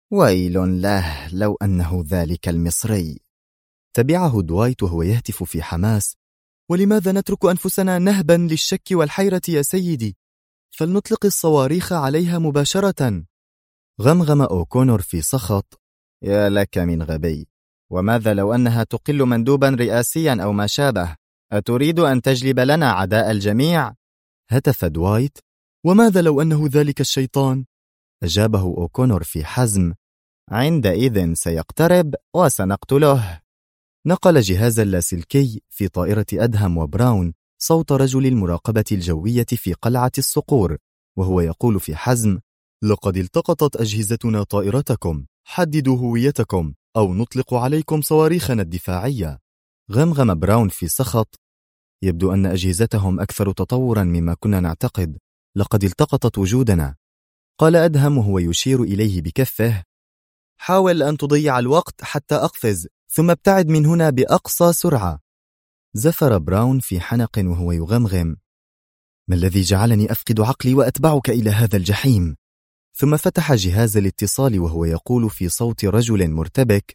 ويل له لو أنه ذلك المصري. تبعه دوايت وهو يهتف في حماس: ولماذا نترك أنفسنا نهبا للشك والحيرة يا سيدي؟ فلنطلق الصواريخ عليها مباشرة. غمغم أوكونور في سخط: يا لك من غبي، وماذا لو أنها تقل مندوبا رئاسيا أو ما شابه؟ أتريد أن تجلب لنا عداء الجميع؟ هتف دوايت: وماذا لو أنه ذلك الشيطان؟ أجابه أوكونور في حزم: عندئذ سيقترب وسنقتله. نقل جهاز اللاسلكي في طائرة أدهم وبراون صوت رجل المراقبة الجوية في قلعة الصقور وهو يقول في حزم: لقد التقطت أجهزتنا طائرتكم، حددوا هويتكم أو نطلق عليكم صواريخنا الدفاعية. غمغم براون في سخط: يبدو أن أجهزتهم أكثر تطورا مما كنا نعتقد، لقد التقطت وجودنا. قال أدهم وهو يشير إليه بكفه: حاول أن تضيع الوقت حتى أقفز، ثم ابتعد من هنا بأقصى سرعة. زفر براون في حنق وهو يغمغم: ما الذي جعلني أفقد عقلي وأتبعك إلى هذا الجحيم؟ ثم فتح جهاز الاتصال وهو يقول في صوت رجل مرتبك: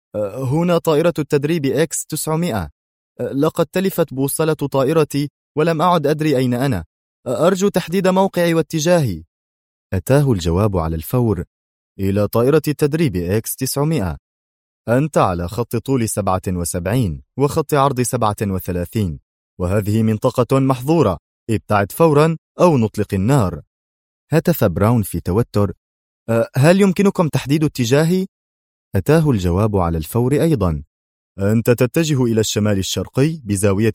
هنا طائرة التدريب X900. لقد تلفت بوصلة طائرتي ولم أعد أدري أين أنا. أرجو تحديد موقعي واتجاهي. أتاه الجواب على الفور: إلى طائرة التدريب X900. أنت على خط طول 77 وخط عرض 37، وهذه منطقة محظورة. ابتعد فورا أو نطلق النار. هتف براون في توتر: هل يمكنكم تحديد اتجاهي؟ أتاه الجواب على الفور أيضا: أنت تتجه إلى الشمال الشرقي بزاوية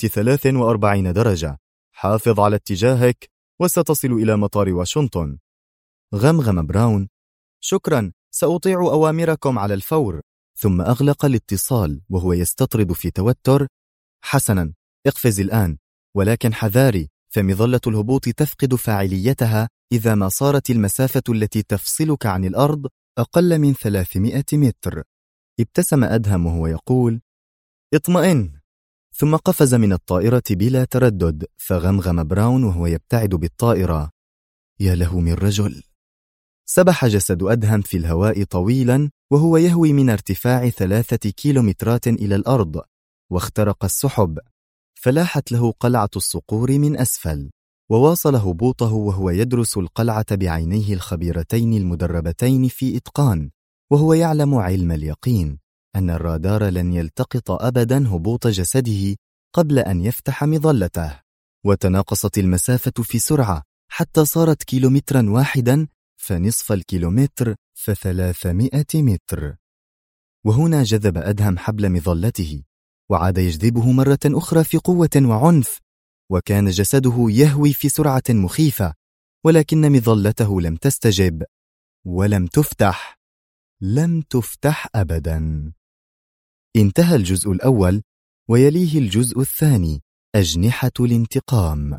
43 درجة. حافظ على اتجاهك وستصل إلى مطار واشنطن. غمغم براون: شكرا، سأطيع أوامركم على الفور. ثم أغلق الاتصال وهو يستطرد في توتر: حسنا، اقفز الآن، ولكن حذاري، فمظلة الهبوط تفقد فاعليتها إذا ما صارت المسافة التي تفصلك عن الأرض أقل من 300 متر. ابتسم أدهم وهو يقول: اطمئن. ثم قفز من الطائرة بلا تردد. فغمغم براون وهو يبتعد بالطائرة: يا له من رجل. سبح جسد أدهم في الهواء طويلا وهو يهوي من ارتفاع 3 كيلومترات إلى الأرض، واخترق السحب، فلاحت له قلعة الصقور من أسفل، وواصل هبوطه وهو يدرس القلعة بعينيه الخبيرتين المدربتين في إتقان، وهو يعلم علم اليقين أن الرادار لن يلتقط أبدا هبوط جسده قبل أن يفتح مظلته. وتناقصت المسافة في سرعة حتى صارت كيلومترا واحدا، فنصف الكيلومتر، ف300 متر. وهنا جذب أدهم حبل مظلته وعاد يجذبه مرة أخرى في قوة وعنف، وكان جسده يهوي في سرعة مخيفة، ولكن مظلته لم تستجب ولم تفتح. لم تفتح أبدا. انتهى الجزء الأول، ويليه الجزء الثاني: أجنحة الانتقام.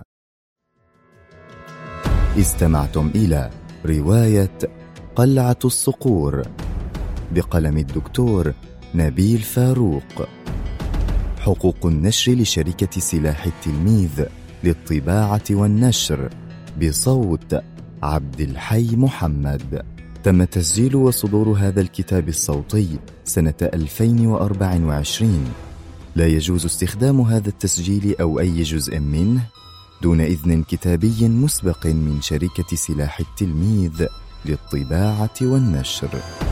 استمعتم إلى رواية قلعة الصقور بقلم الدكتور نبيل فاروق. حقوق النشر لشركة سلاح التلميذ للطباعة والنشر، بصوت عبد الحي محمد. تم تسجيل وصدور هذا الكتاب الصوتي سنة 2024. لا يجوز استخدام هذا التسجيل أو أي جزء منه دون إذن كتابي مسبق من شركة سلاح التلميذ للطباعة والنشر.